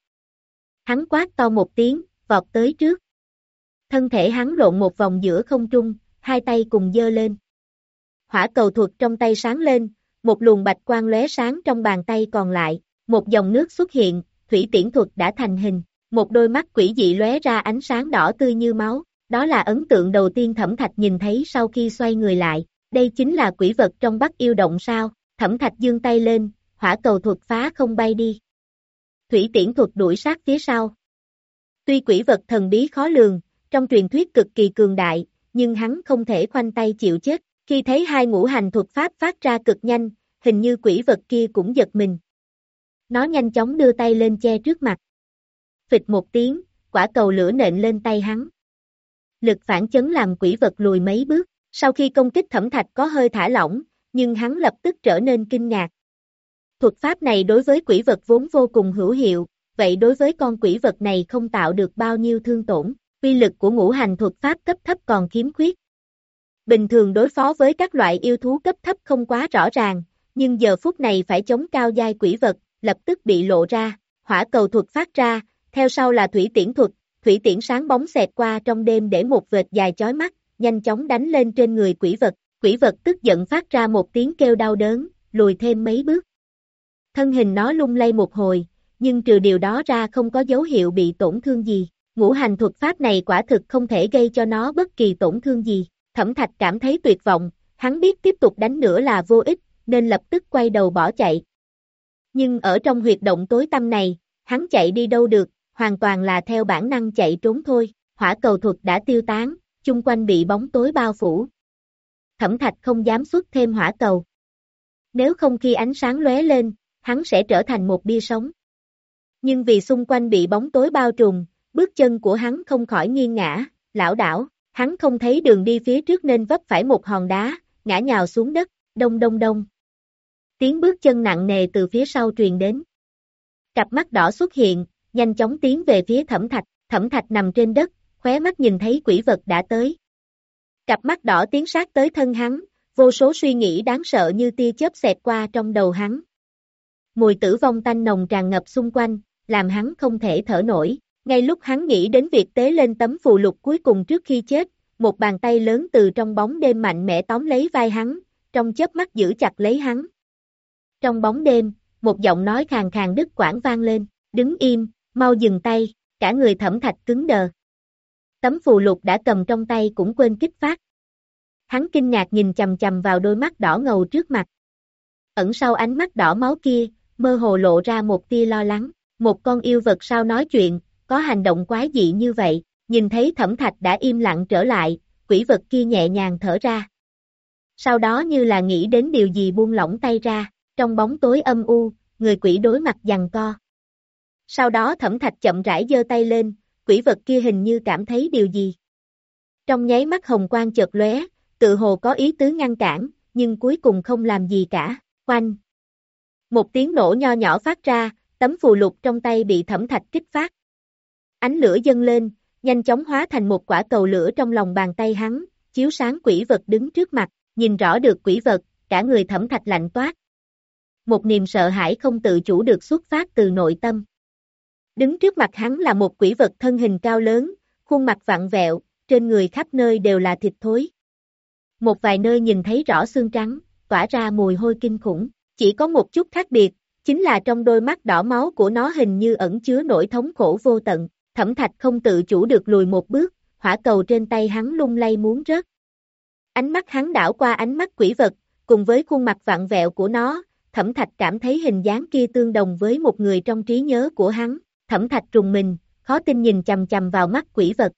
[SPEAKER 2] Hắn quát to một tiếng, vọt tới trước. Thân thể hắn lộn một vòng giữa không trung, hai tay cùng giơ lên. Hỏa cầu thuật trong tay sáng lên, một luồng bạch quang lóe sáng trong bàn tay còn lại, một dòng nước xuất hiện, thủy tiễn thuật đã thành hình, một đôi mắt quỷ dị lóe ra ánh sáng đỏ tươi như máu, đó là ấn tượng đầu tiên Thẩm Thạch nhìn thấy sau khi xoay người lại, đây chính là quỷ vật trong Bắc Yêu Động sao? Thẩm Thạch giương tay lên, hỏa cầu thuật phá không bay đi. Thủy tiễn thuật đuổi sát phía sau. Tuy quỷ vật thần bí khó lường, trong truyền thuyết cực kỳ cường đại, nhưng hắn không thể khoanh tay chịu chết, khi thấy hai ngũ hành thuật pháp phát ra cực nhanh, hình như quỷ vật kia cũng giật mình. Nó nhanh chóng đưa tay lên che trước mặt. Phịch một tiếng, quả cầu lửa nện lên tay hắn. Lực phản chấn làm quỷ vật lùi mấy bước, sau khi công kích Thẩm Thạch có hơi thả lỏng, nhưng hắn lập tức trở nên kinh ngạc. Thuật pháp này đối với quỷ vật vốn vô cùng hữu hiệu, vậy đối với con quỷ vật này không tạo được bao nhiêu thương tổn, uy lực của ngũ hành thuật pháp cấp thấp còn khiếm khuyết. Bình thường đối phó với các loại yêu thú cấp thấp không quá rõ ràng, nhưng giờ phút này phải chống cao giai quỷ vật, lập tức bị lộ ra, hỏa cầu thuật phát ra, theo sau là thủy tiễn thuật, thủy tiễn sáng bóng xẹt qua trong đêm để một vệt dài chói mắt, nhanh chóng đánh lên trên người quỷ vật, quỷ vật tức giận phát ra một tiếng kêu đau đớn, lùi thêm mấy bước. Thân hình nó lung lay một hồi, nhưng trừ điều đó ra không có dấu hiệu bị tổn thương gì, ngũ hành thuật pháp này quả thực không thể gây cho nó bất kỳ tổn thương gì. Thẩm Thạch cảm thấy tuyệt vọng, hắn biết tiếp tục đánh nữa là vô ích, nên lập tức quay đầu bỏ chạy. Nhưng ở trong huyệt động tối tăm này, hắn chạy đi đâu được, hoàn toàn là theo bản năng chạy trốn thôi, hỏa cầu thuật đã tiêu tán, chung quanh bị bóng tối bao phủ. Thẩm Thạch không dám xuất thêm hỏa cầu. Nếu không khi ánh sáng lóe lên, hắn sẽ trở thành một bia sống. Nhưng vì xung quanh bị bóng tối bao trùm, bước chân của hắn không khỏi nghiêng ngã, lảo đảo. Hắn không thấy đường đi phía trước nên vấp phải một hòn đá, ngã nhào xuống đất, đông đông đông. Tiếng bước chân nặng nề từ phía sau truyền đến. Cặp mắt đỏ xuất hiện, nhanh chóng tiến về phía Thẩm Thạch, Thẩm Thạch nằm trên đất, khóe mắt nhìn thấy quỷ vật đã tới. Cặp mắt đỏ tiến sát tới thân hắn, vô số suy nghĩ đáng sợ như tia chớp xẹt qua trong đầu hắn. Mùi tử vong tanh nồng tràn ngập xung quanh, làm hắn không thể thở nổi. Ngay lúc hắn nghĩ đến việc tế lên tấm phù lục cuối cùng trước khi chết, một bàn tay lớn từ trong bóng đêm mạnh mẽ tóm lấy vai hắn, trong chớp mắt giữ chặt lấy hắn. Trong bóng đêm, một giọng nói khàn khàn đứt quãng vang lên, đứng im, mau dừng tay, cả người Thẩm Thạch cứng đờ. Tấm phù lục đã cầm trong tay cũng quên kích phát. Hắn kinh ngạc nhìn chằm chằm vào đôi mắt đỏ ngầu trước mặt. Ẩn sau ánh mắt đỏ máu kia, mơ hồ lộ ra một tia lo lắng. Một con yêu vật sao nói chuyện, có hành động quái dị như vậy, nhìn thấy Thẩm Thạch đã im lặng trở lại, quỷ vật kia nhẹ nhàng thở ra. Sau đó như là nghĩ đến điều gì buông lỏng tay ra, trong bóng tối âm u, người quỷ đối mặt giằng co. Sau đó Thẩm Thạch chậm rãi giơ tay lên, quỷ vật kia hình như cảm thấy điều gì. Trong nháy mắt hồng quang chợt lóe, tự hồ có ý tứ ngăn cản, nhưng cuối cùng không làm gì cả, oanh. Một tiếng nổ nho nhỏ phát ra, tấm phù lục trong tay bị Thẩm Thạch kích phát. Ánh lửa dâng lên, nhanh chóng hóa thành một quả cầu lửa trong lòng bàn tay hắn, chiếu sáng quỷ vật đứng trước mặt, nhìn rõ được quỷ vật, cả người Thẩm Thạch lạnh toát. Một niềm sợ hãi không tự chủ được xuất phát từ nội tâm. Đứng trước mặt hắn là một quỷ vật thân hình cao lớn, khuôn mặt vặn vẹo, trên người khắp nơi đều là thịt thối. Một vài nơi nhìn thấy rõ xương trắng, tỏa ra mùi hôi kinh khủng, chỉ có một chút khác biệt, chính là trong đôi mắt đỏ máu của nó hình như ẩn chứa nỗi thống khổ vô tận. Thẩm Thạch không tự chủ được lùi một bước, hỏa cầu trên tay hắn lung lay muốn rớt. Ánh mắt hắn đảo qua ánh mắt quỷ vật, cùng với khuôn mặt vặn vẹo của nó, Thẩm Thạch cảm thấy hình dáng kia tương đồng với một người trong trí nhớ của hắn. Thẩm Thạch rùng mình, khó tin nhìn chằm chằm vào mắt quỷ vật.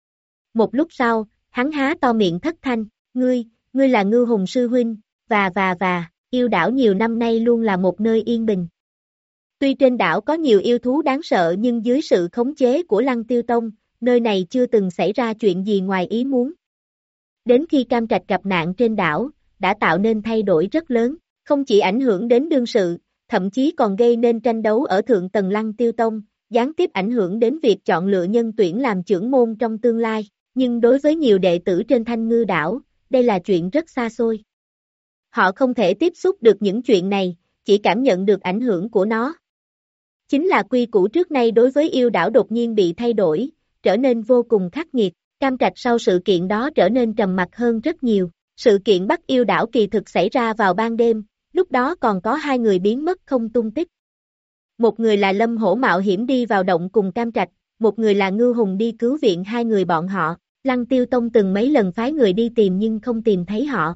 [SPEAKER 2] Một lúc sau, hắn há to miệng thất thanh, ngươi, ngươi là Ngưu Hùng sư huynh, và và và, yêu đảo nhiều năm nay luôn là một nơi yên bình. Tuy trên đảo có nhiều yêu thú đáng sợ nhưng dưới sự khống chế của Lăng Tiêu Tông, nơi này chưa từng xảy ra chuyện gì ngoài ý muốn. Đến khi Cam Trạch gặp nạn trên đảo, đã tạo nên thay đổi rất lớn, không chỉ ảnh hưởng đến đương sự, thậm chí còn gây nên tranh đấu ở thượng tầng Lăng Tiêu Tông, gián tiếp ảnh hưởng đến việc chọn lựa nhân tuyển làm trưởng môn trong tương lai, nhưng đối với nhiều đệ tử trên Thanh Ngư đảo, đây là chuyện rất xa xôi. Họ không thể tiếp xúc được những chuyện này, chỉ cảm nhận được ảnh hưởng của nó. Chính là quy củ trước nay đối với yêu đảo đột nhiên bị thay đổi, trở nên vô cùng khắc nghiệt. Cam Trạch sau sự kiện đó trở nên trầm mặc hơn rất nhiều. Sự kiện bắt yêu đảo kỳ thực xảy ra vào ban đêm, lúc đó còn có hai người biến mất không tung tích. Một người là Lâm Hổ mạo hiểm đi vào động cùng Cam Trạch, một người là Ngưu Hùng đi cứu viện hai người bọn họ. Lăng Tiêu Tông từng mấy lần phái người đi tìm nhưng không tìm thấy họ.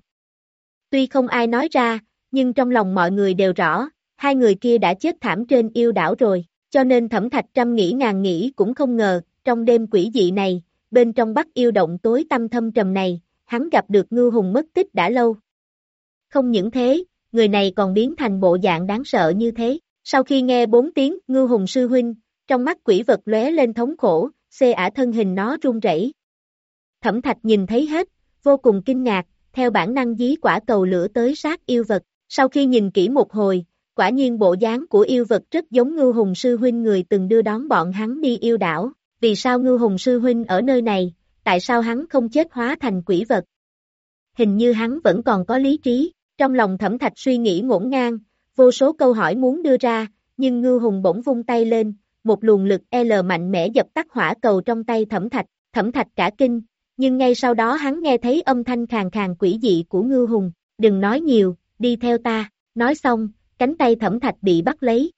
[SPEAKER 2] Tuy không ai nói ra, nhưng trong lòng mọi người đều rõ, hai người kia đã chết thảm trên yêu đảo rồi, cho nên Thẩm Thạch trăm nghĩ ngàn nghĩ cũng không ngờ, trong đêm quỷ dị này, bên trong Bắc yêu động tối tăm thâm trầm này, hắn gặp được Ngưu Hùng mất tích đã lâu. Không những thế, người này còn biến thành bộ dạng đáng sợ như thế. Sau khi nghe bốn tiếng Ngưu Hùng sư huynh, trong mắt quỷ vật lóe lên thống khổ, xê ả thân hình nó run rẩy. Thẩm Thạch nhìn thấy hết, vô cùng kinh ngạc, theo bản năng dí quả cầu lửa tới sát yêu vật. Sau khi nhìn kỹ một hồi, quả nhiên bộ dáng của yêu vật rất giống Ngưu Hùng sư huynh người từng đưa đón bọn hắn đi yêu đảo. Vì sao Ngưu Hùng sư huynh ở nơi này, tại sao hắn không chết hóa thành quỷ vật? Hình như hắn vẫn còn có lý trí, trong lòng Thẩm Thạch suy nghĩ ngổn ngang, vô số câu hỏi muốn đưa ra, nhưng Ngưu Hùng bỗng vung tay lên, một luồng lực L mạnh mẽ dập tắt hỏa cầu trong tay Thẩm Thạch. Thẩm Thạch cả kinh, nhưng ngay sau đó hắn nghe thấy âm thanh khàn khàn quỷ dị của Ngưu Hùng, đừng nói nhiều, đi theo ta. Nói xong, cánh tay Thẩm Thạch bị bắt lấy.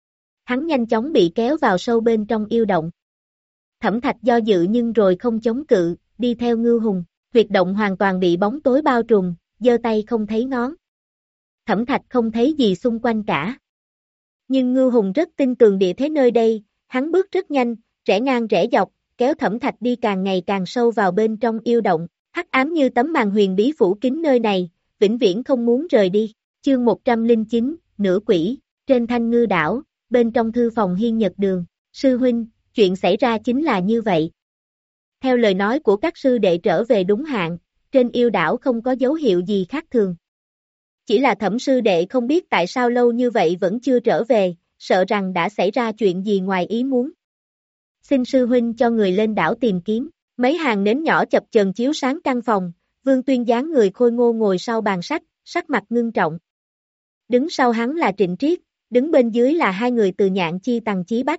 [SPEAKER 2] Hắn nhanh chóng bị kéo vào sâu bên trong yêu động. Thẩm Thạch do dự nhưng rồi không chống cự, đi theo Ngưu Hùng, huyệt động hoàn toàn bị bóng tối bao trùm, giơ tay không thấy ngón. Thẩm Thạch không thấy gì xung quanh cả. Nhưng Ngưu Hùng rất tin tường địa thế nơi đây, hắn bước rất nhanh, rẽ ngang rẽ dọc, kéo Thẩm Thạch đi càng ngày càng sâu vào bên trong yêu động, hắc ám như tấm màn huyền bí phủ kín nơi này, vĩnh viễn không muốn rời đi. Chương một trăm lẻ chín, Nửa Quỷ, trên Thanh Ngư đảo, bên trong thư phòng Hiên Nhật Đường, sư huynh, chuyện xảy ra chính là như vậy. Theo lời nói của các sư đệ trở về đúng hạn, trên yêu đảo không có dấu hiệu gì khác thường. Chỉ là Thẩm sư đệ không biết tại sao lâu như vậy vẫn chưa trở về, sợ rằng đã xảy ra chuyện gì ngoài ý muốn. Xin sư huynh cho người lên đảo tìm kiếm. Mấy hàng nến nhỏ chập chờn chiếu sáng căn phòng, Vương Tuyên dáng người khôi ngô ngồi sau bàn sách, sắc mặt ngưng trọng. Đứng sau hắn là Trịnh Triết, đứng bên dưới là hai người từ Nhạn Chi Tằng Chí Bách.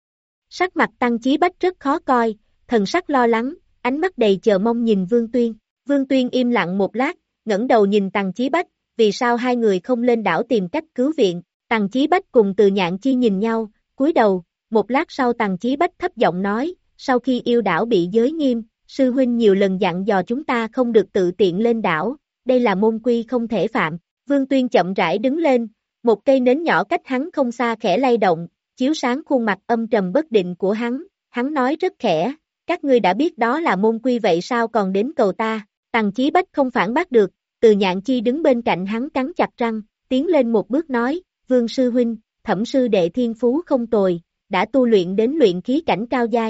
[SPEAKER 2] Sắc mặt Tăng Chí Bách rất khó coi, thần sắc lo lắng, ánh mắt đầy chờ mong nhìn Vương Tuyên. Vương Tuyên im lặng một lát, ngẩng đầu nhìn Tằng Chí Bách, vì sao hai người không lên đảo tìm cách cứu viện? Tằng Chí Bách cùng Từ Nhạn Chi nhìn nhau, cúi đầu, một lát sau Tằng Chí Bách thấp giọng nói, sau khi yêu đảo bị giới nghiêm, sư huynh nhiều lần dặn dò chúng ta không được tự tiện lên đảo, đây là môn quy không thể phạm. Vương Tuyên chậm rãi đứng lên, một cây nến nhỏ cách hắn không xa khẽ lay động, chiếu sáng khuôn mặt âm trầm bất định của hắn, hắn nói rất khẽ, các ngươi đã biết đó là môn quy vậy sao còn đến cầu ta. Tằng Chí Bách không phản bác được, Từ Nhạn Chi đứng bên cạnh hắn cắn chặt răng, tiến lên một bước nói, Vương sư huynh, Thẩm sư đệ thiên phú không tồi, đã tu luyện đến luyện khí cảnh cao giai.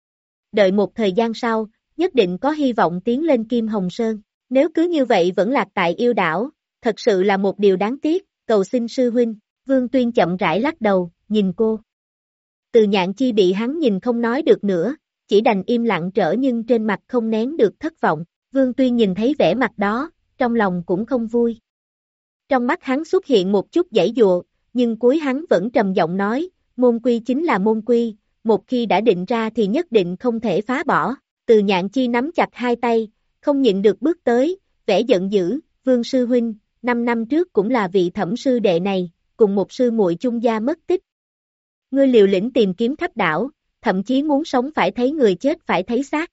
[SPEAKER 2] Đợi một thời gian sau, nhất định có hy vọng tiến lên Kim Hồng Sơn, nếu cứ như vậy vẫn lạc tại yêu đảo, thật sự là một điều đáng tiếc, cầu xin sư huynh. Vương Tuyên chậm rãi lắc đầu, nhìn cô. Từ Nhạn Chi bị hắn nhìn không nói được nữa, chỉ đành im lặng trở nhưng trên mặt không nén được thất vọng. Vương Tuyên nhìn thấy vẻ mặt đó, trong lòng cũng không vui. Trong mắt hắn xuất hiện một chút giãy giụa, nhưng cuối hắn vẫn trầm giọng nói, môn quy chính là môn quy, một khi đã định ra thì nhất định không thể phá bỏ. Từ Nhạn Chi nắm chặt hai tay, không nhịn được bước tới, vẻ giận dữ, Vương sư huynh, năm năm trước cũng là vị Thẩm sư đệ này, cùng một sư muội chung gia mất tích. Ngươi liều lĩnh tìm kiếm khắp đảo, thậm chí muốn sống phải thấy người chết phải thấy xác.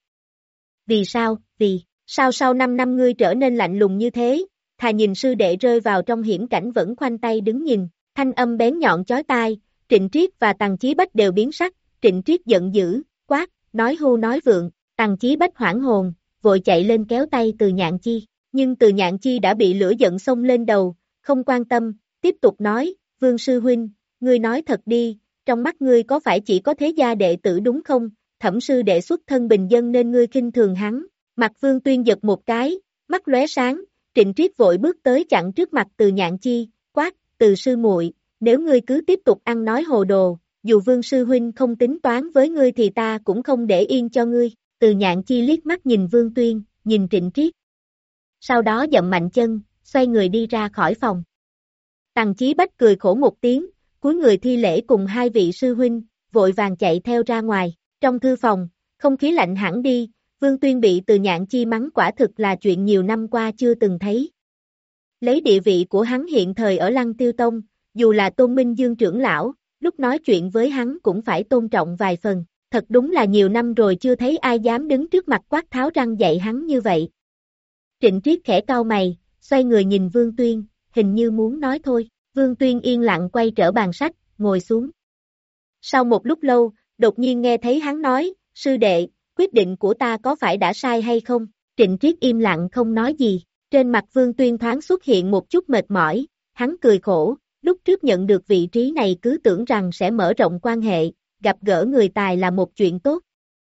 [SPEAKER 2] Vì sao, vì, sao sau năm năm ngươi trở nên lạnh lùng như thế, thà nhìn sư đệ rơi vào trong hiểm cảnh vẫn khoanh tay đứng nhìn, thanh âm bén nhọn chói tai, Trịnh Triết và Tằng Chí Bách đều biến sắc, Trịnh Triết giận dữ, quát, nói hưu nói vượng, Tằng Chí Bách hoảng hồn, vội chạy lên kéo tay Từ Nhạn Chi, nhưng Từ Nhạn Chi đã bị lửa giận xông lên đầu, không quan tâm, tiếp tục nói, Vương sư huynh, ngươi nói thật đi, trong mắt ngươi có phải chỉ có thế gia đệ tử đúng không, Thẩm sư đệ xuất thân bình dân nên ngươi khinh thường hắn. Mặt Vương Tuyên giật một cái, mắt lóe sáng, Trịnh Triết vội bước tới chặn trước mặt Từ Nhạn Chi, quát, Từ sư muội, nếu ngươi cứ tiếp tục ăn nói hồ đồ, dù Vương sư huynh không tính toán với ngươi thì ta cũng không để yên cho ngươi. Từ Nhạn Chi liếc mắt nhìn Vương Tuyên, nhìn Trịnh Triết. Sau đó dậm mạnh chân, xoay người đi ra khỏi phòng. Tằng Chí Bách cười khổ một tiếng, cúi người thi lễ cùng hai vị sư huynh, vội vàng chạy theo ra ngoài. Trong thư phòng, không khí lạnh hẳn đi, Vương Tuyên bị Từ Nhạn Chi mắng quả thực là chuyện nhiều năm qua chưa từng thấy. Lấy địa vị của hắn hiện thời ở Lăng Tiêu Tông, dù là Tôn Minh Dương trưởng lão, lúc nói chuyện với hắn cũng phải tôn trọng vài phần, thật đúng là nhiều năm rồi chưa thấy ai dám đứng trước mặt quát tháo răng dạy hắn như vậy. Trịnh Triết khẽ cau mày, xoay người nhìn Vương Tuyên, hình như muốn nói thôi, Vương Tuyên yên lặng quay trở bàn sách, ngồi xuống. Sau một lúc lâu, đột nhiên nghe thấy hắn nói, sư đệ, quyết định của ta có phải đã sai hay không? Trịnh Triết im lặng không nói gì, trên mặt Vương Tuyên thoáng xuất hiện một chút mệt mỏi, hắn cười khổ, lúc trước nhận được vị trí này cứ tưởng rằng sẽ mở rộng quan hệ, gặp gỡ người tài là một chuyện tốt.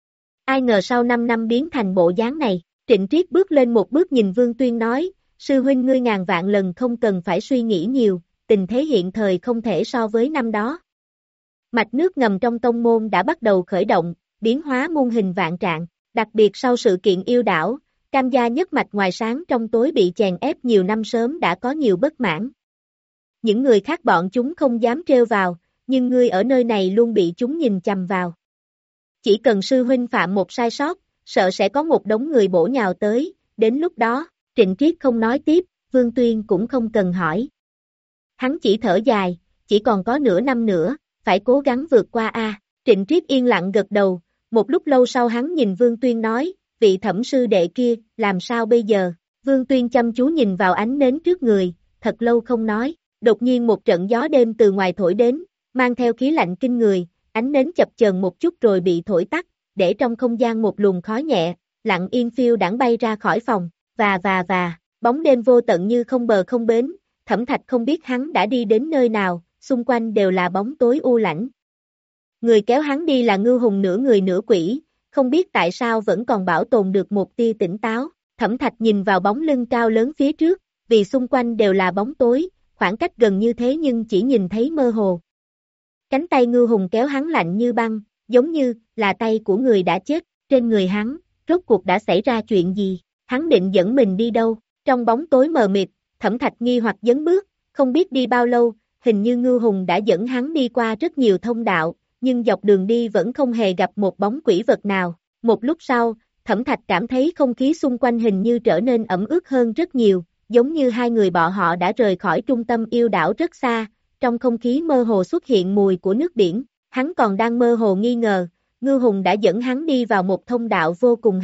[SPEAKER 2] Ai ngờ sau năm năm biến thành bộ dáng này, Trịnh Triết bước lên một bước nhìn Vương Tuyên nói, sư huynh ngươi ngàn vạn lần không cần phải suy nghĩ nhiều, tình thế hiện thời không thể so với năm đó. Mạch nước ngầm trong tông môn đã bắt đầu khởi động, biến hóa muôn hình vạn trạng, đặc biệt sau sự kiện yêu đảo, Cam gia nhất mạch ngoài sáng trong tối bị chèn ép nhiều năm sớm đã có nhiều bất mãn. Những người khác bọn chúng không dám trêu vào, nhưng ngươi ở nơi này luôn bị chúng nhìn chằm vào. Chỉ cần sư huynh phạm một sai sót, sợ sẽ có một đống người bổ nhào tới, đến lúc đó, Trịnh Triết không nói tiếp, Vương Tuyên cũng không cần hỏi. Hắn chỉ thở dài, chỉ còn có nửa năm nữa, phải cố gắng vượt qua a. Trịnh Triết yên lặng gật đầu, một lúc lâu sau hắn nhìn Vương Tuyên nói, vị Thẩm sư đệ kia, làm sao bây giờ? Vương Tuyên chăm chú nhìn vào ánh nến trước người, thật lâu không nói, đột nhiên một trận gió đêm từ ngoài thổi đến, mang theo khí lạnh kinh người, ánh nến chập chờn một chút rồi bị thổi tắt, để trong không gian một luồng khói nhẹ, lặng yên phiêu đãng bay ra khỏi phòng, và và và, bóng đêm vô tận như không bờ không bến, Thẩm Thạch không biết hắn đã đi đến nơi nào, xung quanh đều là bóng tối u lãnh. Người kéo hắn đi là Ngưu Hùng nửa người nửa quỷ, không biết tại sao vẫn còn bảo tồn được một tia tỉnh táo. Thẩm Thạch nhìn vào bóng lưng cao lớn phía trước, vì xung quanh đều là bóng tối, khoảng cách gần như thế nhưng chỉ nhìn thấy mơ hồ. Cánh tay Ngưu Hùng kéo hắn lạnh như băng, giống như là tay của người đã chết, trên người hắn, rốt cuộc đã xảy ra chuyện gì, hắn định dẫn mình đi đâu, trong bóng tối mờ mịt, Thẩm Thạch nghi hoặc dấn bước, không biết đi bao lâu, hình như Ngưu Hùng đã dẫn hắn đi qua rất nhiều thông đạo, nhưng dọc đường đi vẫn không hề gặp một bóng quỷ vật nào. Một lúc sau, Thẩm Thạch cảm thấy không khí xung quanh hình như trở nên ẩm ướt hơn rất nhiều, giống như hai người bọn họ đã rời khỏi trung tâm yêu đảo rất xa, trong không khí mơ hồ xuất hiện mùi của nước biển, hắn còn đang mơ hồ nghi ngờ, Ngưu Hùng đã dẫn hắn đi vào một thông đạo vô cùng hẹp,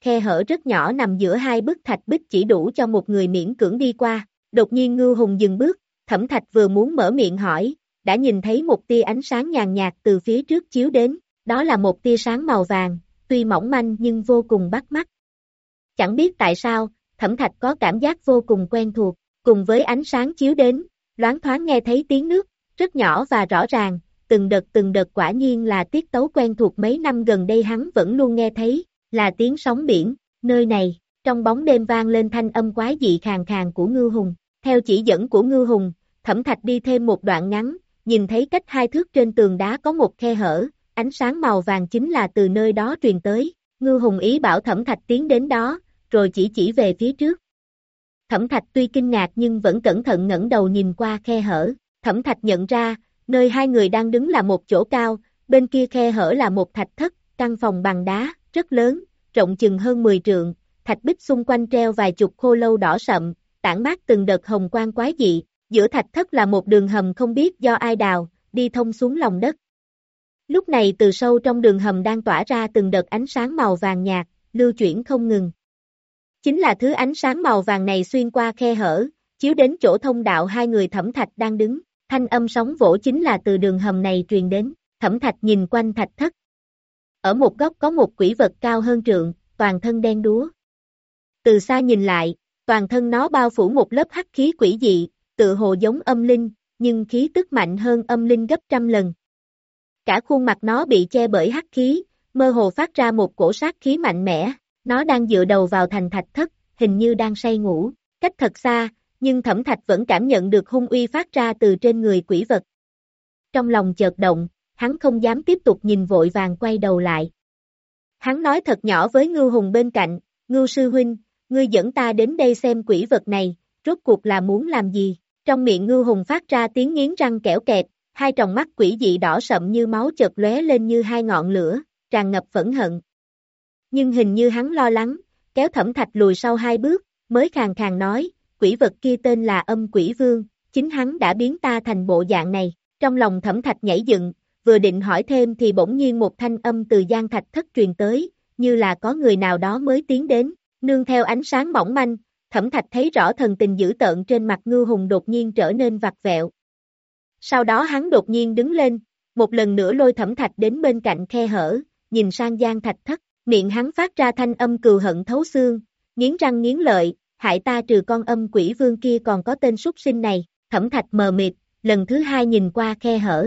[SPEAKER 2] khe hở rất nhỏ nằm giữa hai bức thạch bích chỉ đủ cho một người miễn cưỡng đi qua. Đột nhiên Ngưu Hùng dừng bước, Thẩm Thạch vừa muốn mở miệng hỏi, đã nhìn thấy một tia ánh sáng nhàn nhạt từ phía trước chiếu đến, đó là một tia sáng màu vàng, tuy mỏng manh nhưng vô cùng bắt mắt. Chẳng biết tại sao, Thẩm Thạch có cảm giác vô cùng quen thuộc, cùng với ánh sáng chiếu đến, loáng thoáng nghe thấy tiếng nước, rất nhỏ và rõ ràng, từng đợt từng đợt quả nhiên là tiết tấu quen thuộc mấy năm gần đây hắn vẫn luôn nghe thấy, là tiếng sóng biển, nơi này, trong bóng đêm vang lên thanh âm quái dị khàn khàn của Ngưu Hùng, theo chỉ dẫn của Ngưu Hùng, Thẩm Thạch đi thêm một đoạn ngắn, nhìn thấy cách hai thước trên tường đá có một khe hở, ánh sáng màu vàng chính là từ nơi đó truyền tới, Ngưu Hùng ý bảo Thẩm Thạch tiến đến đó, rồi chỉ chỉ về phía trước. Thẩm Thạch tuy kinh ngạc nhưng vẫn cẩn thận ngẩng đầu nhìn qua khe hở, Thẩm Thạch nhận ra, nơi hai người đang đứng là một chỗ cao, bên kia khe hở là một thạch thất, căn phòng bằng đá, rất lớn, rộng chừng hơn mười trượng, thạch bích xung quanh treo vài chục khô lâu đỏ sậm, tản mát từng đợt hồng quang quái dị, giữa thạch thất là một đường hầm không biết do ai đào, đi thông xuống lòng đất. Lúc này từ sâu trong đường hầm đang tỏa ra từng đợt ánh sáng màu vàng nhạt, lưu chuyển không ngừng. Chính là thứ ánh sáng màu vàng này xuyên qua khe hở, chiếu đến chỗ thông đạo hai người Thẩm Thạch đang đứng, thanh âm sóng vỗ chính là từ đường hầm này truyền đến, Thẩm Thạch nhìn quanh thạch thất. Ở một góc có một quỷ vật cao hơn trượng, toàn thân đen đúa. Từ xa nhìn lại, toàn thân nó bao phủ một lớp hắc khí quỷ dị, tự hồ giống âm linh, nhưng khí tức mạnh hơn âm linh gấp trăm lần. Cả khuôn mặt nó bị che bởi hắc khí, mơ hồ phát ra một cổ sát khí mạnh mẽ, nó đang dựa đầu vào thành thạch thất, hình như đang say ngủ, cách thật xa, nhưng Thẩm Thạch vẫn cảm nhận được hung uy phát ra từ trên người quỷ vật. Trong lòng chợt động, hắn không dám tiếp tục nhìn vội vàng quay đầu lại. Hắn nói thật nhỏ với Ngưu Hùng bên cạnh, Ngưu sư huynh, ngươi dẫn ta đến đây xem quỷ vật này, rốt cuộc là muốn làm gì? Trong miệng Ngưu Hùng phát ra tiếng nghiến răng kẽo kẹt, hai tròng mắt quỷ dị đỏ sậm như máu chợt lóe lên như hai ngọn lửa, tràn ngập phẫn hận. Nhưng hình như hắn lo lắng, kéo Thẩm Thạch lùi sau hai bước, mới khàn khàn nói, quỷ vật kia tên là Âm Quỷ Vương, chính hắn đã biến ta thành bộ dạng này. Trong lòng Thẩm Thạch nhảy dựng, vừa định hỏi thêm thì bỗng nhiên một thanh âm từ gian thạch thất truyền tới, như là có người nào đó mới tiến đến, nương theo ánh sáng mỏng manh, Thẩm Thạch thấy rõ thần tình dữ tợn trên mặt Ngưu Hùng đột nhiên trở nên vặt vẹo. Sau đó hắn đột nhiên đứng lên, một lần nữa lôi Thẩm Thạch đến bên cạnh khe hở, nhìn sang gian thạch thất, miệng hắn phát ra thanh âm cừu hận thấu xương, nghiến răng nghiến lợi, hại ta trừ con Âm Quỷ Vương kia còn có tên súc sinh này. Thẩm Thạch mờ mịt, lần thứ hai nhìn qua khe hở.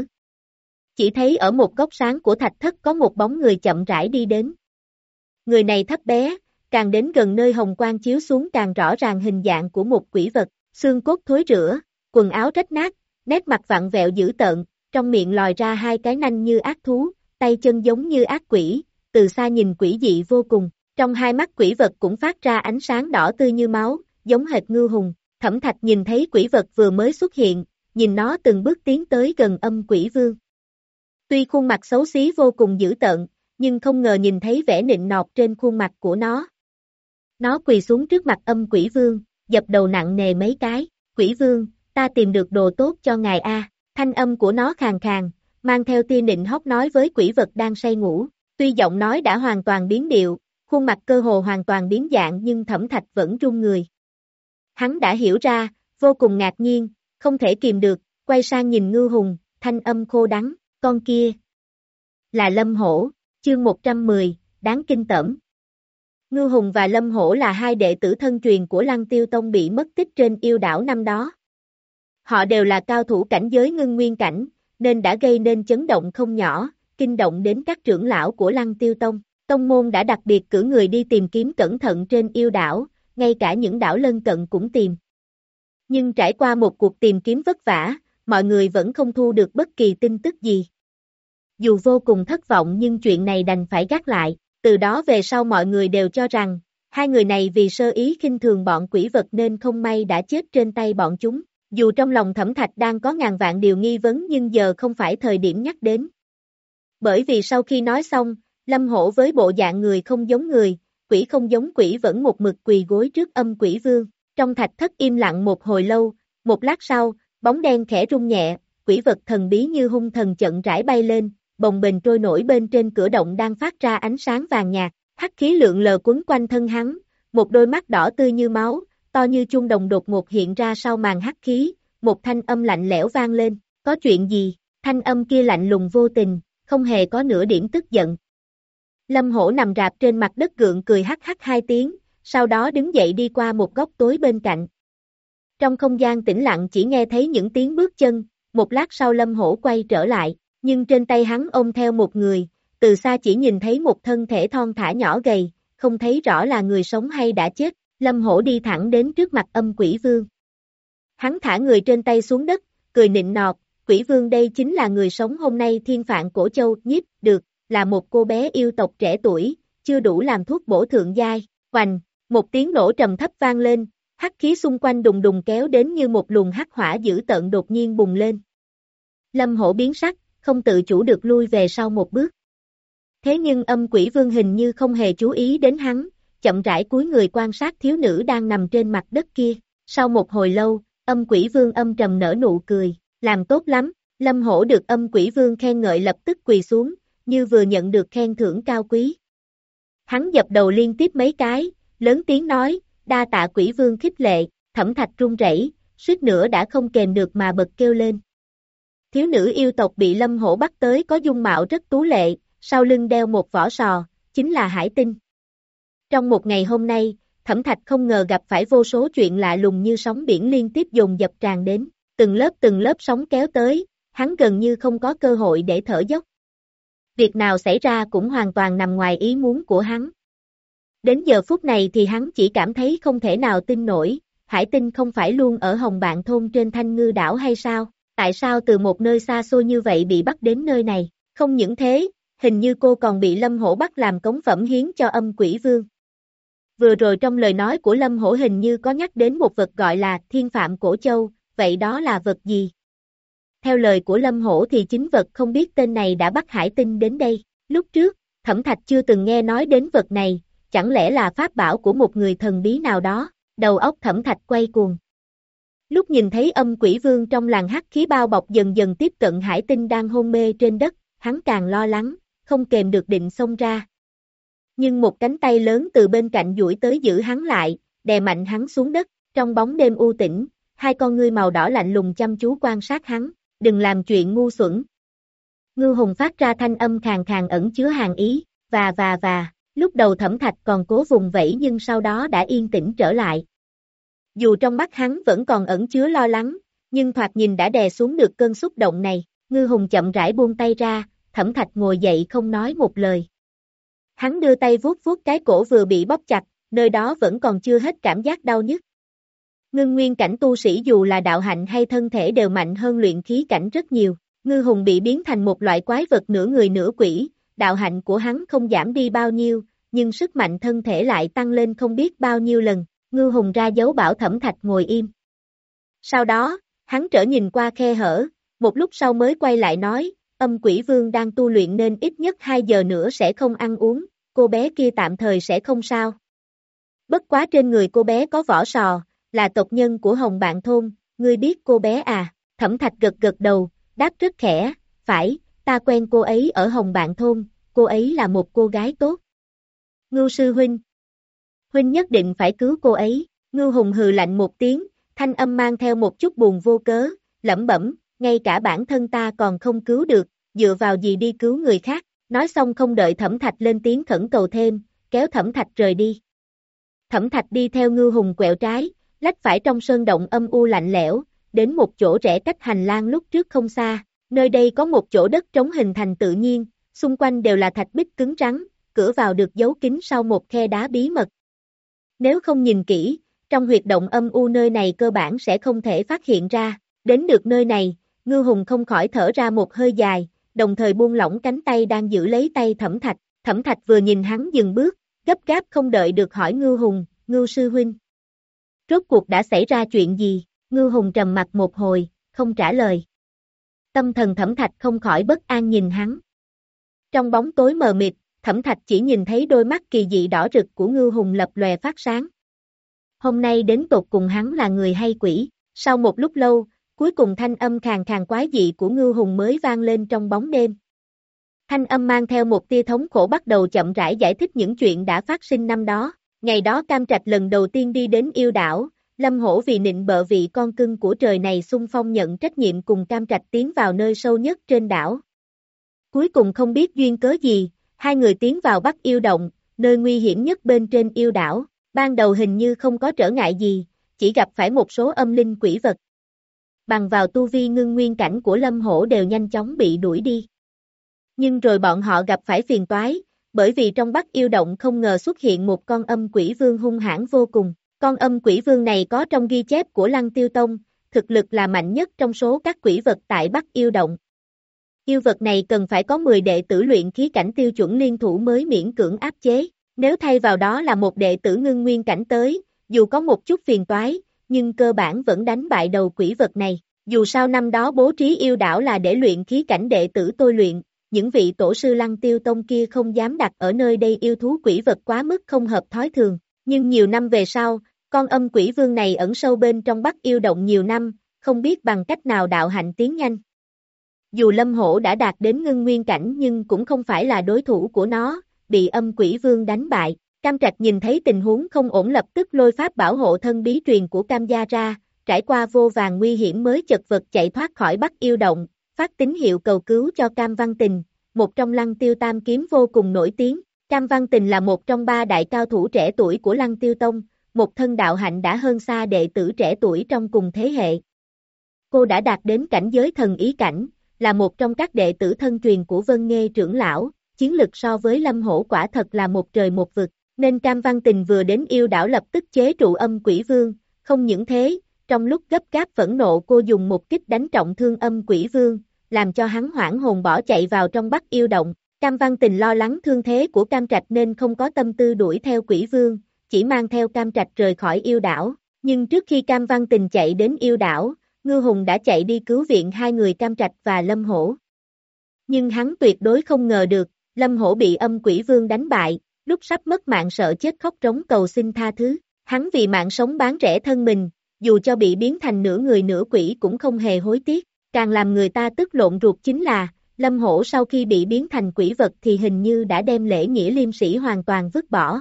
[SPEAKER 2] Chỉ thấy ở một góc sáng của thạch thất có một bóng người chậm rãi đi đến. Người này thấp bé, càng đến gần nơi hồng quang chiếu xuống càng rõ ràng hình dạng của một quỷ vật, xương cốt thối rữa, quần áo rách nát, nét mặt vặn vẹo dữ tợn, trong miệng lòi ra hai cái nanh như ác thú, tay chân giống như ác quỷ, từ xa nhìn quỷ dị vô cùng, trong hai mắt quỷ vật cũng phát ra ánh sáng đỏ tươi như máu, giống hệt Ngưu Hùng. Thẩm Thạch nhìn thấy quỷ vật vừa mới xuất hiện, nhìn nó từng bước tiến tới gần Âm Quỷ Vương. Tuy khuôn mặt xấu xí vô cùng dữ tợn, nhưng không ngờ nhìn thấy vẻ nịnh nọt trên khuôn mặt của nó. Nó quỳ xuống trước mặt Âm Quỷ Vương, dập đầu nặng nề mấy cái, Quỷ Vương, ta tìm được đồ tốt cho ngài a. Thanh âm của nó khàn khàn, mang theo tia nịnh hót nói với quỷ vật đang say ngủ, tuy giọng nói đã hoàn toàn biến điệu, khuôn mặt cơ hồ hoàn toàn biến dạng nhưng Thẩm Thạch vẫn run người. Hắn đã hiểu ra, vô cùng ngạc nhiên, không thể kìm được, quay sang nhìn Ngưu Hùng, thanh âm khô đắng, con kia là Lâm Hổ, chương một trăm mười, đáng kinh tởm. Ngưu Hùng và Lâm Hổ là hai đệ tử thân truyền của Lăng Tiêu Tông bị mất tích trên yêu đảo năm đó. Họ đều là cao thủ cảnh giới ngưng nguyên cảnh, nên đã gây nên chấn động không nhỏ, kinh động đến các trưởng lão của Lăng Tiêu Tông. Tông môn đã đặc biệt cử người đi tìm kiếm cẩn thận trên yêu đảo, ngay cả những đảo lân cận cũng tìm. Nhưng trải qua một cuộc tìm kiếm vất vả, mọi người vẫn không thu được bất kỳ tin tức gì. Dù vô cùng thất vọng nhưng chuyện này đành phải gác lại, từ đó về sau mọi người đều cho rằng, hai người này vì sơ ý khinh thường bọn quỷ vật nên không may đã chết trên tay bọn chúng. Dù trong lòng Thẩm Thạch đang có ngàn vạn điều nghi vấn nhưng giờ không phải thời điểm nhắc đến. Bởi vì sau khi nói xong, Lâm Hổ với bộ dạng người không giống người, quỷ không giống quỷ vẫn một mực quỳ gối trước Âm Quỷ Vương. Trong thạch thất im lặng một hồi lâu, một lát sau, bóng đen khẽ rung nhẹ, quỷ vật thần bí như hung thần chậm rãi bay lên, bồng bềnh trôi nổi bên trên cửa động đang phát ra ánh sáng vàng nhạt. Hắc khí lượn lờ quấn quanh thân hắn, một đôi mắt đỏ tươi như máu, to như chuông đồng đột ngột hiện ra sau màn hắc khí, một thanh âm lạnh lẽo vang lên, có chuyện gì? Thanh âm kia lạnh lùng vô tình, không hề có nửa điểm tức giận. Lâm Hổ nằm rạp trên mặt đất gượng cười hắc hắc hai tiếng, sau đó đứng dậy đi qua một góc tối bên cạnh. Trong không gian tĩnh lặng chỉ nghe thấy những tiếng bước chân, một lát sau Lâm Hổ quay trở lại, nhưng trên tay hắn ôm theo một người, từ xa chỉ nhìn thấy một thân thể thon thả nhỏ gầy, không thấy rõ là người sống hay đã chết. Lâm Hổ đi thẳng đến trước mặt Âm Quỷ Vương. Hắn thả người trên tay xuống đất, cười nịnh nọt, Quỷ Vương đây chính là người sống hôm nay thiên phạn Cổ Châu, nhiếp được, là một cô bé yêu tộc trẻ tuổi, chưa đủ làm thuốc bổ thượng giai. Hoành, một tiếng nổ trầm thấp vang lên, hắc khí xung quanh đùng đùng kéo đến như một luồng hắc hỏa dữ tợn đột nhiên bùng lên. Lâm Hổ biến sắc, không tự chủ được lui về sau một bước. Thế nhưng Âm Quỷ Vương hình như không hề chú ý đến hắn, chậm rãi cúi người quan sát thiếu nữ đang nằm trên mặt đất kia. Sau một hồi lâu, Âm Quỷ Vương âm trầm nở nụ cười, làm tốt lắm. Lâm Hổ được Âm Quỷ Vương khen ngợi lập tức quỳ xuống, như vừa nhận được khen thưởng cao quý. Hắn dập đầu liên tiếp mấy cái, lớn tiếng nói, đa tạ Quỷ Vương khích lệ. Thẩm Thạch run rẩy, suýt nữa đã không kềm được mà bật kêu lên. Thiếu nữ yêu tộc bị Lâm Hổ bắt tới có dung mạo rất tú lệ, sau lưng đeo một vỏ sò, chính là Hải Tinh. Trong một ngày hôm nay, Thẩm Thạch không ngờ gặp phải vô số chuyện lạ lùng như sóng biển liên tiếp dồn dập tràn đến, từng lớp từng lớp sóng kéo tới, hắn gần như không có cơ hội để thở dốc. Việc nào xảy ra cũng hoàn toàn nằm ngoài ý muốn của hắn. Đến giờ phút này thì hắn chỉ cảm thấy không thể nào tin nổi, Hải Tinh không phải luôn ở Hồng Bạn Thôn trên Thanh Ngư đảo hay sao? Tại sao từ một nơi xa xôi như vậy bị bắt đến nơi này? Không những thế, hình như cô còn bị Lâm Hổ bắt làm cống phẩm hiến cho Âm Quỷ Vương. Vừa rồi trong lời nói của Lâm Hổ hình như có nhắc đến một vật gọi là Thiên Phạm Cổ Châu, vậy đó là vật gì? Theo lời của Lâm Hổ thì chính vật không biết tên này đã bắt Hải Tinh đến đây. Lúc trước, Thẩm Thạch chưa từng nghe nói đến vật này, chẳng lẽ là pháp bảo của một người thần bí nào đó? Đầu óc Thẩm Thạch quay cuồng. Lúc nhìn thấy Âm Quỷ Vương trong làn hắc khí bao bọc dần dần tiếp cận Hải Tinh đang hôn mê trên đất, hắn càng lo lắng, không kềm được định xông ra. Nhưng một cánh tay lớn từ bên cạnh duỗi tới giữ hắn lại, đè mạnh hắn xuống đất. Trong bóng đêm u tĩnh, hai con ngươi màu đỏ lạnh lùng chăm chú quan sát hắn, đừng làm chuyện ngu xuẩn. Ngưu Hùng phát ra thanh âm khàn khàn ẩn chứa hàn ý, và và và, lúc đầu Thẩm Thạch còn cố vùng vẫy nhưng sau đó đã yên tĩnh trở lại. Dù trong mắt hắn vẫn còn ẩn chứa lo lắng, nhưng thoạt nhìn đã đè xuống được cơn xúc động này. Ngưu Hùng chậm rãi buông tay ra, Thẩm Thạch ngồi dậy không nói một lời. Hắn đưa tay vuốt vuốt cái cổ vừa bị bóp chặt, nơi đó vẫn còn chưa hết cảm giác đau nhức. Ngưng nguyên cảnh tu sĩ dù là đạo hạnh hay thân thể đều mạnh hơn luyện khí cảnh rất nhiều. Ngưu Hùng bị biến thành một loại quái vật nửa người nửa quỷ, đạo hạnh của hắn không giảm đi bao nhiêu, nhưng sức mạnh thân thể lại tăng lên không biết bao nhiêu lần. Ngưu Hùng ra dấu bảo Thẩm Thạch ngồi im. Sau đó, hắn trở nhìn qua khe hở, một lúc sau mới quay lại nói, Âm Quỷ Vương đang tu luyện nên ít nhất hai giờ nữa sẽ không ăn uống, cô bé kia tạm thời sẽ không sao. Bất quá trên người cô bé có vỏ sò, là tộc nhân của Hồng Bạn Thôn, ngươi biết cô bé à? Thẩm Thạch gật gật đầu, đáp rất khẽ, phải, ta quen cô ấy ở Hồng Bạn Thôn, cô ấy là một cô gái tốt. Ngưu sư huynh, huynh nhất định phải cứu cô ấy. Ngưu Hùng hừ lạnh một tiếng, thanh âm mang theo một chút buồn vô cớ, lẩm bẩm, ngay cả bản thân ta còn không cứu được, dựa vào gì đi cứu người khác. Nói xong không đợi Thẩm Thạch lên tiếng khẩn cầu thêm, kéo Thẩm Thạch rời đi. Thẩm Thạch đi theo Ngưu Hùng quẹo trái, lách phải trong sơn động âm u lạnh lẽo, đến một chỗ rẽ cách hành lang lúc trước không xa. Nơi đây có một chỗ đất trống hình thành tự nhiên, xung quanh đều là thạch bích cứng rắn, cửa vào được giấu kín sau một khe đá bí mật. Nếu không nhìn kỹ, trong huyệt động âm u nơi này cơ bản sẽ không thể phát hiện ra. Đến được nơi này, Ngưu Hùng không khỏi thở ra một hơi dài, đồng thời buông lỏng cánh tay đang giữ lấy tay Thẩm Thạch. Thẩm Thạch vừa nhìn hắn dừng bước, gấp gáp không đợi được hỏi Ngưu Hùng, Ngưu sư huynh. Rốt cuộc đã xảy ra chuyện gì? Ngưu Hùng trầm mặt một hồi, không trả lời. Tâm thần Thẩm Thạch không khỏi bất an nhìn hắn. Trong bóng tối mờ mịt, Thẩm Thạch chỉ nhìn thấy đôi mắt kỳ dị đỏ rực của Ngưu Hùng lập lòe phát sáng. Hôm nay đến tột cùng hắn là người hay quỷ? Sau một lúc lâu, cuối cùng thanh âm khàn khàn quái dị của Ngưu Hùng mới vang lên trong bóng đêm. Thanh âm mang theo một tia thống khổ bắt đầu chậm rãi giải thích những chuyện đã phát sinh năm đó. Ngày đó Cam Trạch lần đầu tiên đi đến yêu đảo, Lâm Hổ vì nịnh bợ vị con cưng của trời này xung phong nhận trách nhiệm cùng Cam Trạch tiến vào nơi sâu nhất trên đảo. Cuối cùng không biết duyên cớ gì, hai người tiến vào Bắc Yêu Động, nơi nguy hiểm nhất bên trên yêu đảo. Ban đầu hình như không có trở ngại gì, chỉ gặp phải một số âm linh quỷ vật. Bằng vào tu vi ngưng nguyên cảnh của Lâm Hổ đều nhanh chóng bị đuổi đi. Nhưng rồi bọn họ gặp phải phiền toái, bởi vì trong Bắc Yêu Động không ngờ xuất hiện một con âm quỷ vương hung hãn vô cùng. Con âm quỷ vương này có trong ghi chép của Lăng Tiêu Tông, thực lực là mạnh nhất trong số các quỷ vật tại Bắc Yêu Động. Yêu vật này cần phải có mười đệ tử luyện khí cảnh tiêu chuẩn liên thủ mới miễn cưỡng áp chế. Nếu thay vào đó là một đệ tử ngưng nguyên cảnh tới, dù có một chút phiền toái, nhưng cơ bản vẫn đánh bại đầu quỷ vật này. Dù sao năm đó bố trí yêu đảo là để luyện khí cảnh đệ tử tôi luyện, những vị tổ sư Lăng Tiêu Tông kia không dám đặt ở nơi đây yêu thú quỷ vật quá mức không hợp thói thường. Nhưng nhiều năm về sau, con âm quỷ vương này ẩn sâu bên trong Bắc Yêu Động nhiều năm, không biết bằng cách nào đạo hạnh tiến nhanh. Dù Lâm Hổ đã đạt đến ngưng nguyên cảnh nhưng cũng không phải là đối thủ của nó, bị âm quỷ vương đánh bại. Cam Trạch nhìn thấy tình huống không ổn lập tức lôi pháp bảo hộ thân bí truyền của Cam gia ra, trải qua vô vàn nguy hiểm mới chật vật chạy thoát khỏi Bắc Yêu Động, phát tín hiệu cầu cứu cho Cam Văn Tình, một trong Lăng Tiêu Tam kiếm vô cùng nổi tiếng. Cam Văn Tình là một trong ba đại cao thủ trẻ tuổi của Lăng Tiêu Tông, một thân đạo hạnh đã hơn xa đệ tử trẻ tuổi trong cùng thế hệ. Cô đã đạt đến cảnh giới thần ý cảnh, là một trong các đệ tử thân truyền của Vân Nghê trưởng lão, chiến lực so với Lâm Hổ quả thật là một trời một vực, nên Cam Văn Tình vừa đến yêu đảo lập tức chế trụ âm quỷ vương, không những thế, trong lúc gấp gáp phẫn nộ cô dùng một kích đánh trọng thương âm quỷ vương, làm cho hắn hoảng hồn bỏ chạy vào trong Bắc Yêu Động. Cam Văn Tình lo lắng thương thế của Cam Trạch nên không có tâm tư đuổi theo quỷ vương, chỉ mang theo Cam Trạch rời khỏi yêu đảo, nhưng trước khi Cam Văn Tình chạy đến yêu đảo, Ngưu Hùng đã chạy đi cứu viện hai người Cam Trạch và Lâm Hổ. Nhưng hắn tuyệt đối không ngờ được, Lâm Hổ bị âm quỷ vương đánh bại, lúc sắp mất mạng sợ chết khóc trống cầu xin tha thứ, hắn vì mạng sống bán rẻ thân mình, dù cho bị biến thành nửa người nửa quỷ cũng không hề hối tiếc, càng làm người ta tức lộn ruột chính là, Lâm Hổ sau khi bị biến thành quỷ vật thì hình như đã đem lễ nghĩa liêm sĩ hoàn toàn vứt bỏ.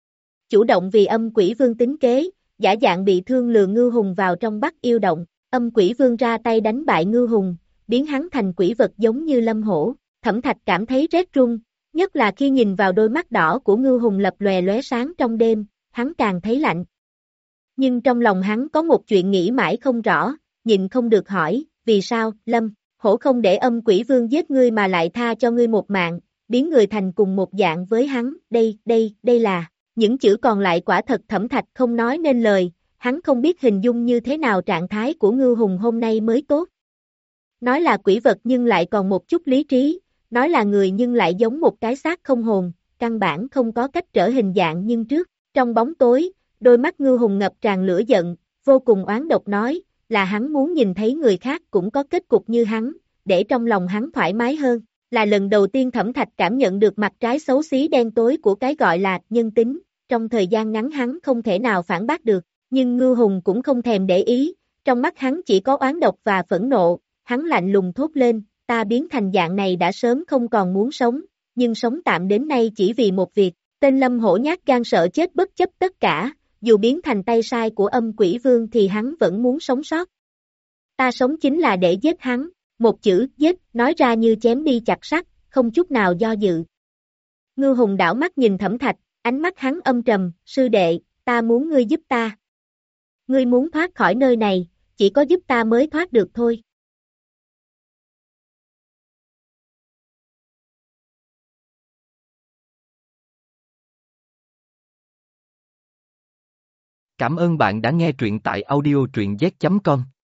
[SPEAKER 2] Chủ động vì âm quỷ vương tính kế, giả dạng bị thương lừa Ngưu Hùng vào trong Bắc Yêu Động, âm quỷ vương ra tay đánh bại Ngưu Hùng, biến hắn thành quỷ vật giống như Lâm Hổ. Thẩm Thạch cảm thấy rét run, nhất là khi nhìn vào đôi mắt đỏ của Ngưu Hùng lập lòe lóe sáng trong đêm, hắn càng thấy lạnh. Nhưng trong lòng hắn có một chuyện nghĩ mãi không rõ, nhịn không được hỏi, vì sao, Lâm Hổ không để âm quỷ vương giết ngươi mà lại tha cho ngươi một mạng, biến người thành cùng một dạng với hắn, đây, đây, đây là, những chữ còn lại quả thật Thẩm Thạch không nói nên lời, hắn không biết hình dung như thế nào trạng thái của Ngưu Hùng hôm nay mới tốt. Nói là quỷ vật nhưng lại còn một chút lý trí, nói là người nhưng lại giống một cái xác không hồn, căn bản không có cách trở hình dạng nhưng trước, trong bóng tối, đôi mắt Ngưu Hùng ngập tràn lửa giận, vô cùng oán độc nói, là hắn muốn nhìn thấy người khác cũng có kết cục như hắn, để trong lòng hắn thoải mái hơn, là lần đầu tiên Thẩm Thạch cảm nhận được mặt trái xấu xí đen tối của cái gọi là nhân tính, trong thời gian ngắn hắn không thể nào phản bác được, nhưng Ngưu Hùng cũng không thèm để ý, trong mắt hắn chỉ có oán độc và phẫn nộ, hắn lạnh lùng thốt lên, ta biến thành dạng này đã sớm không còn muốn sống, nhưng sống tạm đến nay chỉ vì một việc, tên Lâm Hổ nhát gan sợ chết bất chấp tất cả, dù biến thành tay sai của âm quỷ vương thì hắn vẫn muốn sống sót. Ta sống chính là để giết hắn, một chữ giết nói ra như chém đi chặt sắt, không chút nào do dự. Ngưu Hùng đảo mắt nhìn Thẩm Thạch, ánh mắt hắn âm trầm, sư đệ, ta muốn ngươi giúp ta. Ngươi muốn thoát khỏi nơi này, chỉ có giúp ta mới thoát được thôi.
[SPEAKER 1] Cảm ơn bạn đã nghe truyện tại audio truyện z chấm com.